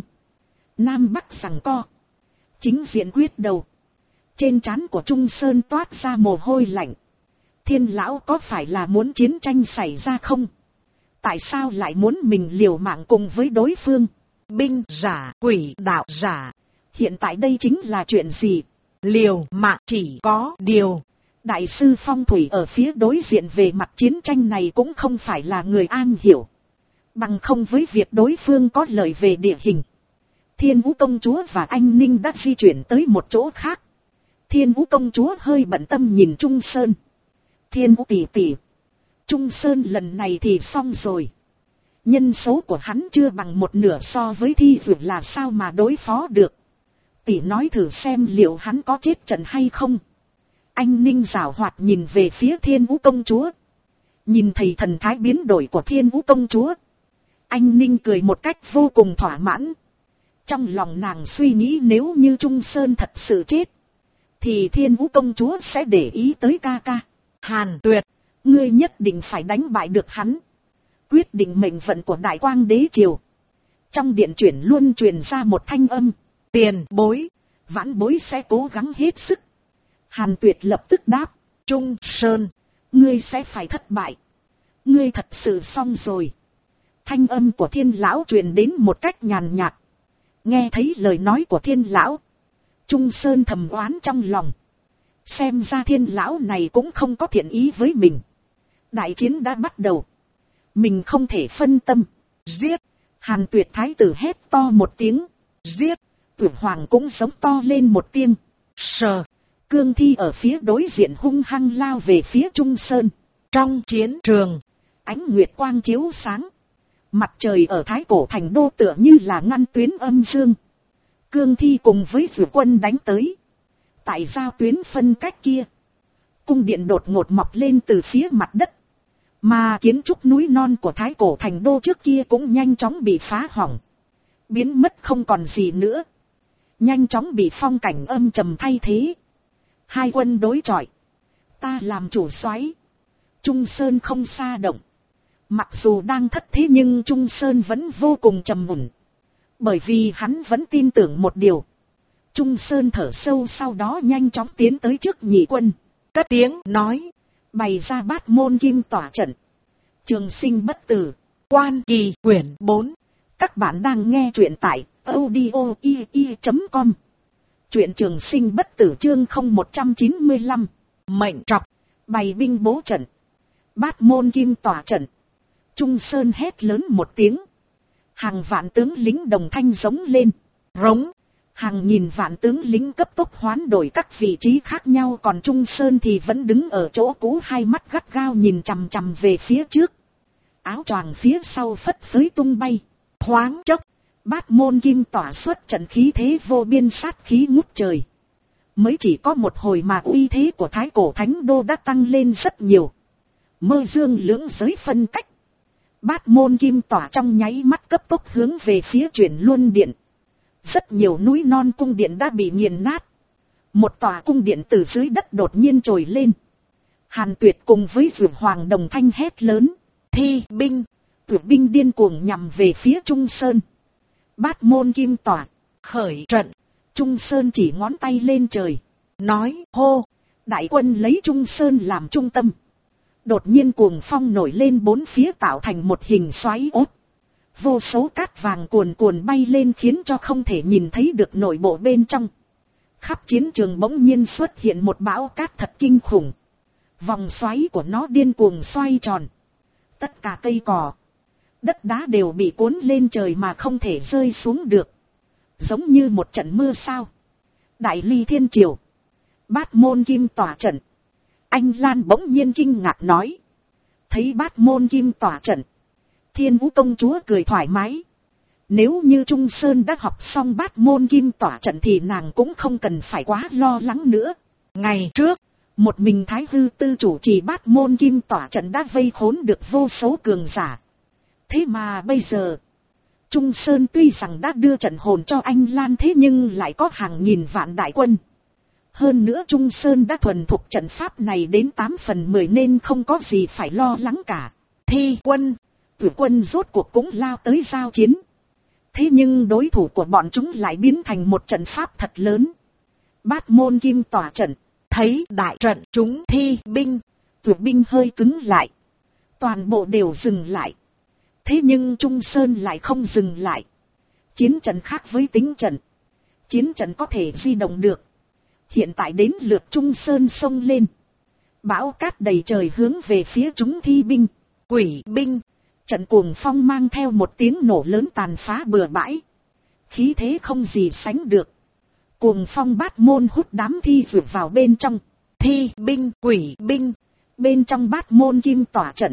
Nam Bắc giằng co. Chính diện quyết đầu. Trên trán của Trung Sơn toát ra mồ hôi lạnh. Thiên lão có phải là muốn chiến tranh xảy ra không? Tại sao lại muốn mình liều mạng cùng với đối phương? Binh giả, quỷ đạo giả. Hiện tại đây chính là chuyện gì? Liều mạng chỉ có điều. Đại sư phong thủy ở phía đối diện về mặt chiến tranh này cũng không phải là người am hiểu. Bằng không với việc đối phương có lợi về địa hình. Thiên Vũ công chúa và anh Ninh đã di chuyển tới một chỗ khác. Thiên Vũ công chúa hơi bận tâm nhìn Trung Sơn. Thiên Vũ tỷ tỷ. Trung Sơn lần này thì xong rồi. Nhân số của hắn chưa bằng 1/2 so với thi dược là sao mà đối phó được. Tỷ nói thử xem liệu hắn có chết trận hay không. Anh Ninh giảo hoạt nhìn về phía Thiên Vũ công chúa. Nhìn thấy thần thái biến đổi của Thiên Vũ công chúa. Anh Ninh cười một cách vô cùng thỏa mãn. Trong lòng nàng suy nghĩ nếu như Trung Sơn thật sự chết. Thì Thiên Vũ công chúa sẽ để ý tới ca ca. Hàn Tuyệt. Ngươi nhất định phải đánh bại được hắn. Quyết định mệnh vận của Đại Quang Đế Triều. Trong điện chuyển luôn truyền ra một thanh âm. Tiền bối. Vãn bối sẽ cố gắng hết sức. Hàn Tuyệt lập tức đáp. Trung Sơn. Ngươi sẽ phải thất bại. Ngươi thật sự xong rồi. Thanh âm của Thiên lão truyền đến một cách nhàn nhạt. Nghe thấy lời nói của Thiên lão. Trung Sơn thầm oán trong lòng. Xem ra Thiên lão này cũng không có thiện ý với mình. Đại chiến đã bắt đầu. Mình không thể phân tâm. Giết. Hàn Tuyệt Thái tử hét to một tiếng. Giết. Tuyệt Hoàng cũng giống to lên một tiếng. Sờ. Cương thi ở phía đối diện hung hăng lao về phía Trung Sơn. Trong chiến trường. Ánh nguyệt quang chiếu sáng. Mặt trời ở Thái Cổ Thành Đô tựa như là ngăn tuyến âm dương. Cương thi cùng với Dược quân đánh tới. Tại giao tuyến phân cách kia. Cung điện đột ngột mọc lên từ phía mặt đất. Mà kiến trúc núi non của Thái Cổ Thành Đô trước kia cũng nhanh chóng bị phá hỏng. Biến mất không còn gì nữa. Nhanh chóng bị phong cảnh âm trầm thay thế. Hai quân đối chọi. Ta làm chủ soái. Trung Sơn không xa động. Mặc dù đang thất thế nhưng Trung Sơn vẫn vô cùng trầm ổn. Bởi vì hắn vẫn tin tưởng một điều. Trung Sơn thở sâu sau đó nhanh chóng tiến tới trước nhị quân. Cất tiếng nói. Bày ra bát môn kim tỏa trận. Trường sinh bất tử. Quan Kỳ quyển 4. Các bạn đang nghe truyện tại audio.com. Truyện Trường sinh bất tử chương 0195. mệnh trọc, bày binh bố trận. Bát môn kim tỏa trận. Trung Sơn hét lớn một tiếng. Hàng vạn tướng lính đồng thanh giống lên. Rống. Hàng nghìn vạn tướng lính cấp tốc hoán đổi các vị trí khác nhau, còn Trung Sơn thì vẫn đứng ở chỗ cũ, hai mắt gắt gao nhìn chằm chằm về phía trước. Áo choàng phía sau phất phới tung bay. Thoáng chốc, bát môn kim tỏa xuất trận khí thế vô biên, sát khí ngút trời. Mới chỉ có một hồi mà uy thế của Thái Cổ Thánh Đô đã tăng lên rất nhiều. Mơ dương lưỡng giới phân cách. Bát môn kim tỏa trong nháy mắt cấp tốc hướng về phía Chuyển Luân Điện. Rất nhiều núi non cung điện đã bị nghiền nát. Một tòa cung điện từ dưới đất đột nhiên trồi lên. Hàn Tuyệt cùng với Dược Hoàng đồng thanh hét lớn. Thi binh. Tuyệt binh điên cuồng nhằm về phía Trung Sơn. Bát môn kim tỏa. Khởi trận. Trung Sơn chỉ ngón tay lên trời. Nói hô. Đại quân lấy Trung Sơn làm trung tâm. Đột nhiên cuồng phong nổi lên bốn phía, tạo thành một hình xoáy ốt. Vô số cát vàng cuồn cuồn bay lên khiến cho không thể nhìn thấy được nội bộ bên trong. Khắp chiến trường bỗng nhiên xuất hiện một bão cát thật kinh khủng. Vòng xoáy của nó điên cuồng xoay tròn. Tất cả cây cỏ, đất đá đều bị cuốn lên trời mà không thể rơi xuống được. Giống như một trận mưa sao. Đại ly thiên triều. Bát môn kim tỏa trận. Anh Lan bỗng nhiên kinh ngạc nói. Thấy bát môn kim tỏa trận. Thiên Vũ công chúa cười thoải mái. Nếu như Trung Sơn đã học xong bát môn kim tỏa trận thì nàng cũng không cần phải quá lo lắng nữa. Ngày trước, một mình Thái Hư Tư chủ trì bát môn kim tỏa trận đã vây khốn được vô số cường giả. Thế mà bây giờ, Trung Sơn tuy rằng đã đưa trận hồn cho anh Lan, thế nhưng lại có hàng nghìn vạn đại quân. Hơn nữa Trung Sơn đã thuần thục trận pháp này đến 8/10 nên không có gì phải lo lắng cả. Thi quân, Tử quân rốt cuộc cũng lao tới giao chiến. Thế nhưng đối thủ của bọn chúng lại biến thành một trận pháp thật lớn. Bát môn kim tỏa trận. Thấy đại trận chúng thi binh, Tử binh hơi cứng lại. Toàn bộ đều dừng lại. Thế nhưng Trung Sơn lại không dừng lại. Chiến trận khác với tính trận. Chiến trận có thể di động được. Hiện tại đến lượt Trung Sơn xông lên. Bão cát đầy trời hướng về phía chúng thi binh, quỷ binh. Trận cuồng phong mang theo một tiếng nổ lớn tàn phá bừa bãi. Khí thế không gì sánh được. Cuồng phong bát môn hút đám thi vượt vào bên trong. Thi binh, quỷ binh. Bên trong bát môn kim tỏa trận.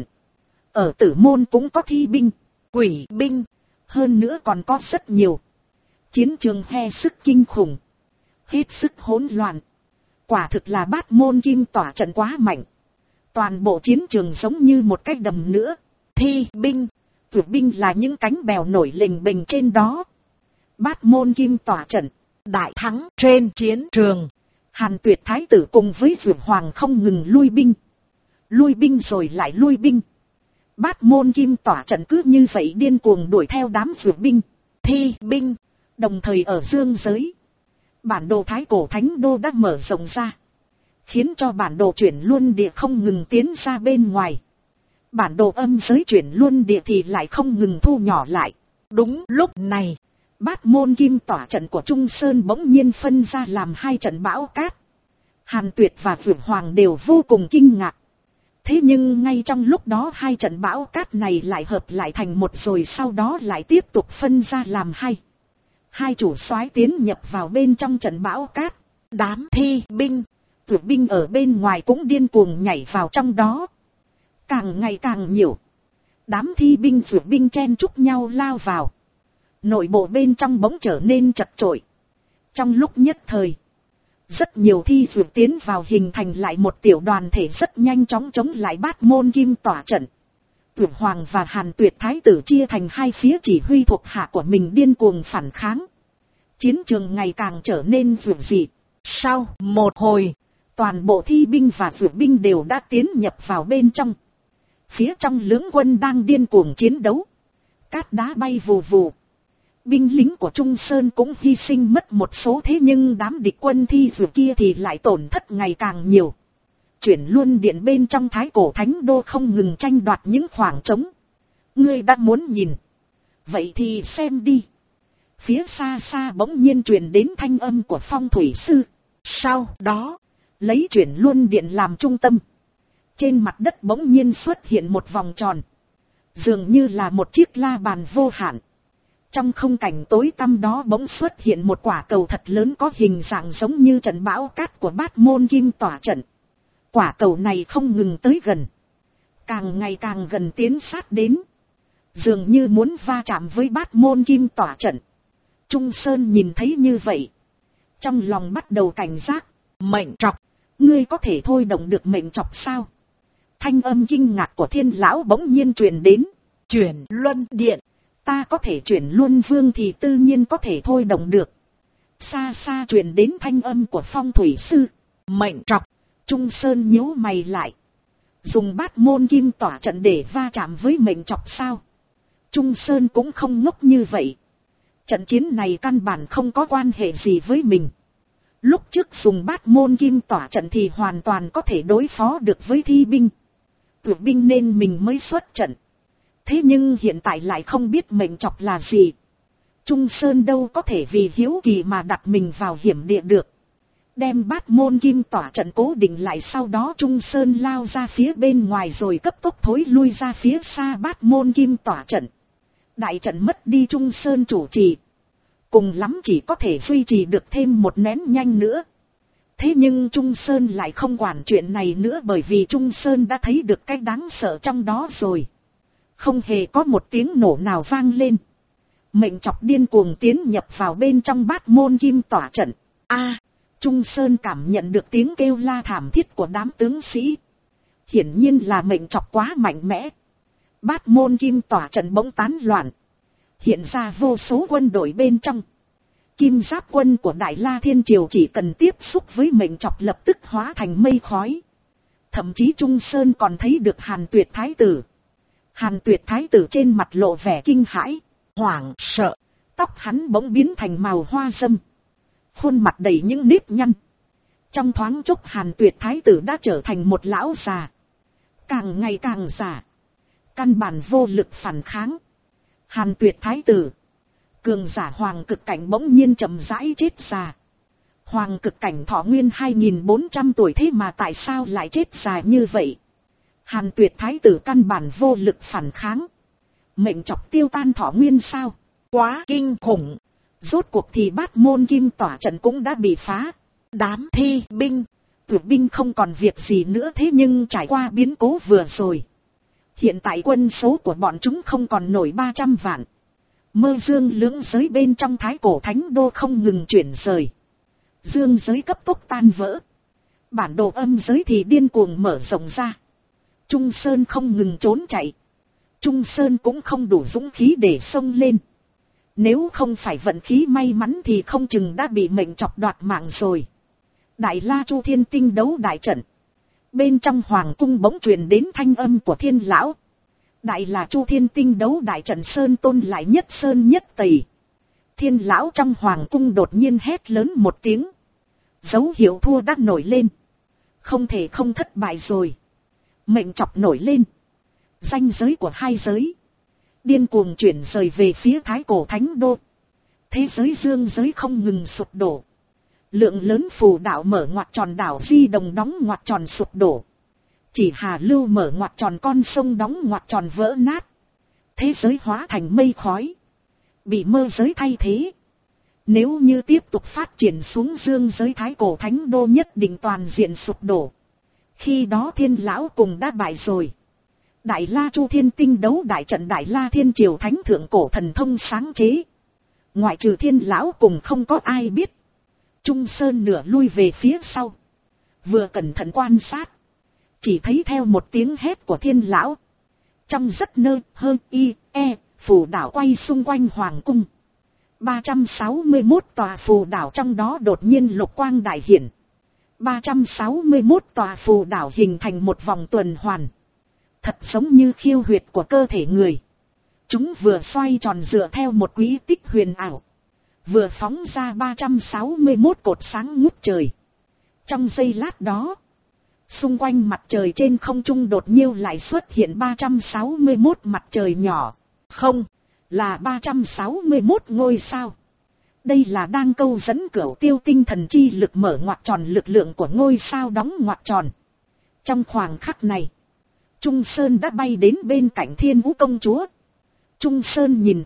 Ở Tử môn cũng có thi binh, quỷ binh. Hơn nữa còn có rất nhiều. Chiến trường he sức kinh khủng. Hết sức hỗn loạn. Quả thực là bát môn kim tỏa trận quá mạnh. Toàn bộ chiến trường giống như một cái đầm nữa. Thi binh, Tử binh là những cánh bèo nổi lềnh bềnh trên đó. Bát môn kim tỏa trận. Đại thắng trên chiến trường. Hàn Tuyệt thái tử cùng với Dược Hoàng không ngừng lui binh. Lui binh rồi lại lui binh. Bát môn kim tỏa trận cứ như vậy điên cuồng đuổi theo đám Dược binh, thi binh. Đồng thời ở dương giới, bản đồ Thái Cổ Thánh Đô đã mở rộng ra. Khiến cho bản đồ Chuyển Luân Địa không ngừng tiến ra bên ngoài. Bản đồ âm giới Chuyển Luân Địa thì lại không ngừng thu nhỏ lại. Đúng lúc này, bát môn kim tỏa trận của Trung Sơn bỗng nhiên phân ra làm hai trận bão cát. Hàn Tuyệt và Dược Hoàng đều vô cùng kinh ngạc. Thế nhưng ngay trong lúc đó hai trận bão cát này lại hợp lại thành một, rồi sau đó lại tiếp tục phân ra làm hai. Hai chủ soái tiến nhập vào bên trong trận bão cát. Đám thi binh, Tử binh ở bên ngoài cũng điên cuồng nhảy vào trong đó. Càng ngày càng nhiều. Đám thi binh Tử binh chen chúc nhau lao vào. Nội bộ bên trong bỗng trở nên chật chội. Trong lúc nhất thời, rất nhiều thi Tử tiến vào hình thành lại một tiểu đoàn thể rất nhanh chóng chống lại bát môn kim tỏa trận. Tử Hoàng và Hàn Tuyệt thái tử chia thành hai phía chỉ huy thuộc hạ của mình điên cuồng phản kháng. Chiến trường ngày càng trở nên rủi dị. Sau một hồi, toàn bộ thi binh và Tử binh đều đã tiến nhập vào bên trong. Phía trong lưỡng quân đang điên cuồng chiến đấu. Cát đá bay vù vù. Binh lính của Trung Sơn cũng hy sinh mất một số, thế nhưng đám địch quân thi Tử kia thì lại tổn thất ngày càng nhiều. Chuyển Luân Điện bên trong Thái Cổ Thánh Đô không ngừng tranh đoạt những khoảng trống. Ngươi đã muốn nhìn. Vậy thì xem đi. Phía xa xa bỗng nhiên truyền đến thanh âm của Phong Thủy Sư. Sau đó, Lấy chuyển luân điện làm trung tâm. Trên mặt đất bỗng nhiên xuất hiện một vòng tròn. Dường như là một chiếc la bàn vô hạn. Trong không cảnh tối tăm đó bỗng xuất hiện một quả cầu thật lớn có hình dạng giống như trận bão cát của Bát Môn Kim tỏa trận. Quả cầu này không ngừng tới gần. Càng ngày càng gần tiến sát đến. Dường như muốn va chạm với Bát Môn Kim tỏa trận. Trung Sơn nhìn thấy như vậy. Trong lòng bắt đầu cảnh giác. Mệnh trọc, ngươi có thể thôi động được mệnh trọc sao? Thanh âm kinh ngạc của Thiên lão bỗng nhiên truyền đến. Chuyển luân điện. Ta có thể chuyển luân vương thì tự nhiên có thể thôi động được. Xa xa truyền đến thanh âm của phong thủy sư. Mệnh trọc. Trung Sơn nhíu mày lại. Dùng Bát Môn Kim tỏa trận để va chạm với mệnh trọc sao? Trung Sơn cũng không ngốc như vậy. Trận chiến này căn bản không có quan hệ gì với mình. Lúc trước dùng Bát Môn Kim tỏa trận thì hoàn toàn có thể đối phó được với thi binh. Tuyệt binh nên mình mới xuất trận. Thế nhưng hiện tại lại không biết mệnh trọc là gì. Trung Sơn đâu có thể vì hiếu kỳ mà đặt mình vào hiểm địa được. Đem Bát Môn Kim tỏa trận cố định lại, sau đó Trung Sơn lao ra phía bên ngoài rồi cấp tốc thối lui ra phía xa Bát Môn Kim tỏa trận. Đại trận mất đi Trung Sơn chủ trì. Cùng lắm chỉ có thể duy trì được thêm một nén nhanh nữa. Thế nhưng Trung Sơn lại không quản chuyện này nữa, bởi vì Trung Sơn đã thấy được cái đáng sợ trong đó rồi. Không hề có một tiếng nổ nào vang lên. Mệnh trọc điên cuồng tiến nhập vào bên trong Bát Môn Kim tỏa trận. Trung Sơn cảm nhận được tiếng kêu la thảm thiết của đám tướng sĩ. Hiển nhiên là mệnh trọc quá mạnh mẽ. Bát Môn Kim tỏa trận bỗng tán loạn. Hiện ra vô số quân đội bên trong. Kim giáp quân của Đại La Thiên Triều chỉ cần tiếp xúc với mệnh trọc lập tức hóa thành mây khói. Thậm chí Trung Sơn còn thấy được Hàn Tuyệt Thái tử. Hàn Tuyệt Thái tử trên mặt lộ vẻ kinh hãi, hoảng sợ. Tóc hắn bỗng biến thành màu hoa râm. Khuôn mặt đầy những nếp nhăn. Trong thoáng chốc Hàn Tuyệt Thái tử đã trở thành một lão già. Càng ngày càng già. Căn bản vô lực phản kháng. Hàn Tuyệt Thái tử, cường giả Hoàng Cực Cảnh bỗng nhiên chậm rãi chết già. Hoàng Cực Cảnh thọ nguyên 2400 tuổi, thế mà tại sao lại chết già như vậy? Hàn Tuyệt Thái tử căn bản vô lực phản kháng. Mệnh trọc tiêu tan thọ nguyên sao? Quá kinh khủng. Rốt cuộc thì Bát Môn Kim tỏa trận cũng đã bị phá. Đám thi binh, tuyệt binh không còn việc gì nữa, thế nhưng trải qua biến cố vừa rồi. Hiện tại quân số của bọn chúng không còn nổi 300 vạn. Mơ dương lưỡng giới bên trong Thái Cổ Thánh Đô không ngừng chuyển rời. Dương giới cấp tốc tan vỡ. Bản đồ âm giới thì điên cuồng mở rộng ra. Trung Sơn không ngừng trốn chạy. Trung Sơn cũng không đủ dũng khí để xông lên. Nếu không phải vận khí may mắn thì không chừng đã bị mệnh trọc đoạt mạng rồi. Đại La Chu Thiên Tinh đấu đại trận. Bên trong hoàng cung bỗng truyền đến thanh âm của Thiên lão. Đại La Chu Thiên Tinh đấu đại trận sơn tôn lại nhất sơn nhất tầy. Thiên lão trong hoàng cung đột nhiên hét lớn một tiếng. Dấu hiệu thua đã nổi lên. Không thể không thất bại rồi. Mệnh trọc nổi lên. Ranh giới của hai giới điên cuồng chuyển rời về phía Thái Cổ Thánh Đô. Thế giới dương giới không ngừng sụp đổ. Lượng lớn phù đạo mở ngoặt tròn, đảo Di Đồng đóng ngoặt tròn sụp đổ. Chỉ Hà Lưu mở ngoặt tròn, con sông đóng ngoặt tròn vỡ nát. Thế giới hóa thành mây khói. Bị mơ giới thay thế. Nếu như tiếp tục phát triển xuống, dương giới Thái Cổ Thánh Đô nhất định toàn diện sụp đổ. Khi đó Thiên lão cùng đã bại rồi. Đại La Chu Thiên Tinh đấu đại trận Đại La Thiên Triều Thánh Thượng Cổ thần thông sáng chế. Ngoại trừ Thiên lão cùng không có ai biết. Trung Sơn nửa lui về phía sau. Vừa cẩn thận quan sát. Chỉ thấy theo một tiếng hét của Thiên lão. Trong rất nơi hơn phù đảo quay xung quanh hoàng cung. 361 tòa phù đảo trong đó đột nhiên lục quang đại hiển. 361 tòa phù đảo hình thành một vòng tuần hoàn. Thật giống như khiêu huyệt của cơ thể người. Chúng vừa xoay tròn dựa theo một quỹ tích huyền ảo. Vừa phóng ra 361 cột sáng ngút trời. Trong giây lát đó, xung quanh mặt trời trên không trung đột nhiên lại xuất hiện 361 mặt trời nhỏ. Không, là 361 ngôi sao. Đây là đang câu dẫn Cửu Tiêu tinh thần chi lực mở ngoặc tròn lực lượng của ngôi sao đóng ngoặc tròn. Trong khoảng khắc này, Trung Sơn đã bay đến bên cạnh Thiên Vũ công chúa. Trung Sơn nhìn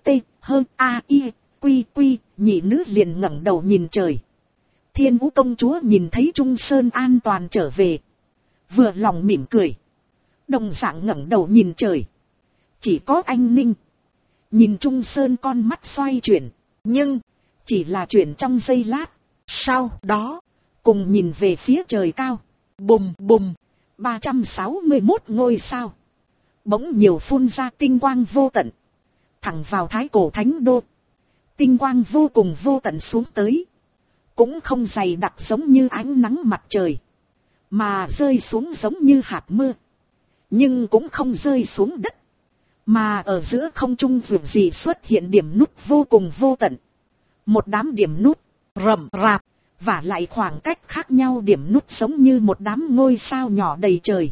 Quy, nhị nữ liền ngẩng đầu nhìn trời. Thiên Vũ công chúa nhìn thấy Trung Sơn an toàn trở về, vừa lòng mỉm cười, đồng dạng ngẩng đầu nhìn trời. Chỉ có anh Ninh nhìn Trung Sơn, con mắt xoay chuyển, nhưng chỉ là chuyển trong giây lát, sau đó cùng nhìn về phía trời cao. Bùm bùm, 361 ngôi sao bỗng nhiều phun ra tinh quang vô tận, thẳng vào Thái Cổ Thánh Đô. Tinh quang vô cùng vô tận xuống tới, cũng không dày đặc giống như ánh nắng mặt trời, mà rơi xuống giống như hạt mưa, nhưng cũng không rơi xuống đất, mà ở giữa không trung vượt gì xuất hiện điểm nút vô cùng vô tận. Một đám điểm nút rậm rạp, và lại khoảng cách khác nhau điểm nút giống như một đám ngôi sao nhỏ đầy trời.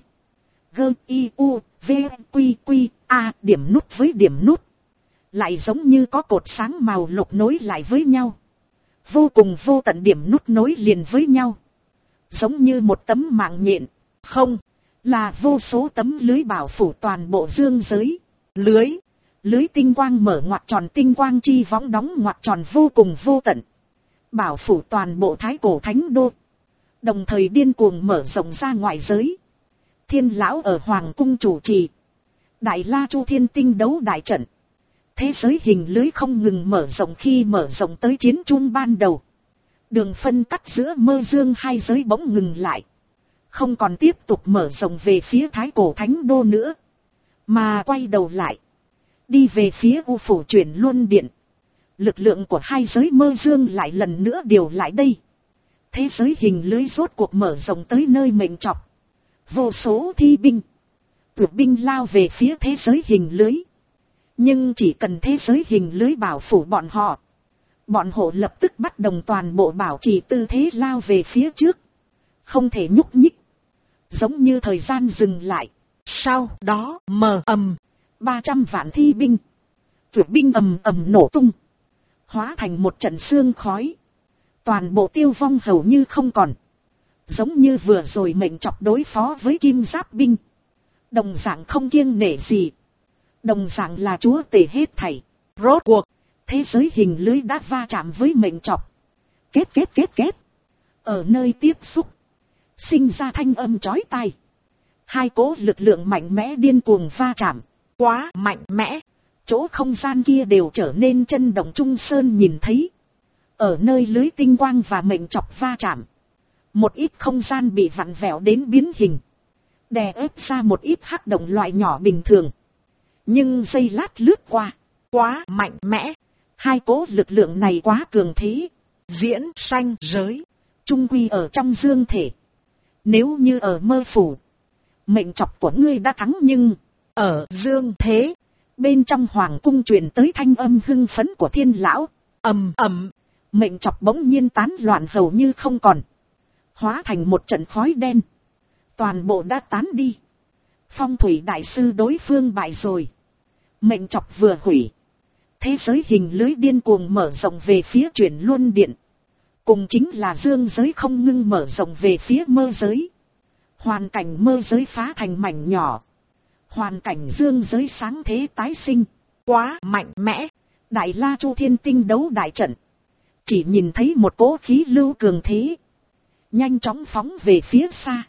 G-I-U-V-Q-Q-A, điểm nút với điểm nút lại giống như có cột sáng màu lục nối lại với nhau. Vô cùng vô tận điểm nút nối liền với nhau, giống như một tấm mạng nhện, không, là vô số tấm lưới bảo phủ toàn bộ dương giới. Lưới tinh quang mở ngoặc tròn, tinh quang chi võng đóng ngoặc tròn vô cùng vô tận, bảo phủ toàn bộ Thái Cổ Thánh Đô, đồng thời điên cuồng mở rộng ra ngoại giới. Thiên lão ở Hoàng cung chủ trì Đại La Chu Thiên Tinh đấu đại trận. Thế giới hình lưới không ngừng mở rộng, khi mở rộng tới chiến chuông ban đầu, đường phân cắt giữa mơ dương hai giới bỗng ngừng lại, không còn tiếp tục mở rộng về phía Thái Cổ Thánh Đô nữa, mà quay đầu lại, đi về phía U Phủ Chuyển Luân Điện. Lực lượng của hai giới mơ dương lại lần nữa điều lại đây. Thế giới hình lưới rốt cuộc mở rộng tới nơi mệnh trọc. Vô số thi binh, tuyệt binh lao về phía thế giới hình lưới. Nhưng chỉ cần thế giới hình lưới bảo phủ bọn họ lập tức bắt đồng toàn bộ bảo trì tư thế lao về phía trước, không thể nhúc nhích, giống như thời gian dừng lại. Sau đó 300 vạn thi binh, tuyệt binh ầm ầm nổ tung, hóa thành một trận sương khói, toàn bộ tiêu vong hầu như không còn. Giống như vừa rồi mệnh trọc đối phó với kim giáp binh, đồng dạng không kiêng nể gì, đồng dạng là chúa tể hết thảy. Rốt cuộc thế giới hình lưới đã va chạm với mệnh trọc, kết ở nơi tiếp xúc sinh ra thanh âm chói tai. Hai cỗ lực lượng mạnh mẽ điên cuồng va chạm, quá mạnh mẽ, chỗ không gian kia đều trở nên chân động. Trung Sơn nhìn thấy, ở nơi lưới tinh quang và mệnh trọc va chạm, một ít không gian bị vặn vẹo đến biến hình, đè ép ra một ít hắc động loại nhỏ bình thường. Nhưng giây lát lướt qua, quá mạnh mẽ, hai cỗ lực lượng này quá cường thế. Diễn sanh giới trung quy ở trong dương thể, nếu như ở mơ phủ, mệnh trọc của ngươi đã thắng, nhưng ở dương thế bên trong hoàng cung truyền tới thanh âm hưng phấn của Thiên lão. Mệnh trọc bỗng nhiên tán loạn hầu như không còn, hóa thành một trận khói đen, toàn bộ đã tán đi. Phong thủy đại sư đối phương bại rồi, mệnh trọc vừa hủy, thế giới hình lưới điên cuồng mở rộng về phía Chuyển Luân Điện, cùng chính là dương giới không ngưng mở rộng về phía mơ giới. Hoàn cảnh mơ giới phá thành mảnh nhỏ, hoàn cảnh dương giới sáng thế tái sinh, quá mạnh mẽ. Đại La Chu Thiên Tinh đấu đại trận, chỉ nhìn thấy một cỗ khí lưu cường thế, nhanh chóng phóng về phía xa.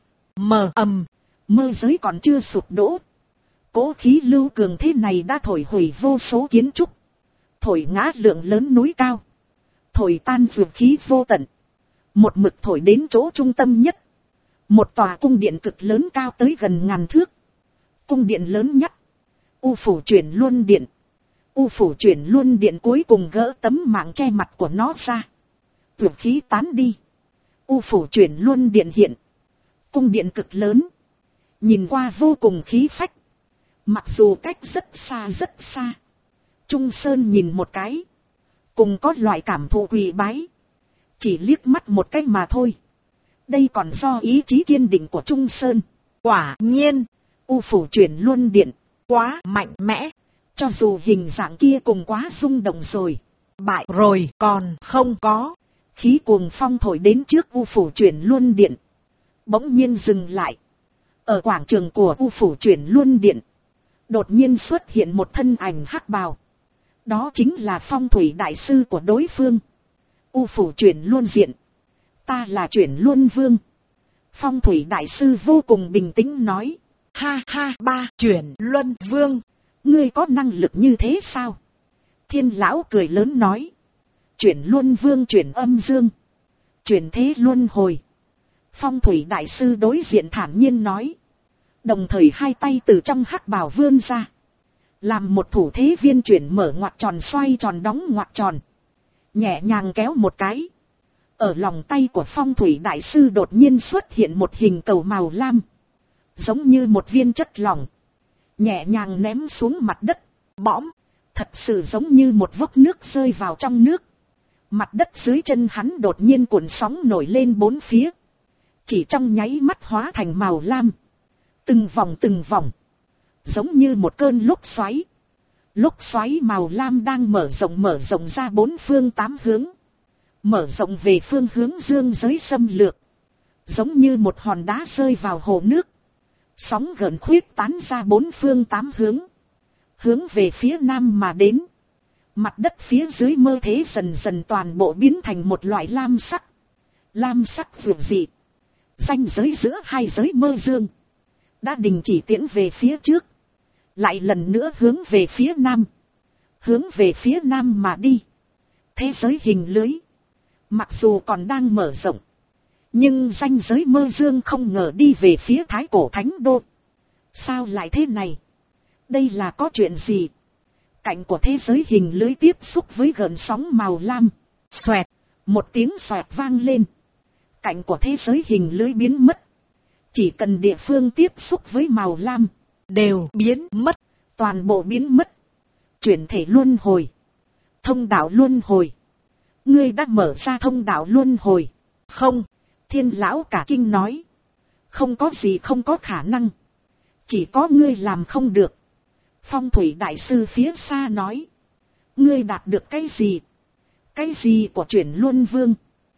Mơ giới còn chưa sụp đổ, cỗ khí lưu cường thế này đã thổi hủy vô số kiến trúc, thổi ngã lượng lớn núi cao, thổi tan dược khí vô tận, một mực thổi đến chỗ trung tâm nhất, một tòa cung điện cực lớn cao tới gần 1000 thước. Cung điện lớn nhất, U Phủ Chuyển Luân Điện. U Phủ Chuyển Luân Điện cuối cùng gỡ tấm mạng che mặt của nó ra, dược khí tán đi. U Phủ Chuyển Luân Điện hiện, cung điện cực lớn, nhìn qua vô cùng khí phách, mặc dù cách rất xa. Trung Sơn nhìn một cái, cùng có loại cảm thụ quỳ bái, chỉ liếc mắt một cái mà thôi. Đây còn do ý chí kiên định của Trung Sơn. Quả nhiên, U Phủ Chuyển Luân Điện quá mạnh mẽ, cho dù hình dạng kia cùng quá rung động rồi, bại rồi còn không có. Khí cuồng phong thổi đến trước U Phủ Chuyển Luân Điện. Bỗng nhiên dừng lại. Ở quảng trường của U Phủ Chuyển Luân Điện, đột nhiên xuất hiện một thân ảnh hắc bào. Đó chính là phong thủy đại sư của đối phương. U Phủ Chuyển Luân Diện. Ta là Chuyển Luân Vương. Phong thủy đại sư vô cùng bình tĩnh nói. Ha ha, ba Chuyển Luân Vương. Ngươi có năng lực như thế sao? Thiên lão cười lớn nói. Chuyển Luân Vương chuyển âm dương. Chuyển thế luân hồi. Phong thủy đại sư đối diện thản nhiên nói. Đồng thời hai tay từ trong hắc bào vươn ra. Làm một thủ thế viên chuyển mở ngoặc tròn xoay tròn đóng ngoặc tròn. Nhẹ nhàng kéo một cái. Ở lòng tay của phong thủy đại sư đột nhiên xuất hiện một hình cầu màu lam. Giống như một viên chất lỏng. Nhẹ nhàng ném xuống mặt đất. Bõm. Thật sự giống như một vốc nước rơi vào trong nước. Mặt đất dưới chân hắn đột nhiên cuộn sóng nổi lên bốn phía. Chỉ trong nháy mắt hóa thành màu lam. Từng vòng. Giống như một cơn lốc xoáy. Lốc xoáy màu lam đang mở rộng ra bốn phương tám hướng. Mở rộng về phương hướng dương giới xâm lược. Giống như một hòn đá rơi vào hồ nước. Sóng gợn khuyết tán ra bốn phương tám hướng. Hướng về phía nam mà đến. Mặt đất phía dưới mơ thế dần dần toàn bộ biến thành một loại lam sắc. Lam sắc vượt dị. Ranh giới giữa hai giới mơ dương. Đã đình chỉ tiến về phía trước. Lại lần nữa hướng về phía nam. Hướng về phía nam mà đi. Thế giới hình lưới. Mặc dù còn đang mở rộng. Nhưng ranh giới mơ dương không ngờ đi về phía Thái Cổ Thánh Đô. Sao lại thế này? Đây là có chuyện gì? Cạnh của thế giới hình lưới tiếp xúc với gợn sóng màu lam. Xoẹt. Một tiếng xoẹt vang lên. Cạnh của thế giới hình lưới biến mất. Chỉ cần địa phương tiếp xúc với màu lam. Đều biến mất. Toàn bộ biến mất. Chuyển thể luân hồi. Thông đạo luân hồi. Ngươi đã mở ra thông đạo luân hồi. Không. Thiên lão cả kinh nói. Không có gì không có khả năng. Chỉ có ngươi làm không được. Phong thủy đại sư phía xa nói. Ngươi đạt được cái gì? Cái gì của chuyển luân vương?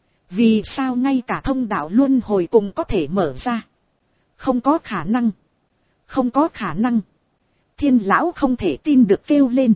Vì sao ngay cả thông đạo luân hồi cùng có thể mở ra? Không có khả năng. Không có khả năng. Thiên lão không thể tin được kêu lên.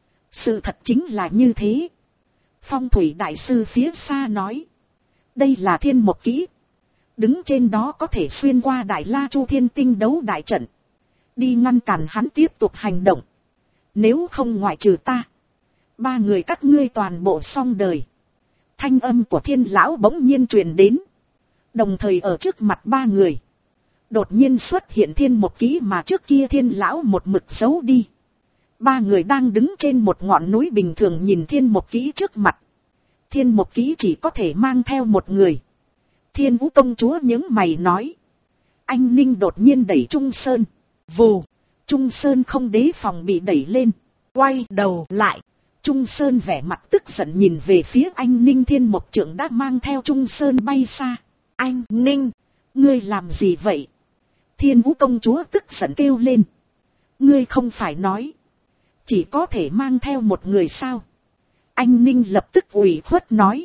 Sự thật chính là như thế. Phong thủy đại sư phía xa nói. Đây là thiên một kỹ. Đứng trên đó có thể xuyên qua Đại La Chu Thiên Tinh đấu đại trận. Đi ngăn cản hắn tiếp tục hành động. Nếu không ngoại trừ ta. Ba người các ngươi toàn bộ xong đời. Thanh âm của thiên lão bỗng nhiên truyền đến. Đồng thời ở trước mặt ba người. Đột nhiên xuất hiện thiên một kỹ mà trước kia thiên lão một mực giấu đi. Ba người đang đứng trên một ngọn núi bình thường nhìn thiên một kỹ trước mặt. Thiên một kỹ chỉ có thể mang theo một người. Thiên Vũ công chúa nhướng mày nói. Anh Ninh đột nhiên đẩy Trung Sơn. Vù. Trung Sơn không đề phòng bị đẩy lên. Quay đầu lại. Trung Sơn vẻ mặt tức giận nhìn về phía anh Ninh. Thiên một trưởng đã mang theo Trung Sơn bay xa. Anh Ninh. Ngươi làm gì vậy? Thiên Vũ công chúa tức giận kêu lên. Ngươi không phải nói. Chỉ có thể mang theo một người sao? Anh Ninh lập tức ủy khuất nói.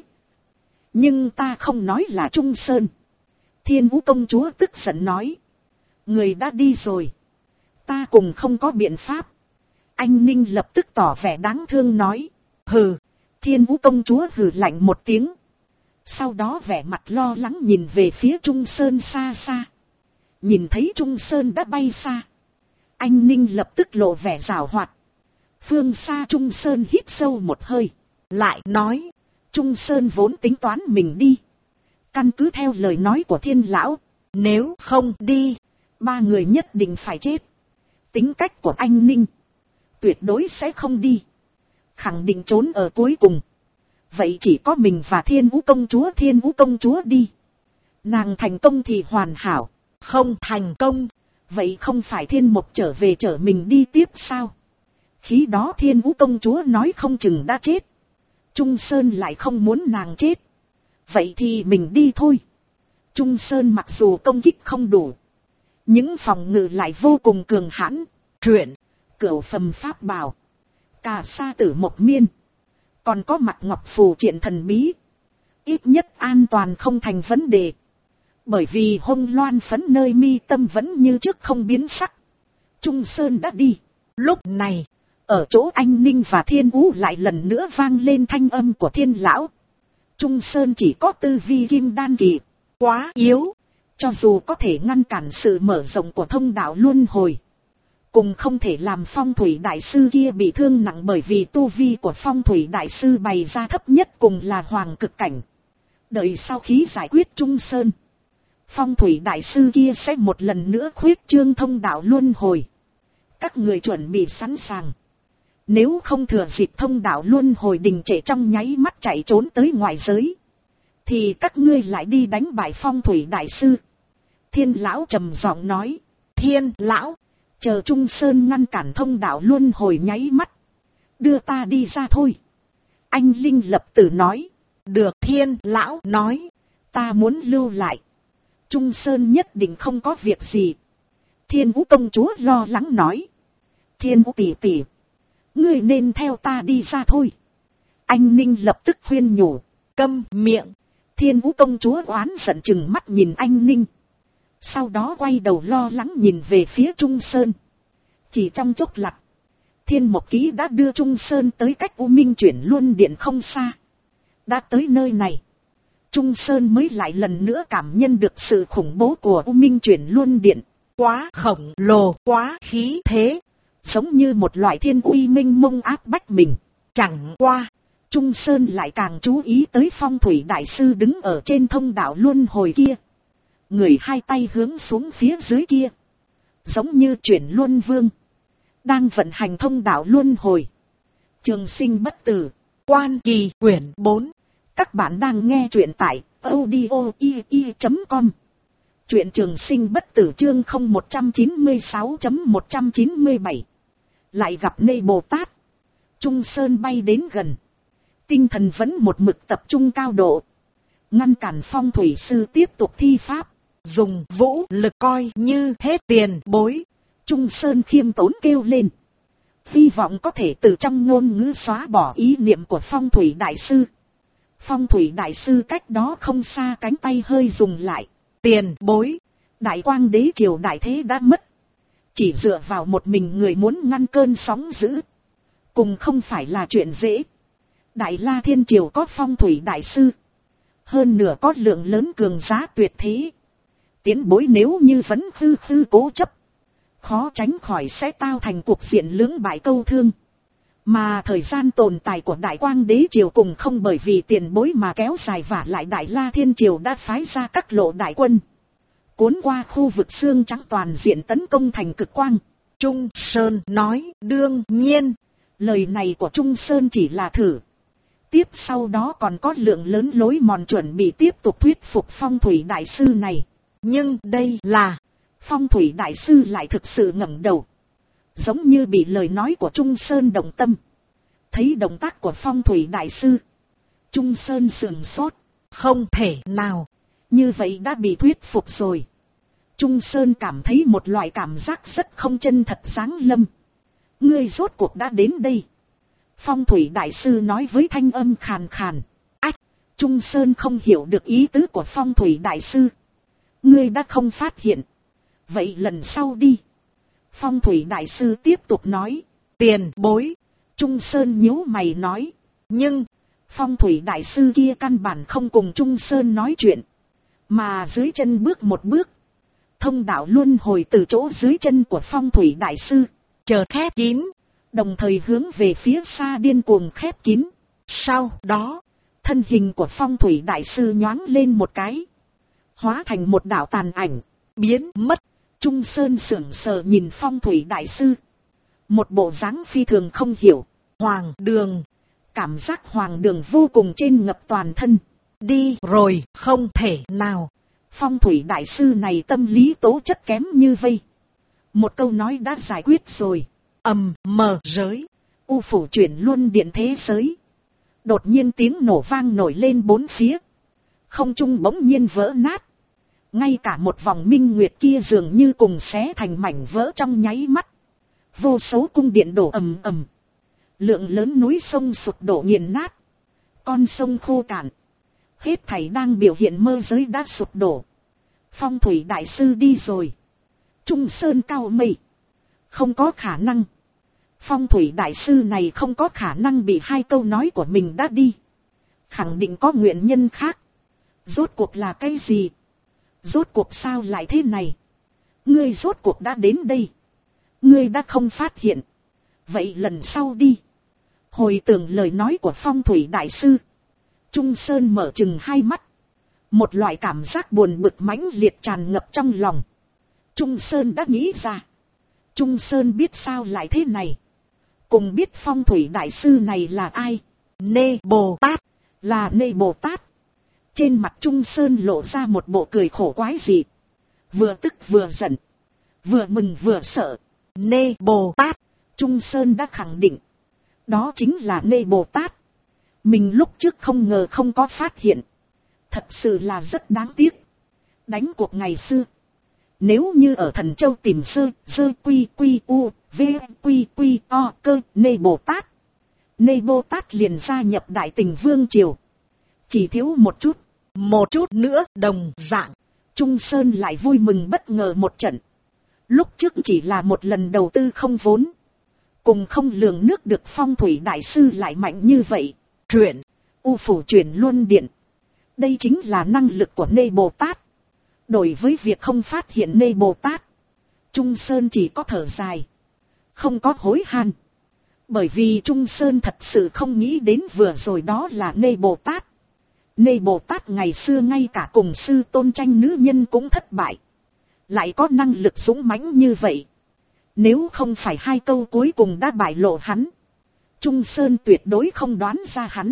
Nhưng ta không nói là Trung Sơn. Thiên Vũ công chúa tức giận nói. Người đã đi rồi. Ta cùng không có biện pháp. Anh Ninh lập tức tỏ vẻ đáng thương nói. Hừ. Thiên Vũ công chúa hừ lạnh một tiếng. Sau đó vẻ mặt lo lắng nhìn về phía Trung Sơn xa xa. Nhìn thấy Trung Sơn đã bay xa. Anh Ninh lập tức lộ vẻ giảo hoạt. Phương xa Trung Sơn hít sâu một hơi. Lại nói. Trung Sơn vốn tính toán mình đi. Căn cứ theo lời nói của thiên lão. Nếu không đi. Ba người nhất định phải chết. Tính cách của anh Ninh. Tuyệt đối sẽ không đi. Khẳng định trốn ở cuối cùng. Vậy chỉ có mình và Thiên Vũ công chúa. Thiên Vũ công chúa đi. Nàng thành công thì hoàn hảo. Không thành công. Vậy không phải Thiên Mộc trở về chở mình đi tiếp sao? Khi đó Thiên Vũ công chúa nói không chừng đã chết. Trung Sơn lại không muốn nàng chết. Vậy thì mình đi thôi. Trung Sơn mặc dù công kích không đủ. Những phòng ngự lại vô cùng cường hãn. Truyện. Cửu phẩm pháp bảo. Cà sa tử Mộc Miên. Còn có mặt ngọc phù triện thần bí. Ít nhất an toàn không thành vấn đề. Bởi vì hông loan phấn nơi mi tâm vẫn như trước không biến sắc. Trung Sơn đã đi. Lúc này, ở chỗ anh Ninh và Thiên Vũ lại lần nữa vang lên thanh âm của Thiên Lão. Trung Sơn chỉ có tư vi kim đan kỳ. Quá yếu. Cho dù có thể ngăn cản sự mở rộng của thông đạo luân hồi. Cùng không thể làm phong thủy đại sư kia bị thương nặng, bởi vì tu vi của phong thủy đại sư bày ra thấp nhất cùng là hoàng cực cảnh. Đợi sau khi giải quyết Trung Sơn, phong thủy đại sư kia sẽ một lần nữa khuyết trương thông đạo luân hồi. Các người chuẩn bị sẵn sàng. Nếu không thừa dịp thông đạo luân hồi đình trệ trong nháy mắt chạy trốn tới ngoại giới, thì các ngươi lại đi đánh bại phong thủy đại sư. Thiên Lão trầm giọng nói. Thiên Lão, chờ Trung Sơn ngăn cản thông đạo luân hồi nháy mắt, đưa ta đi ra thôi. Anh Linh lập tử nói. Được. Thiên Lão nói. Ta muốn lưu lại. Trung Sơn nhất định không có việc gì. Thiên Vũ công chúa lo lắng nói. Thiên Vũ tỷ tỷ, ngươi nên theo ta đi ra thôi. Anh Ninh lập tức khuyên nhủ. Câm miệng. Thiên Vũ công chúa oán giận chừng mắt nhìn anh Ninh. Sau đó quay đầu lo lắng nhìn về phía Trung Sơn. Chỉ trong chốc lát, Thiên Mộc Ký đã đưa Trung Sơn tới cách U Minh Chuyển Luân Điện không xa. Đã tới nơi này, Trung Sơn mới lại lần nữa cảm nhận được sự khủng bố của U Minh Chuyển Luân Điện. Quá khổng lồ, quá khí thế, giống như một loại thiên uy minh mông áp bách mình. Chẳng qua, Trung Sơn lại càng chú ý tới phong thủy đại sư đứng ở trên thông đạo luân hồi kia. Người hai tay hướng xuống phía dưới kia, giống như chuyển luân vương, đang vận hành thông đạo luân hồi. Trường sinh bất tử, Quan Kỳ quyển 4. Các bạn đang nghe truyện tại audio.ii.com. Truyện trường sinh bất tử chương 0196.197. Lại gặp Nê Bồ Tát. Trung Sơn bay đến gần. Tinh thần vẫn một mực tập trung cao độ. Ngăn cản phong thủy sư tiếp tục thi pháp. Dùng vũ lực coi như hết tiền bối. Trung Sơn khiêm tốn kêu lên. Hy vọng có thể từ trong ngôn ngữ xóa bỏ ý niệm của phong thủy đại sư. Phong thủy đại sư cách đó không xa cánh tay hơi dùng lại. Tiền bối, Đại Quang Đế triều đại thế đã mất. Chỉ dựa vào một mình người muốn ngăn cơn sóng dữ, cùng không phải là chuyện dễ. Đại La Thiên triều có phong thủy đại sư, hơn nửa có lượng lớn cường giá tuyệt thế. Tiến bối nếu như vẫn khư cố chấp, khó tránh khỏi sẽ tạo thành cuộc diện lưỡng bại câu thương. Mà thời gian tồn tại của Đại Quang Đế triều cùng không bởi vì tiền bối mà kéo dài, và lại Đại La Thiên triều đã phái ra các lộ đại quân, cuốn qua khu vực xương trắng toàn diện tấn công thành Cực Quang. Trung Sơn nói. Đương nhiên, lời này của Trung Sơn chỉ là thử. Tiếp sau đó còn có lượng lớn lối mòn chuẩn bị tiếp tục thuyết phục phong thủy đại sư này. Nhưng đây là, phong thủy đại sư lại thực sự ngẩng đầu, giống như bị lời nói của Trung Sơn động tâm. Thấy động tác của phong thủy đại sư, Trung Sơn sườn sốt. Không thể nào, như vậy đã bị thuyết phục rồi. Trung Sơn cảm thấy một loại cảm giác rất không chân thật giáng lâm. Ngươi rốt cuộc đã đến đây. Phong thủy đại sư nói với thanh âm khàn khàn. Ách, Trung Sơn không hiểu được ý tứ của phong thủy đại sư. Ngươi đã không phát hiện, vậy lần sau đi. Phong thủy đại sư tiếp tục nói. Tiền bối. Trung Sơn nhíu mày nói. Nhưng, phong thủy đại sư kia căn bản không cùng Trung Sơn nói chuyện, mà dưới chân bước một bước. Thông đạo luân hồi từ chỗ dưới chân của phong thủy đại sư chợt khép kín, đồng thời hướng về phía xa điên cuồng khép kín. Sau đó, thân hình của phong thủy đại sư nhoáng lên một cái, hóa thành một đạo tàn ảnh, biến mất. Trung Sơn sững sờ nhìn phong thủy đại sư, một bộ dáng phi thường không hiểu. Hoàng đường, cảm giác hoàng đường vô cùng trên ngập toàn thân. Đi rồi, không thể nào. Phong thủy đại sư này tâm lý tố chất kém như vây. Một câu nói đã giải quyết rồi. Mờ giới, U phủ chuyển luân điện thế giới. Đột nhiên tiếng nổ vang nổi lên bốn phía. Không trung bỗng nhiên vỡ nát. Ngay cả một vòng minh nguyệt kia dường như cùng xé thành mảnh vỡ trong nháy mắt. Vô số cung điện đổ ầm ầm. Lượng lớn núi sông sụp đổ nghiền nát. con sông khô cạn. Hết thảy đang biểu hiện mơ giới đã sụp đổ. Phong thủy đại sư đi rồi. Trung Sơn cao mày. Không có khả năng. Phong thủy đại sư này không có khả năng bị hai câu nói của mình đã đi. Khẳng định có nguyên nhân khác. Rốt cuộc là cái gì? Rốt cuộc sao lại thế này? Ngươi rốt cuộc đã đến đây. Ngươi đã không phát hiện. Vậy lần sau đi. Hồi tưởng lời nói của phong thủy đại sư. Trung Sơn mở chừng hai mắt. Một loại cảm giác buồn bực mãnh liệt tràn ngập trong lòng. Trung Sơn đã nghĩ ra. Trung Sơn biết sao lại thế này. Cùng biết phong thủy đại sư này là ai. Nê Bồ Tát. Là Nê Bồ Tát. Trên mặt Trung Sơn lộ ra một bộ cười khổ quái dị. Vừa tức vừa giận. Vừa mừng vừa sợ. Nê Bồ Tát. Trung Sơn đã khẳng định. Đó chính là Nê Bồ Tát. Mình lúc trước không ngờ không có phát hiện. Thật sự là rất đáng tiếc. Đánh cuộc ngày xưa. Nếu như ở Thần Châu tìm sơ quy quy u, v quy quy o cơ Nê Bồ Tát. Nê Bồ Tát liền gia nhập Đại Tình Vương Triều. Chỉ thiếu một chút nữa đồng dạng. Trung Sơn lại vui mừng bất ngờ một trận. Lúc trước chỉ là một lần đầu tư không vốn. Cùng không lường nước được phong thủy đại sư lại mạnh như vậy. Truyện U Phủ Chuyển Luân Điện. Đây chính là năng lực của Nê Bồ Tát. Đối với việc không phát hiện Nê Bồ Tát, Trung Sơn chỉ có thở dài. Không có hối han. Bởi vì Trung Sơn thật sự không nghĩ đến vừa rồi đó là Nê Bồ Tát. Nê Bồ Tát ngày xưa ngay cả cùng sư tôn tranh nữ nhân cũng thất bại. Lại có năng lực dũng mãnh như vậy. Nếu không phải hai câu cuối cùng đã bại lộ hắn, Trung Sơn tuyệt đối không đoán ra hắn.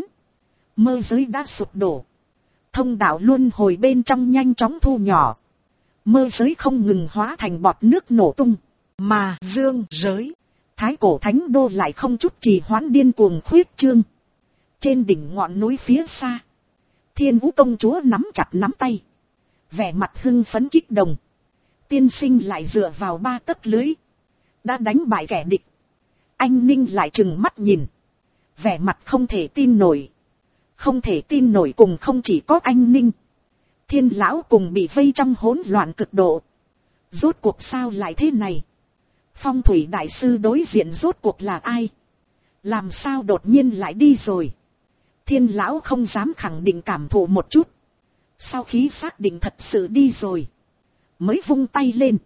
Mơ giới đã sụp đổ. Thông đạo luân hồi bên trong nhanh chóng thu nhỏ. Mơ giới không ngừng hóa thành bọt nước nổ tung. Mà dương giới, Thái Cổ Thánh Đô lại không chút trì hoãn điên cuồng khuyết trương. Trên đỉnh ngọn núi phía xa, Thiên Vũ công chúa nắm chặt nắm tay. Vẻ mặt hưng phấn kích động. Tiên sinh lại dựa vào 3 tấc lưới. Đã đánh bại kẻ địch. Anh Ninh lại trừng mắt nhìn. Vẻ mặt không thể tin nổi. Không thể tin nổi cùng không chỉ có anh Ninh. Thiên lão cùng bị vây trong hỗn loạn cực độ. Rốt cuộc sao lại thế này? Phong thủy đại sư đối diện rốt cuộc là ai? Làm sao đột nhiên lại đi rồi? Thiên lão không dám khẳng định cảm thụ một chút. Sau khi xác định thật sự đi rồi, mới vung tay lên.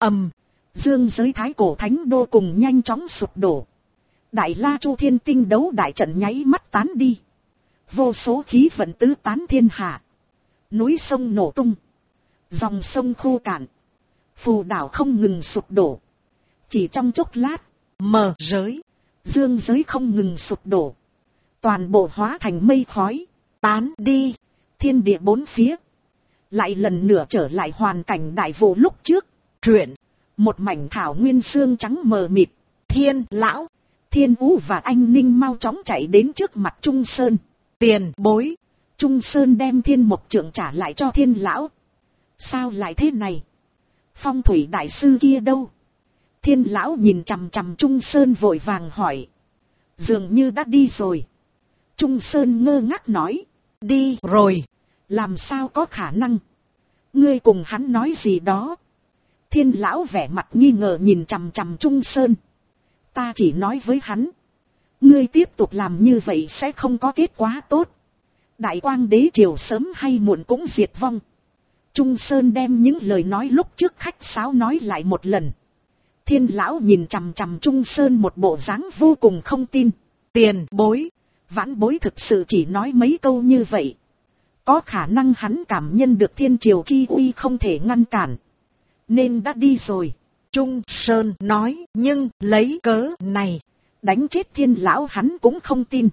Dương giới Thái Cổ Thánh Đô cùng nhanh chóng sụp đổ. Đại La Chu Thiên Tinh đấu đại trận nháy mắt tán đi. Vô số khí vận tứ tán thiên hạ. Núi sông nổ tung. Dòng sông khô cạn. Phù đảo không ngừng sụp đổ. Chỉ trong chốc lát, mờ giới, dương giới không ngừng sụp đổ. Toàn bộ hóa thành mây khói, tán đi. Thiên địa bốn phía lại lần nữa trở lại hoàn cảnh đại vụ lúc trước. Truyện, một mảnh thảo nguyên xương trắng mờ mịt. Thiên lão, Thiên Vũ và anh Ninh mau chóng chạy đến trước mặt Trung Sơn. Tiền bối. Trung Sơn đem thiên mộc trượng trả lại cho thiên lão. Sao lại thế này? Phong thủy đại sư kia đâu? Thiên lão nhìn chằm chằm Trung Sơn vội vàng hỏi. Dường như đã đi rồi. Trung Sơn ngơ ngác nói. Đi rồi. Làm sao có khả năng? Ngươi cùng hắn nói gì đó? Thiên lão vẻ mặt nghi ngờ nhìn chằm chằm Trung Sơn. Ta chỉ nói với hắn. Ngươi tiếp tục làm như vậy sẽ không có kết quả tốt. Đại Quang đế triều sớm hay muộn cũng diệt vong. Trung Sơn đem những lời nói lúc trước khách sáo nói lại một lần. Thiên lão nhìn chằm chằm Trung Sơn một bộ dáng vô cùng không tin. Tiền bối, vãn bối thực sự chỉ nói mấy câu như vậy. Có khả năng hắn cảm nhận được thiên triều chi uy không thể ngăn cản, nên đã đi rồi. Trung Sơn nói, nhưng lấy cớ này, đánh chết thiên lão hắn cũng không tin.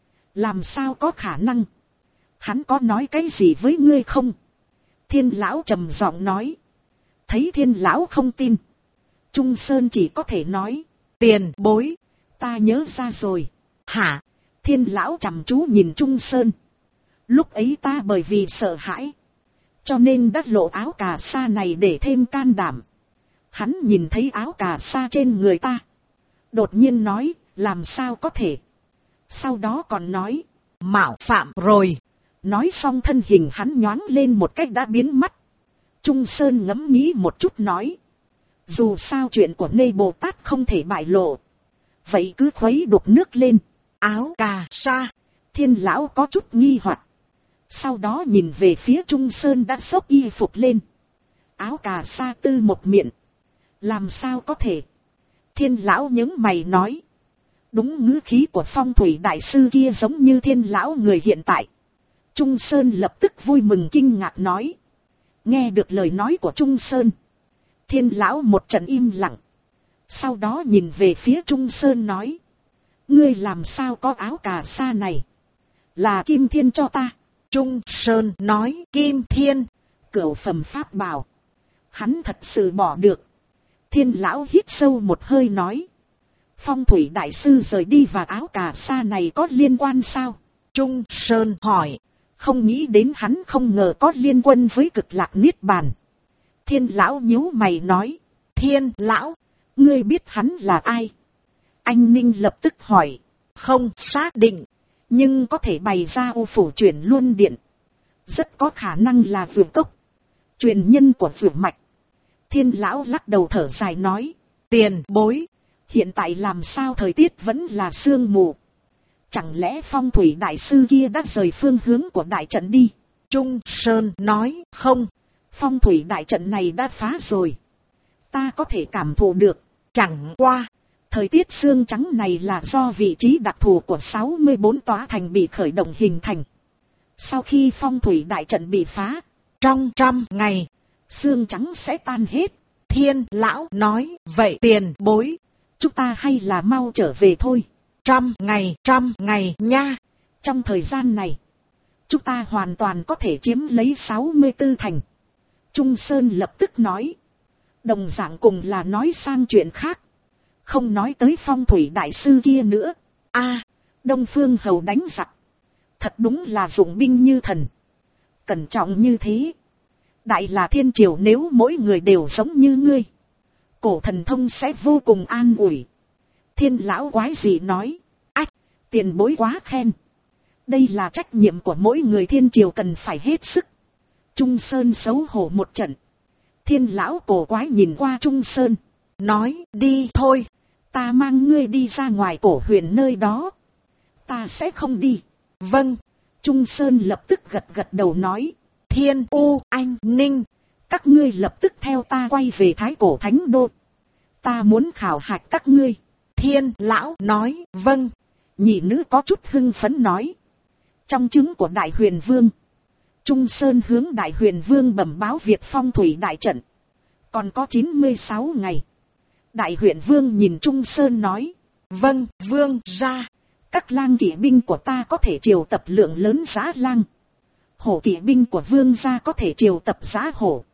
Làm sao có khả năng? Hắn có nói cái gì với ngươi không? Thiên lão trầm giọng nói. Thấy thiên lão không tin, Trung Sơn chỉ có thể nói. Tiền bối, ta nhớ ra rồi. Hả? Thiên lão chăm chú nhìn Trung Sơn. Lúc ấy ta bởi vì sợ hãi, cho nên đã lộ áo cà sa này để thêm can đảm. Hắn nhìn thấy áo cà sa trên người ta, đột nhiên nói, làm sao có thể. Sau đó còn nói, mạo phạm rồi. Nói xong thân hình hắn nhoáng lên một cách đã biến mất. Trung Sơn ngẫm nghĩ một chút nói. Dù sao chuyện của Nê Bồ Tát không thể bại lộ. Vậy cứ khuấy đục nước lên. Áo cà sa. Thiên lão có chút nghi hoặc. Sau đó nhìn về phía Trung Sơn đã xốc y phục lên. Áo cà sa tư một miệng. Làm sao có thể? Thiên lão nhướng mày nói. Đúng ngữ khí của phong thủy đại sư kia giống như thiên lão người hiện tại. Trung Sơn lập tức vui mừng kinh ngạc nói. Nghe được lời nói của Trung Sơn. Thiên lão một trận im lặng. Sau đó nhìn về phía Trung Sơn nói. Ngươi làm sao có áo cà sa này? Là Kim Thiên cho ta. Trung Sơn nói Kim Thiên. Cửu phẩm pháp bảo. Hắn thật sự bỏ được. Thiên lão hít sâu một hơi nói. Phong thủy đại sư rời đi và áo cà sa này có liên quan sao? Trung Sơn hỏi. Không nghĩ đến hắn không ngờ có liên quan với cực lạc niết bàn. Thiên lão nhíu mày nói. Thiên lão, ngươi biết hắn là ai? Anh Ninh lập tức hỏi. Không xác định, nhưng có thể bày ra u phủ chuyển luân điện. Rất có khả năng là Vượt Cốc, truyền nhân của Vượt Mạch. Thiên lão lắc đầu thở dài nói. Tiền bối, hiện tại làm sao thời tiết vẫn là sương mù? Chẳng lẽ phong thủy đại sư kia đã rời phương hướng của đại trận đi? Trung Sơn nói không. Phong thủy đại trận này đã phá rồi. Ta có thể cảm thụ được. Chẳng qua, thời tiết sương trắng này là do vị trí đặc thù của 64 tòa thành bị khởi động hình thành. Sau khi phong thủy đại trận bị phá, trong 100 ngày, sương trắng sẽ tan hết. Thiên lão nói, vậy tiền bối, chúng ta hay là mau trở về thôi. 100 ngày nha. Trong thời gian này, chúng ta hoàn toàn có thể chiếm lấy 64 thành. Trung Sơn lập tức nói. Đồng dạng cùng là nói sang chuyện khác. Không nói tới phong thủy đại sư kia nữa. Đông Phương Hầu đánh giặc. Thật đúng là dụng binh như thần. Cẩn trọng như thế. Đại là thiên triều nếu mỗi người đều giống như ngươi. Cổ thần thông sẽ vô cùng an ủi. Thiên lão quái gì nói. Tiền bối quá khen. Đây là trách nhiệm của mỗi người thiên triều cần phải hết sức. Trung Sơn xấu hổ một trận. Thiên lão cổ quái nhìn qua Trung Sơn. Nói đi thôi. Ta mang ngươi đi ra ngoài cổ huyền nơi đó. Ta sẽ không đi. Vâng. Trung Sơn lập tức gật đầu nói. Thiên U Anh Ninh. Các ngươi lập tức theo ta quay về Thái Cổ Thánh Đô. Ta muốn khảo hạch các ngươi. Thiên lão nói vâng. Nhị nữ có chút hưng phấn nói. Trong trứng của Đại Huyền Vương. Trung Sơn hướng Đại Huyền Vương bẩm báo việc phong thủy đại trận. Còn có 96 ngày. Đại Huyền Vương nhìn Trung Sơn nói. Vâng, Vương ra. Các lang kỵ binh của ta có thể triều tập lượng lớn giá lang. Hổ kỵ binh của Vương gia có thể triều tập giá hổ.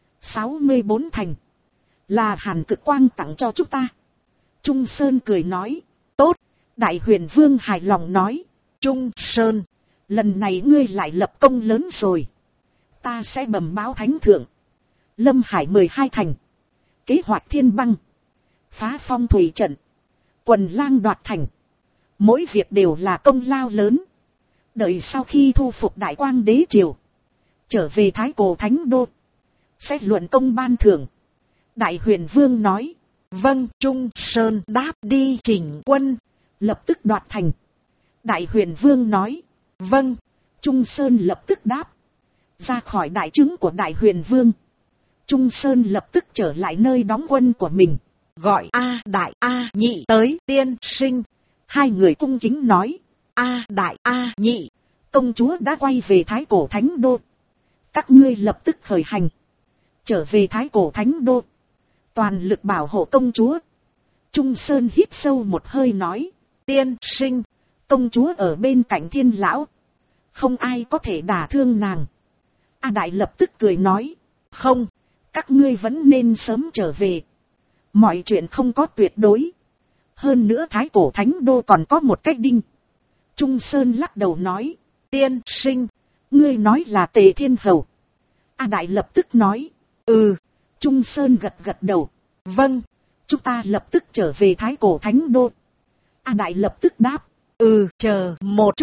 64 thành. Là Hàn Cực Quang tặng cho chúng ta. Trung Sơn cười nói. Tốt. Đại Huyền Vương hài lòng nói. Trung Sơn. Lần này ngươi lại lập công lớn rồi. Ta sẽ bẩm báo thánh thượng. Lâm Hải 12 thành. Kế hoạch thiên băng. Phá phong thủy trận. Quần lang đoạt thành. Mỗi việc đều là công lao lớn. Đợi sau khi thu phục Đại Quang đế triều. Trở về Thái Cổ Thánh Đô. Sẽ luận công ban thưởng. Đại Huyền Vương nói. Vâng. Trung Sơn đáp đi chỉnh quân. Lập tức đoạt thành. Đại Huyền Vương nói. Vâng. Trung Sơn lập tức đáp. Ra khỏi đại trướng của Đại Huyền Vương. Trung Sơn lập tức trở lại nơi đóng quân của mình. Gọi A Đại A Nhị tới tiên sinh. Hai người cung kính nói. A Đại A Nhị. Công chúa đã quay về Thái Cổ Thánh Đô. Các ngươi lập tức khởi hành. Trở về Thái Cổ Thánh Đô. Toàn lực bảo hộ công chúa. Trung Sơn hít sâu một hơi nói. Tiên sinh. Công chúa ở bên cạnh Thiên lão. Không ai có thể đả thương nàng. A Đại lập tức cười nói. Không. Các ngươi vẫn nên sớm trở về. Mọi chuyện không có tuyệt đối. Hơn nữa Thái Cổ Thánh Đô còn có một cách đinh. Trung Sơn lắc đầu nói. Tiên sinh. Ngươi nói là Tề Thiên Hầu. A Đại lập tức nói. Trung Sơn gật đầu. Vâng. Chúng ta lập tức trở về Thái Cổ Thánh Đô. A Đại lập tức đáp. Chờ một chút.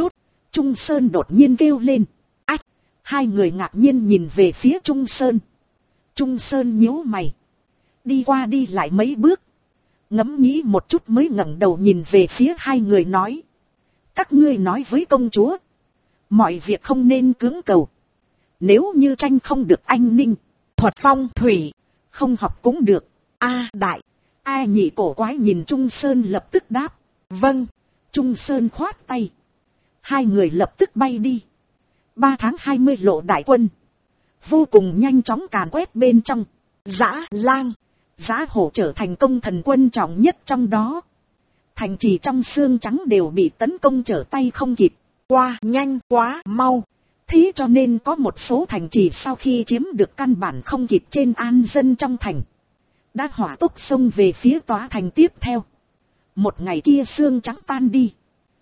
Trung Sơn đột nhiên kêu lên. Ách! Hai người ngạc nhiên nhìn về phía Trung Sơn. Trung Sơn nhíu mày. Đi qua đi lại mấy bước. Ngẫm nghĩ một chút mới ngẩng đầu nhìn về phía hai người nói. Các ngươi nói với công chúa. Mọi việc không nên cưỡng cầu. Nếu như tranh không được anh ninh, thuật phong thủy, không học cũng được. A đại, A nhị cổ quái nhìn Trung Sơn lập tức đáp. Vâng. Trung Sơn khoát tay. Hai người lập tức bay đi. 3 tháng 20 lộ đại quân. Vô cùng nhanh chóng càn quét bên trong. Dã Lang, Dã Hổ trở thành công thần quân trọng nhất trong đó. Thành trì trong xương trắng đều bị tấn công trở tay không kịp. Qua nhanh quá mau. Thế cho nên có một số thành trì sau khi chiếm được căn bản không kịp trên an dân trong thành. Đã hỏa tốc xông về phía tòa thành tiếp theo. Một ngày kia xương trắng tan đi.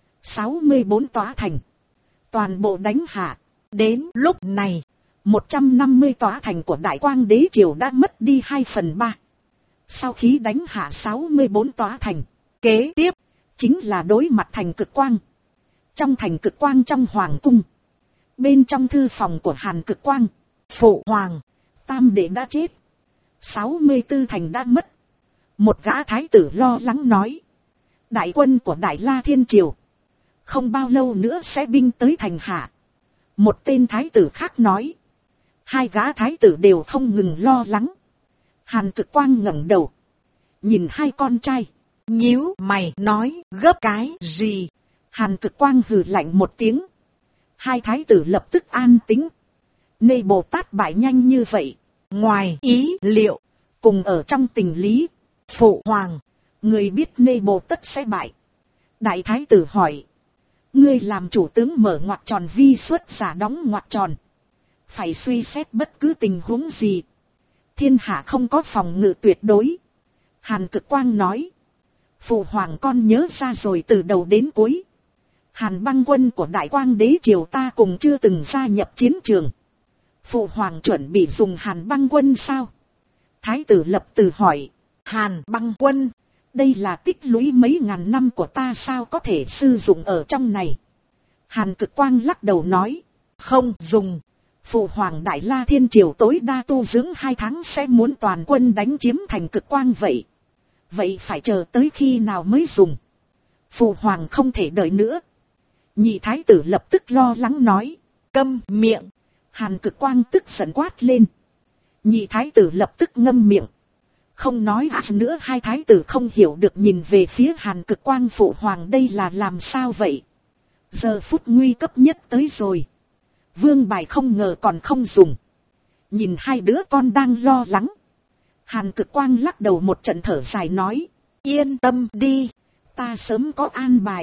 64 tòa thành. Toàn bộ đánh hạ. Đến lúc này, 150 tòa thành của Đại Quang Đế Triều đã mất đi 2/3. Sau khi đánh hạ 64 tòa thành, kế tiếp chính là đối mặt thành Cực Quang. Trong thành Cực Quang trong hoàng cung, bên trong thư phòng của Hàn Cực Quang, phụ hoàng, tam đệ đã chết, 64 thành đã mất. Một gã thái tử lo lắng nói. Đại quân của Đại La Thiên Triều không bao lâu nữa sẽ binh tới thành hạ. Một tên thái tử khác nói. Hai gã thái tử đều không ngừng lo lắng. Hàn Cực Quang ngẩng đầu, nhìn hai con trai, nhíu mày nói gấp cái gì. Hàn Cực Quang hừ lạnh một tiếng. Hai thái tử lập tức an tĩnh. Nê Bồ Tát bại nhanh như vậy, ngoài ý liệu, cùng ở trong tình lý. Phụ hoàng, người biết Nê Bồ Tát sẽ bại. Đại thái tử hỏi. Ngươi làm chủ tướng mở ngoặc tròn vi xuất giả đóng ngoặc tròn. Phải suy xét bất cứ tình huống gì. Thiên hạ không có phòng ngự tuyệt đối. Hàn Cực Quang nói. Phụ hoàng con nhớ ra rồi, từ đầu đến cuối. Hàn băng quân của Đại Quang Đế Triều ta cùng chưa từng gia nhập chiến trường. Phụ hoàng chuẩn bị dùng Hàn băng quân sao? Thái tử lập từ hỏi. Hàn băng quân, đây là tích lũy mấy ngàn năm của ta, sao có thể sử dụng ở trong này? Hàn Cực Quang lắc đầu nói. Không dùng. Phụ hoàng Đại La Thiên Triều tối đa tu dưỡng 2 tháng sẽ muốn toàn quân đánh chiếm thành Cực Quang vậy. Vậy phải chờ tới khi nào mới dùng? Phụ hoàng không thể đợi nữa. Nhị thái tử lập tức lo lắng nói. Câm miệng. Hàn Cực Quang tức giận quát lên. Nhị thái tử lập tức ngâm miệng, không nói nữa. Hai thái tử không hiểu được nhìn về phía Hàn Cực Quang. Phụ hoàng đây là làm sao vậy? Giờ phút nguy cấp nhất tới rồi. Vương bài không ngờ còn không dùng. Nhìn hai đứa con đang lo lắng, Hàn Cực Quang lắc đầu một trận thở dài nói. Yên tâm đi, ta sớm có an bài.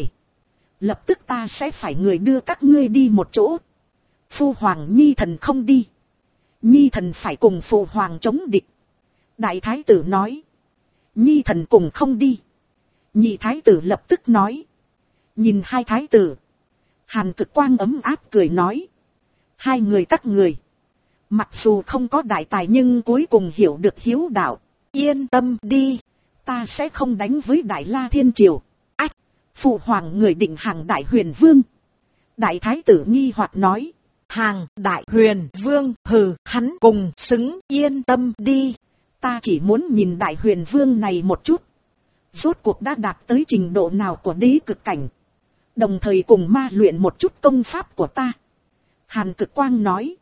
Lập tức ta sẽ phải người đưa các ngươi đi một chỗ. Phu hoàng nhi thần không đi. Nhi thần phải cùng phụ hoàng chống địch. Đại thái tử nói. Nhi thần cùng không đi. Nhị thái tử lập tức nói. Nhìn hai thái tử, Hàn Cực Quang ấm áp cười nói. Hai người các người, mặc dù không có đại tài nhưng cuối cùng hiểu được hiếu đạo. Yên tâm đi, ta sẽ không đánh với Đại La Thiên Triều. Ách, phụ hoàng người định hàng Đại Huyền Vương. Đại thái tử nghi hoặc nói. Hàng Đại Huyền Vương, hừ, hắn cùng xứng. Yên tâm đi, ta chỉ muốn nhìn Đại Huyền Vương này một chút. Rốt cuộc đã đạt tới trình độ nào của đế cực cảnh. Đồng thời cùng ma luyện một chút công pháp của ta. Hàn Cực Quang nói.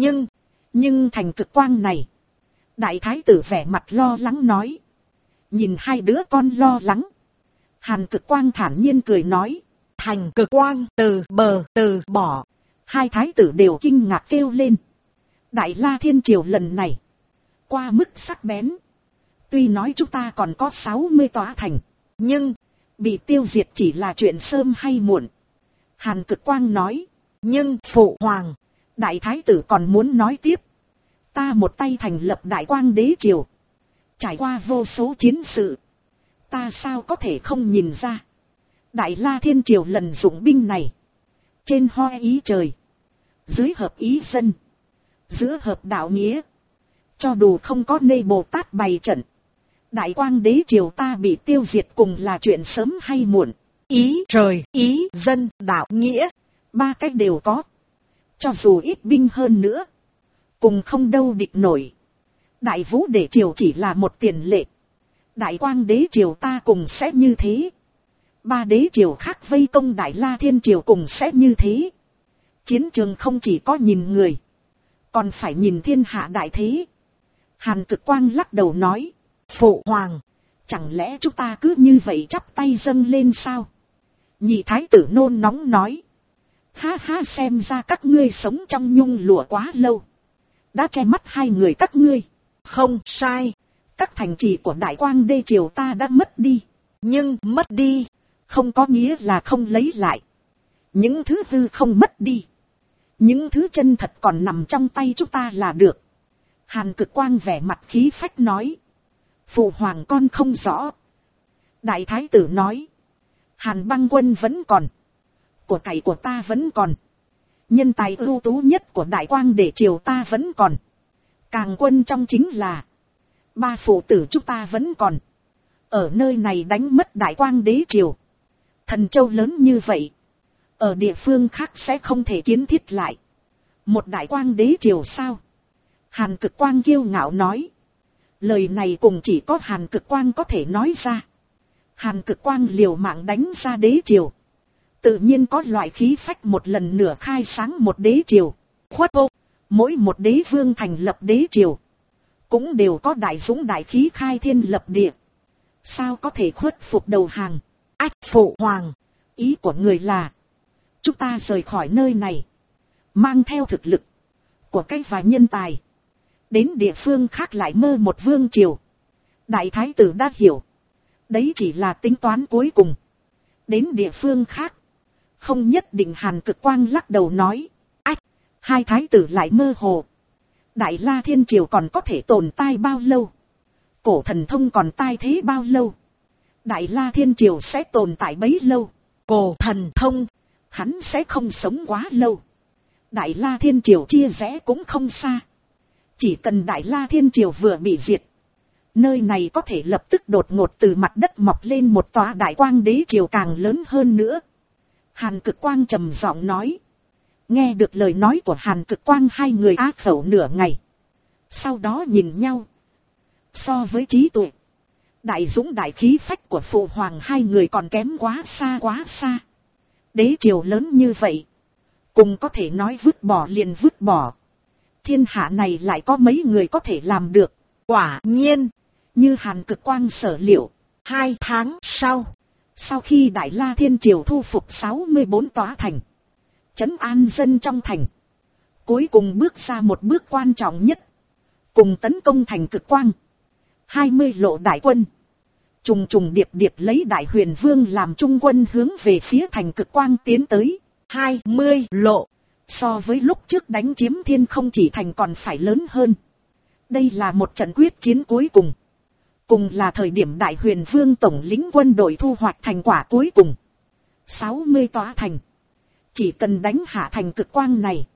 Nhưng thành Cực Quang này. Đại thái tử vẻ mặt lo lắng nói. Nhìn hai đứa con lo lắng, Hàn Cực Quang thản nhiên cười nói. Thành Cực Quang từ bỏ. Hai thái tử đều kinh ngạc kêu lên. Đại La Thiên Triều lần này qua mức sắc bén. Tuy nói chúng ta còn có 60 tòa thành, nhưng bị tiêu diệt chỉ là chuyện sớm hay muộn. Hàn Cực Quang nói. Nhưng phụ hoàng, đại thái tử còn muốn nói tiếp. Ta một tay thành lập Đại Quang Đế Triều, trải qua vô số chiến sự, ta sao có thể không nhìn ra. Đại La Thiên Triều lần dụng binh này, trên hoi ý trời, dưới hợp ý dân, giữa hợp đạo nghĩa. Cho dù không có Nê Bồ Tát bày trận, Đại Quang Đế Triều ta bị tiêu diệt cùng là chuyện sớm hay muộn. Ý trời, ý dân, đạo nghĩa, Ba cái đều có. Cho dù ít binh hơn nữa, cùng không đâu địch nổi. Đại Vũ Đế triều chỉ là một tiền lệ. Đại Quang Đế triều ta cùng sẽ như thế. Ba đế triều khác vây công Đại La Thiên triều cùng sẽ như thế. Chiến trường không chỉ có nhìn người, còn phải nhìn thiên hạ đại thế. Hàn Cực Quang lắc đầu nói. Phụ hoàng, chẳng lẽ chúng ta cứ như vậy chắp tay dâng lên sao? Nhị thái tử nôn nóng nói. Ha ha, xem ra các ngươi sống trong nhung lụa quá lâu, đã che mắt hai người các ngươi. Không sai, các thành trì của Đại Quang Đế triều ta đã mất đi. Nhưng mất đi không có nghĩa là không lấy lại. Những thứ hư không mất đi, những thứ chân thật còn nằm trong tay chúng ta là được. Hàn Cực Quang vẻ mặt khí phách nói. Phụ hoàng con không rõ. Đại thái tử nói. Hàn Băng Quân vẫn còn, của cải của ta vẫn còn, nhân tài ưu tú nhất của Đại Quang Đế triều ta vẫn còn, càng quân trong chính là ba phụ tử chúng ta vẫn còn. Ở nơi này đánh mất Đại Quang Đế triều, Thần Châu lớn như vậy, ở địa phương khác sẽ không thể kiến thiết lại một Đại Quang Đế triều sao? Hàn Cực Quang kiêu ngạo nói. Lời này cùng chỉ có Hàn Cực Quang có thể nói ra. Hàn Cực Quang liều mạng đánh ra đế triều, tự nhiên có loại khí phách một lần nữa khai sáng một đế triều. Khuất vô, mỗi một đế vương thành lập đế triều, cũng đều có đại dũng đại khí khai thiên lập địa. Sao có thể khuất phục đầu hàng? Ách, phụ hoàng, ý của người là chúng ta rời khỏi nơi này, mang theo thực lực của cái và nhân tài, đến địa phương khác lại mơ một vương triều. Đại thái tử đã hiểu, đấy chỉ là tính toán cuối cùng. Đến địa phương khác không nhất định. Hàn Cực Quang lắc đầu nói. Ách, hai thái tử lại mơ hồ. Đại La Thiên triều còn có thể tồn tại bao lâu? Cổ thần thông còn tai thế bao lâu? Đại La Thiên triều sẽ tồn tại bấy lâu. Cổ thần thông, hắn sẽ không sống quá lâu. Đại La Thiên triều chia rẽ cũng không xa. Chỉ cần Đại La Thiên triều vừa bị diệt, nơi này có thể lập tức đột ngột từ mặt đất mọc lên một tòa Đại Quang Đế triều càng lớn hơn nữa. Hàn Cực Quang trầm giọng nói. Nghe được lời nói của Hàn Cực Quang, hai người á khẩu nửa ngày, sau đó nhìn nhau. So với trí tuệ, đại dũng đại khí phách của phụ hoàng, hai người còn kém quá xa quá xa. Đế triều lớn như vậy, cùng có thể nói vứt bỏ liền vứt bỏ. Thiên hạ này lại có mấy người có thể làm được? Quả nhiên, như Hàn Cực Quang sở liệu, 2 tháng sau khi Đại La Thiên triều thu phục 64 tòa thành, trấn an dân trong thành, cuối cùng bước ra một bước quan trọng nhất, cùng tấn công thành Cực Quang. 20 lộ đại quân, trùng trùng điệp điệp lấy Đại Huyền Vương làm trung quân hướng về phía thành Cực Quang tiến tới. 20 lộ, so với lúc trước đánh chiếm Thiên Không Chỉ thành còn phải lớn hơn. Đây là một trận quyết chiến cuối cùng, cùng là thời điểm Đại Huyền Vương tổng lĩnh quân đội thu hoạch thành quả cuối cùng. 60 tòa thành, chỉ cần đánh hạ thành Cực Quang này,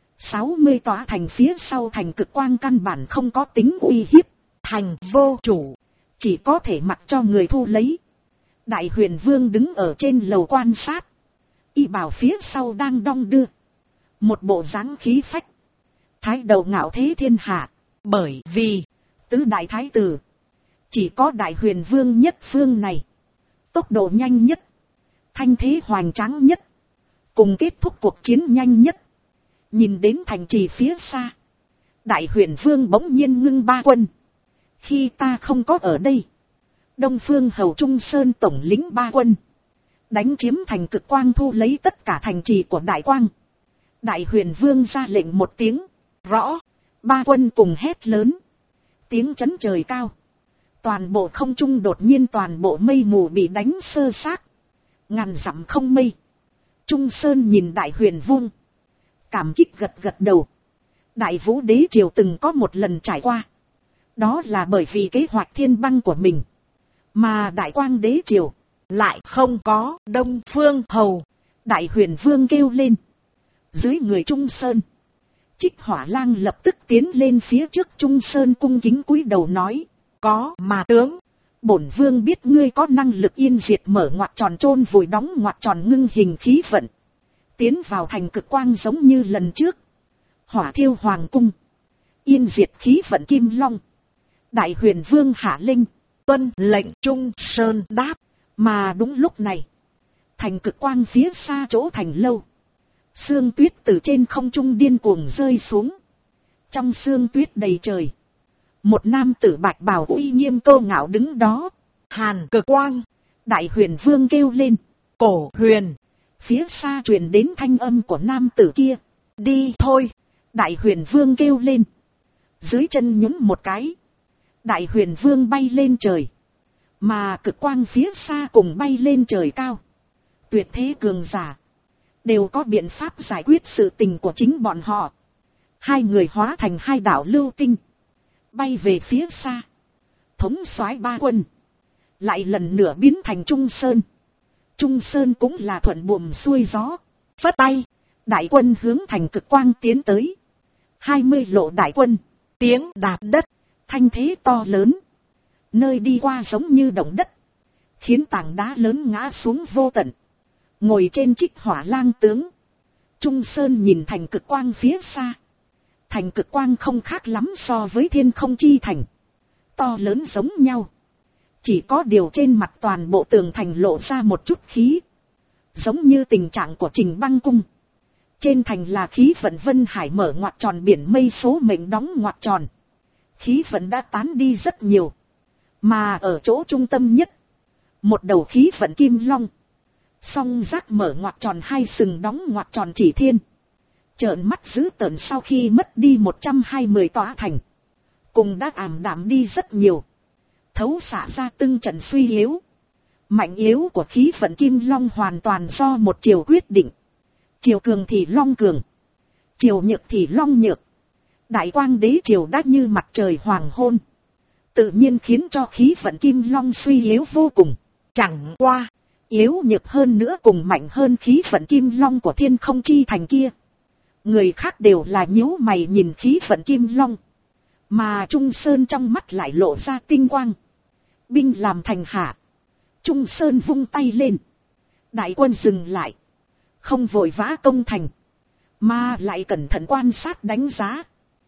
60 tòa thành phía sau thành Cực Quang căn bản không có tính uy hiếp. Thành vô chủ, chỉ có thể mặc cho người thu lấy. Đại Huyền Vương đứng ở trên lầu quan sát, y bảo phía sau đang đong đưa, một bộ dáng khí phách, thái đầu ngạo thế thiên hạ. Bởi vì tứ đại thái tử, chỉ có Đại Huyền Vương nhất phương này, tốc độ nhanh nhất, thanh thế hoành tráng nhất, cùng kết thúc cuộc chiến nhanh nhất. Nhìn đến thành trì phía xa, Đại Huyền Vương bỗng nhiên ngưng ba quân. Khi ta không có ở đây, Đông Phương Hầu Trung Sơn tổng lĩnh ba quân, đánh chiếm thành Cực Quang, thu lấy tất cả thành trì của Đại Quang. Đại Huyền Vương ra lệnh một tiếng, rõ. Ba quân cùng hét lớn, tiếng chấn trời cao. Toàn bộ không trung đột nhiên toàn bộ mây mù bị đánh sơ xác, ngàn dặm không mây. Trung Sơn nhìn Đại Huyền Vương, cảm kích gật gật đầu. Đại Vũ Đế triều từng có một lần trải qua, đó là bởi vì kế hoạch thiên băng của mình, mà Đại Quang Đế triều lại không có. Đông Phương Hầu, Đại Huyền Vương kêu lên. Dưới người Trung Sơn, Trích Hỏa Lang lập tức tiến lên phía trước Trung Sơn, cung kính cúi đầu nói. Có mà tướng, bổn vương biết ngươi có năng lực yên diệt mở ngoặc tròn chôn vùi đóng ngoặc tròn ngưng hình khí vận. Tiến vào thành cực quang giống như lần trước. Hỏa thiêu hoàng cung. Yên diệt khí vận kim long. Đại huyền vương hạ linh. Tuân lệnh. Trung Sơn đáp. Mà đúng lúc này. Thành cực quang phía xa chỗ thành lâu. Sương tuyết từ trên không trung điên cuồng rơi xuống. Trong sương tuyết đầy trời. Một nam tử bạch bào uy nghiêm cơ ngạo đứng đó. Hàn Cực Quang. Đại huyền vương kêu lên. Cổ Huyền. Phía xa truyền đến thanh âm của nam tử kia. Đi thôi. Đại huyền vương kêu lên. Dưới chân nhún một cái. Đại huyền vương bay lên trời. Mà cực quang phía xa cùng bay lên trời cao. Tuyệt thế cường giả. Đều có biện pháp giải quyết sự tình của chính bọn họ. Hai người hóa thành hai đạo lưu tinh. Bay về phía xa. Thống soái ba quân. Lại lần nữa biến thành Trung Sơn. Trung Sơn cũng là thuận buồm xuôi gió. Phất tay. Đại quân hướng thành cực quang tiến tới. 20 lộ đại quân. Tiếng đạp đất. Thanh thế to lớn. Nơi đi qua giống như động đất. Khiến tảng đá lớn ngã xuống vô tận. Ngồi trên trích hỏa lang tướng. Trung Sơn nhìn thành cực quang phía xa. Thành cực quang không khác lắm so với thiên không chi thành. To lớn giống nhau. Chỉ có điều trên mặt toàn bộ tường thành lộ ra một chút khí. Giống như tình trạng của Trình Băng Cung. Trên thành là khí vận vân hải mở ngoặt tròn, biển mây số mệnh đóng ngoặt tròn. Khí vận đã tán đi rất nhiều. Mà ở chỗ trung tâm nhất. Một đầu khí vận kim long. Song giác mở ngoặt tròn, hai sừng đóng ngoặt tròn chỉ thiên. Trợn mắt dữ tợn sau khi mất đi 120 tòa thành. Cùng đã ảm đạm đi rất nhiều. Thấu xạ ra từng trận suy yếu. Mạnh yếu của khí vận kim long hoàn toàn do một chiều quyết định. Chiều cường thì long cường. Chiều nhược thì long nhược. Đại quang đế triều đã như mặt trời hoàng hôn. Tự nhiên khiến cho khí vận kim long suy yếu vô cùng. Chẳng qua. Yếu nhược hơn nữa cùng mạnh hơn khí vận kim long của thiên không chi thành kia. Người khác đều là nhíu mày nhìn khí vận kim long. Mà Trung Sơn trong mắt lại lộ ra tinh quang. Binh làm thành hạ. Trung Sơn vung tay lên. Đại quân dừng lại. Không vội vã công thành. Mà lại cẩn thận quan sát đánh giá.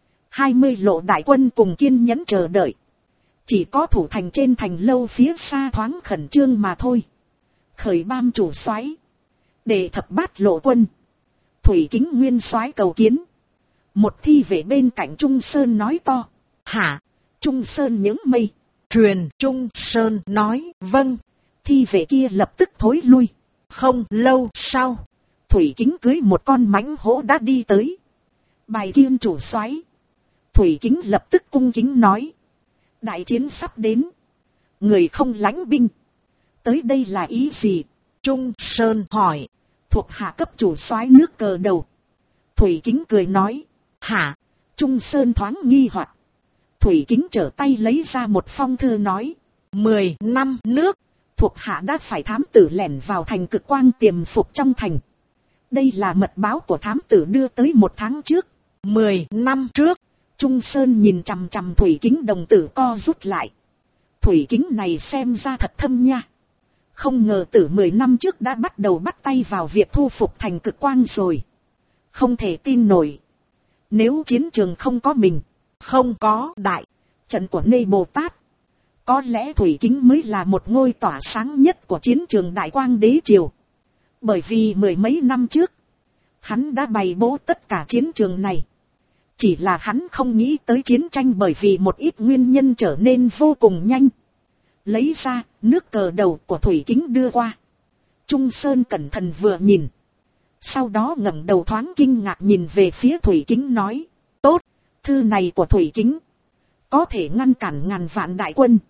20 lộ đại quân cùng kiên nhẫn chờ đợi. Chỉ có thủ thành trên thành lâu phía xa thoáng khẩn trương mà thôi. Khởi bam chủ soái. Để thập bát lộ quân. Thủy Kính nguyên soái cầu kiến. Một thi vệ bên cạnh Trung Sơn nói to. Hả? Trung Sơn những mây. Truyền. Trung Sơn nói vâng. Thi vệ kia lập tức thối lui. Không lâu sau. Thủy Kính cưới một con mãnh hổ đã đi tới. Bài kiên chủ soái. Thủy Kính lập tức cung kính nói. Đại chiến sắp đến. Người không lãnh binh. Tới đây là ý gì? Trung Sơn hỏi. Thuộc hạ cấp chủ soái nước cờ đầu. Thủy Kính cười nói. Hả? Trung Sơn thoáng nghi hoặc. Thủy Kính trở tay lấy ra một phong thư nói. 10 năm nước. Thuộc hạ đã phải thám tử lẻn vào thành cực quang tiềm phục trong thành. Đây là mật báo của thám tử đưa tới 1 tháng trước. 10 năm trước. Trung Sơn nhìn chằm chằm Thủy Kính, đồng tử co rút lại. Thủy Kính này xem ra thật thâm nha. Không ngờ từ 10 năm trước đã bắt đầu bắt tay vào việc thu phục thành cực quang rồi. Không thể tin nổi. Nếu chiến trường không có mình, không có đại trận của Nê Bồ Tát, có lẽ Thủy Kính mới là một ngôi tỏa sáng nhất của chiến trường Đại Quang Đế Triều. Bởi vì 10 mấy năm trước, hắn đã bày bố tất cả chiến trường này. Chỉ là hắn không nghĩ tới chiến tranh bởi vì một ít nguyên nhân trở nên vô cùng nhanh. Lấy ra, nước cờ đầu của Thủy Kính đưa qua. Trung Sơn cẩn thận vừa nhìn. Sau đó ngẩng đầu thoáng kinh ngạc nhìn về phía Thủy Kính nói. Tốt, thư này của Thủy Kính có thể ngăn cản ngàn vạn đại quân.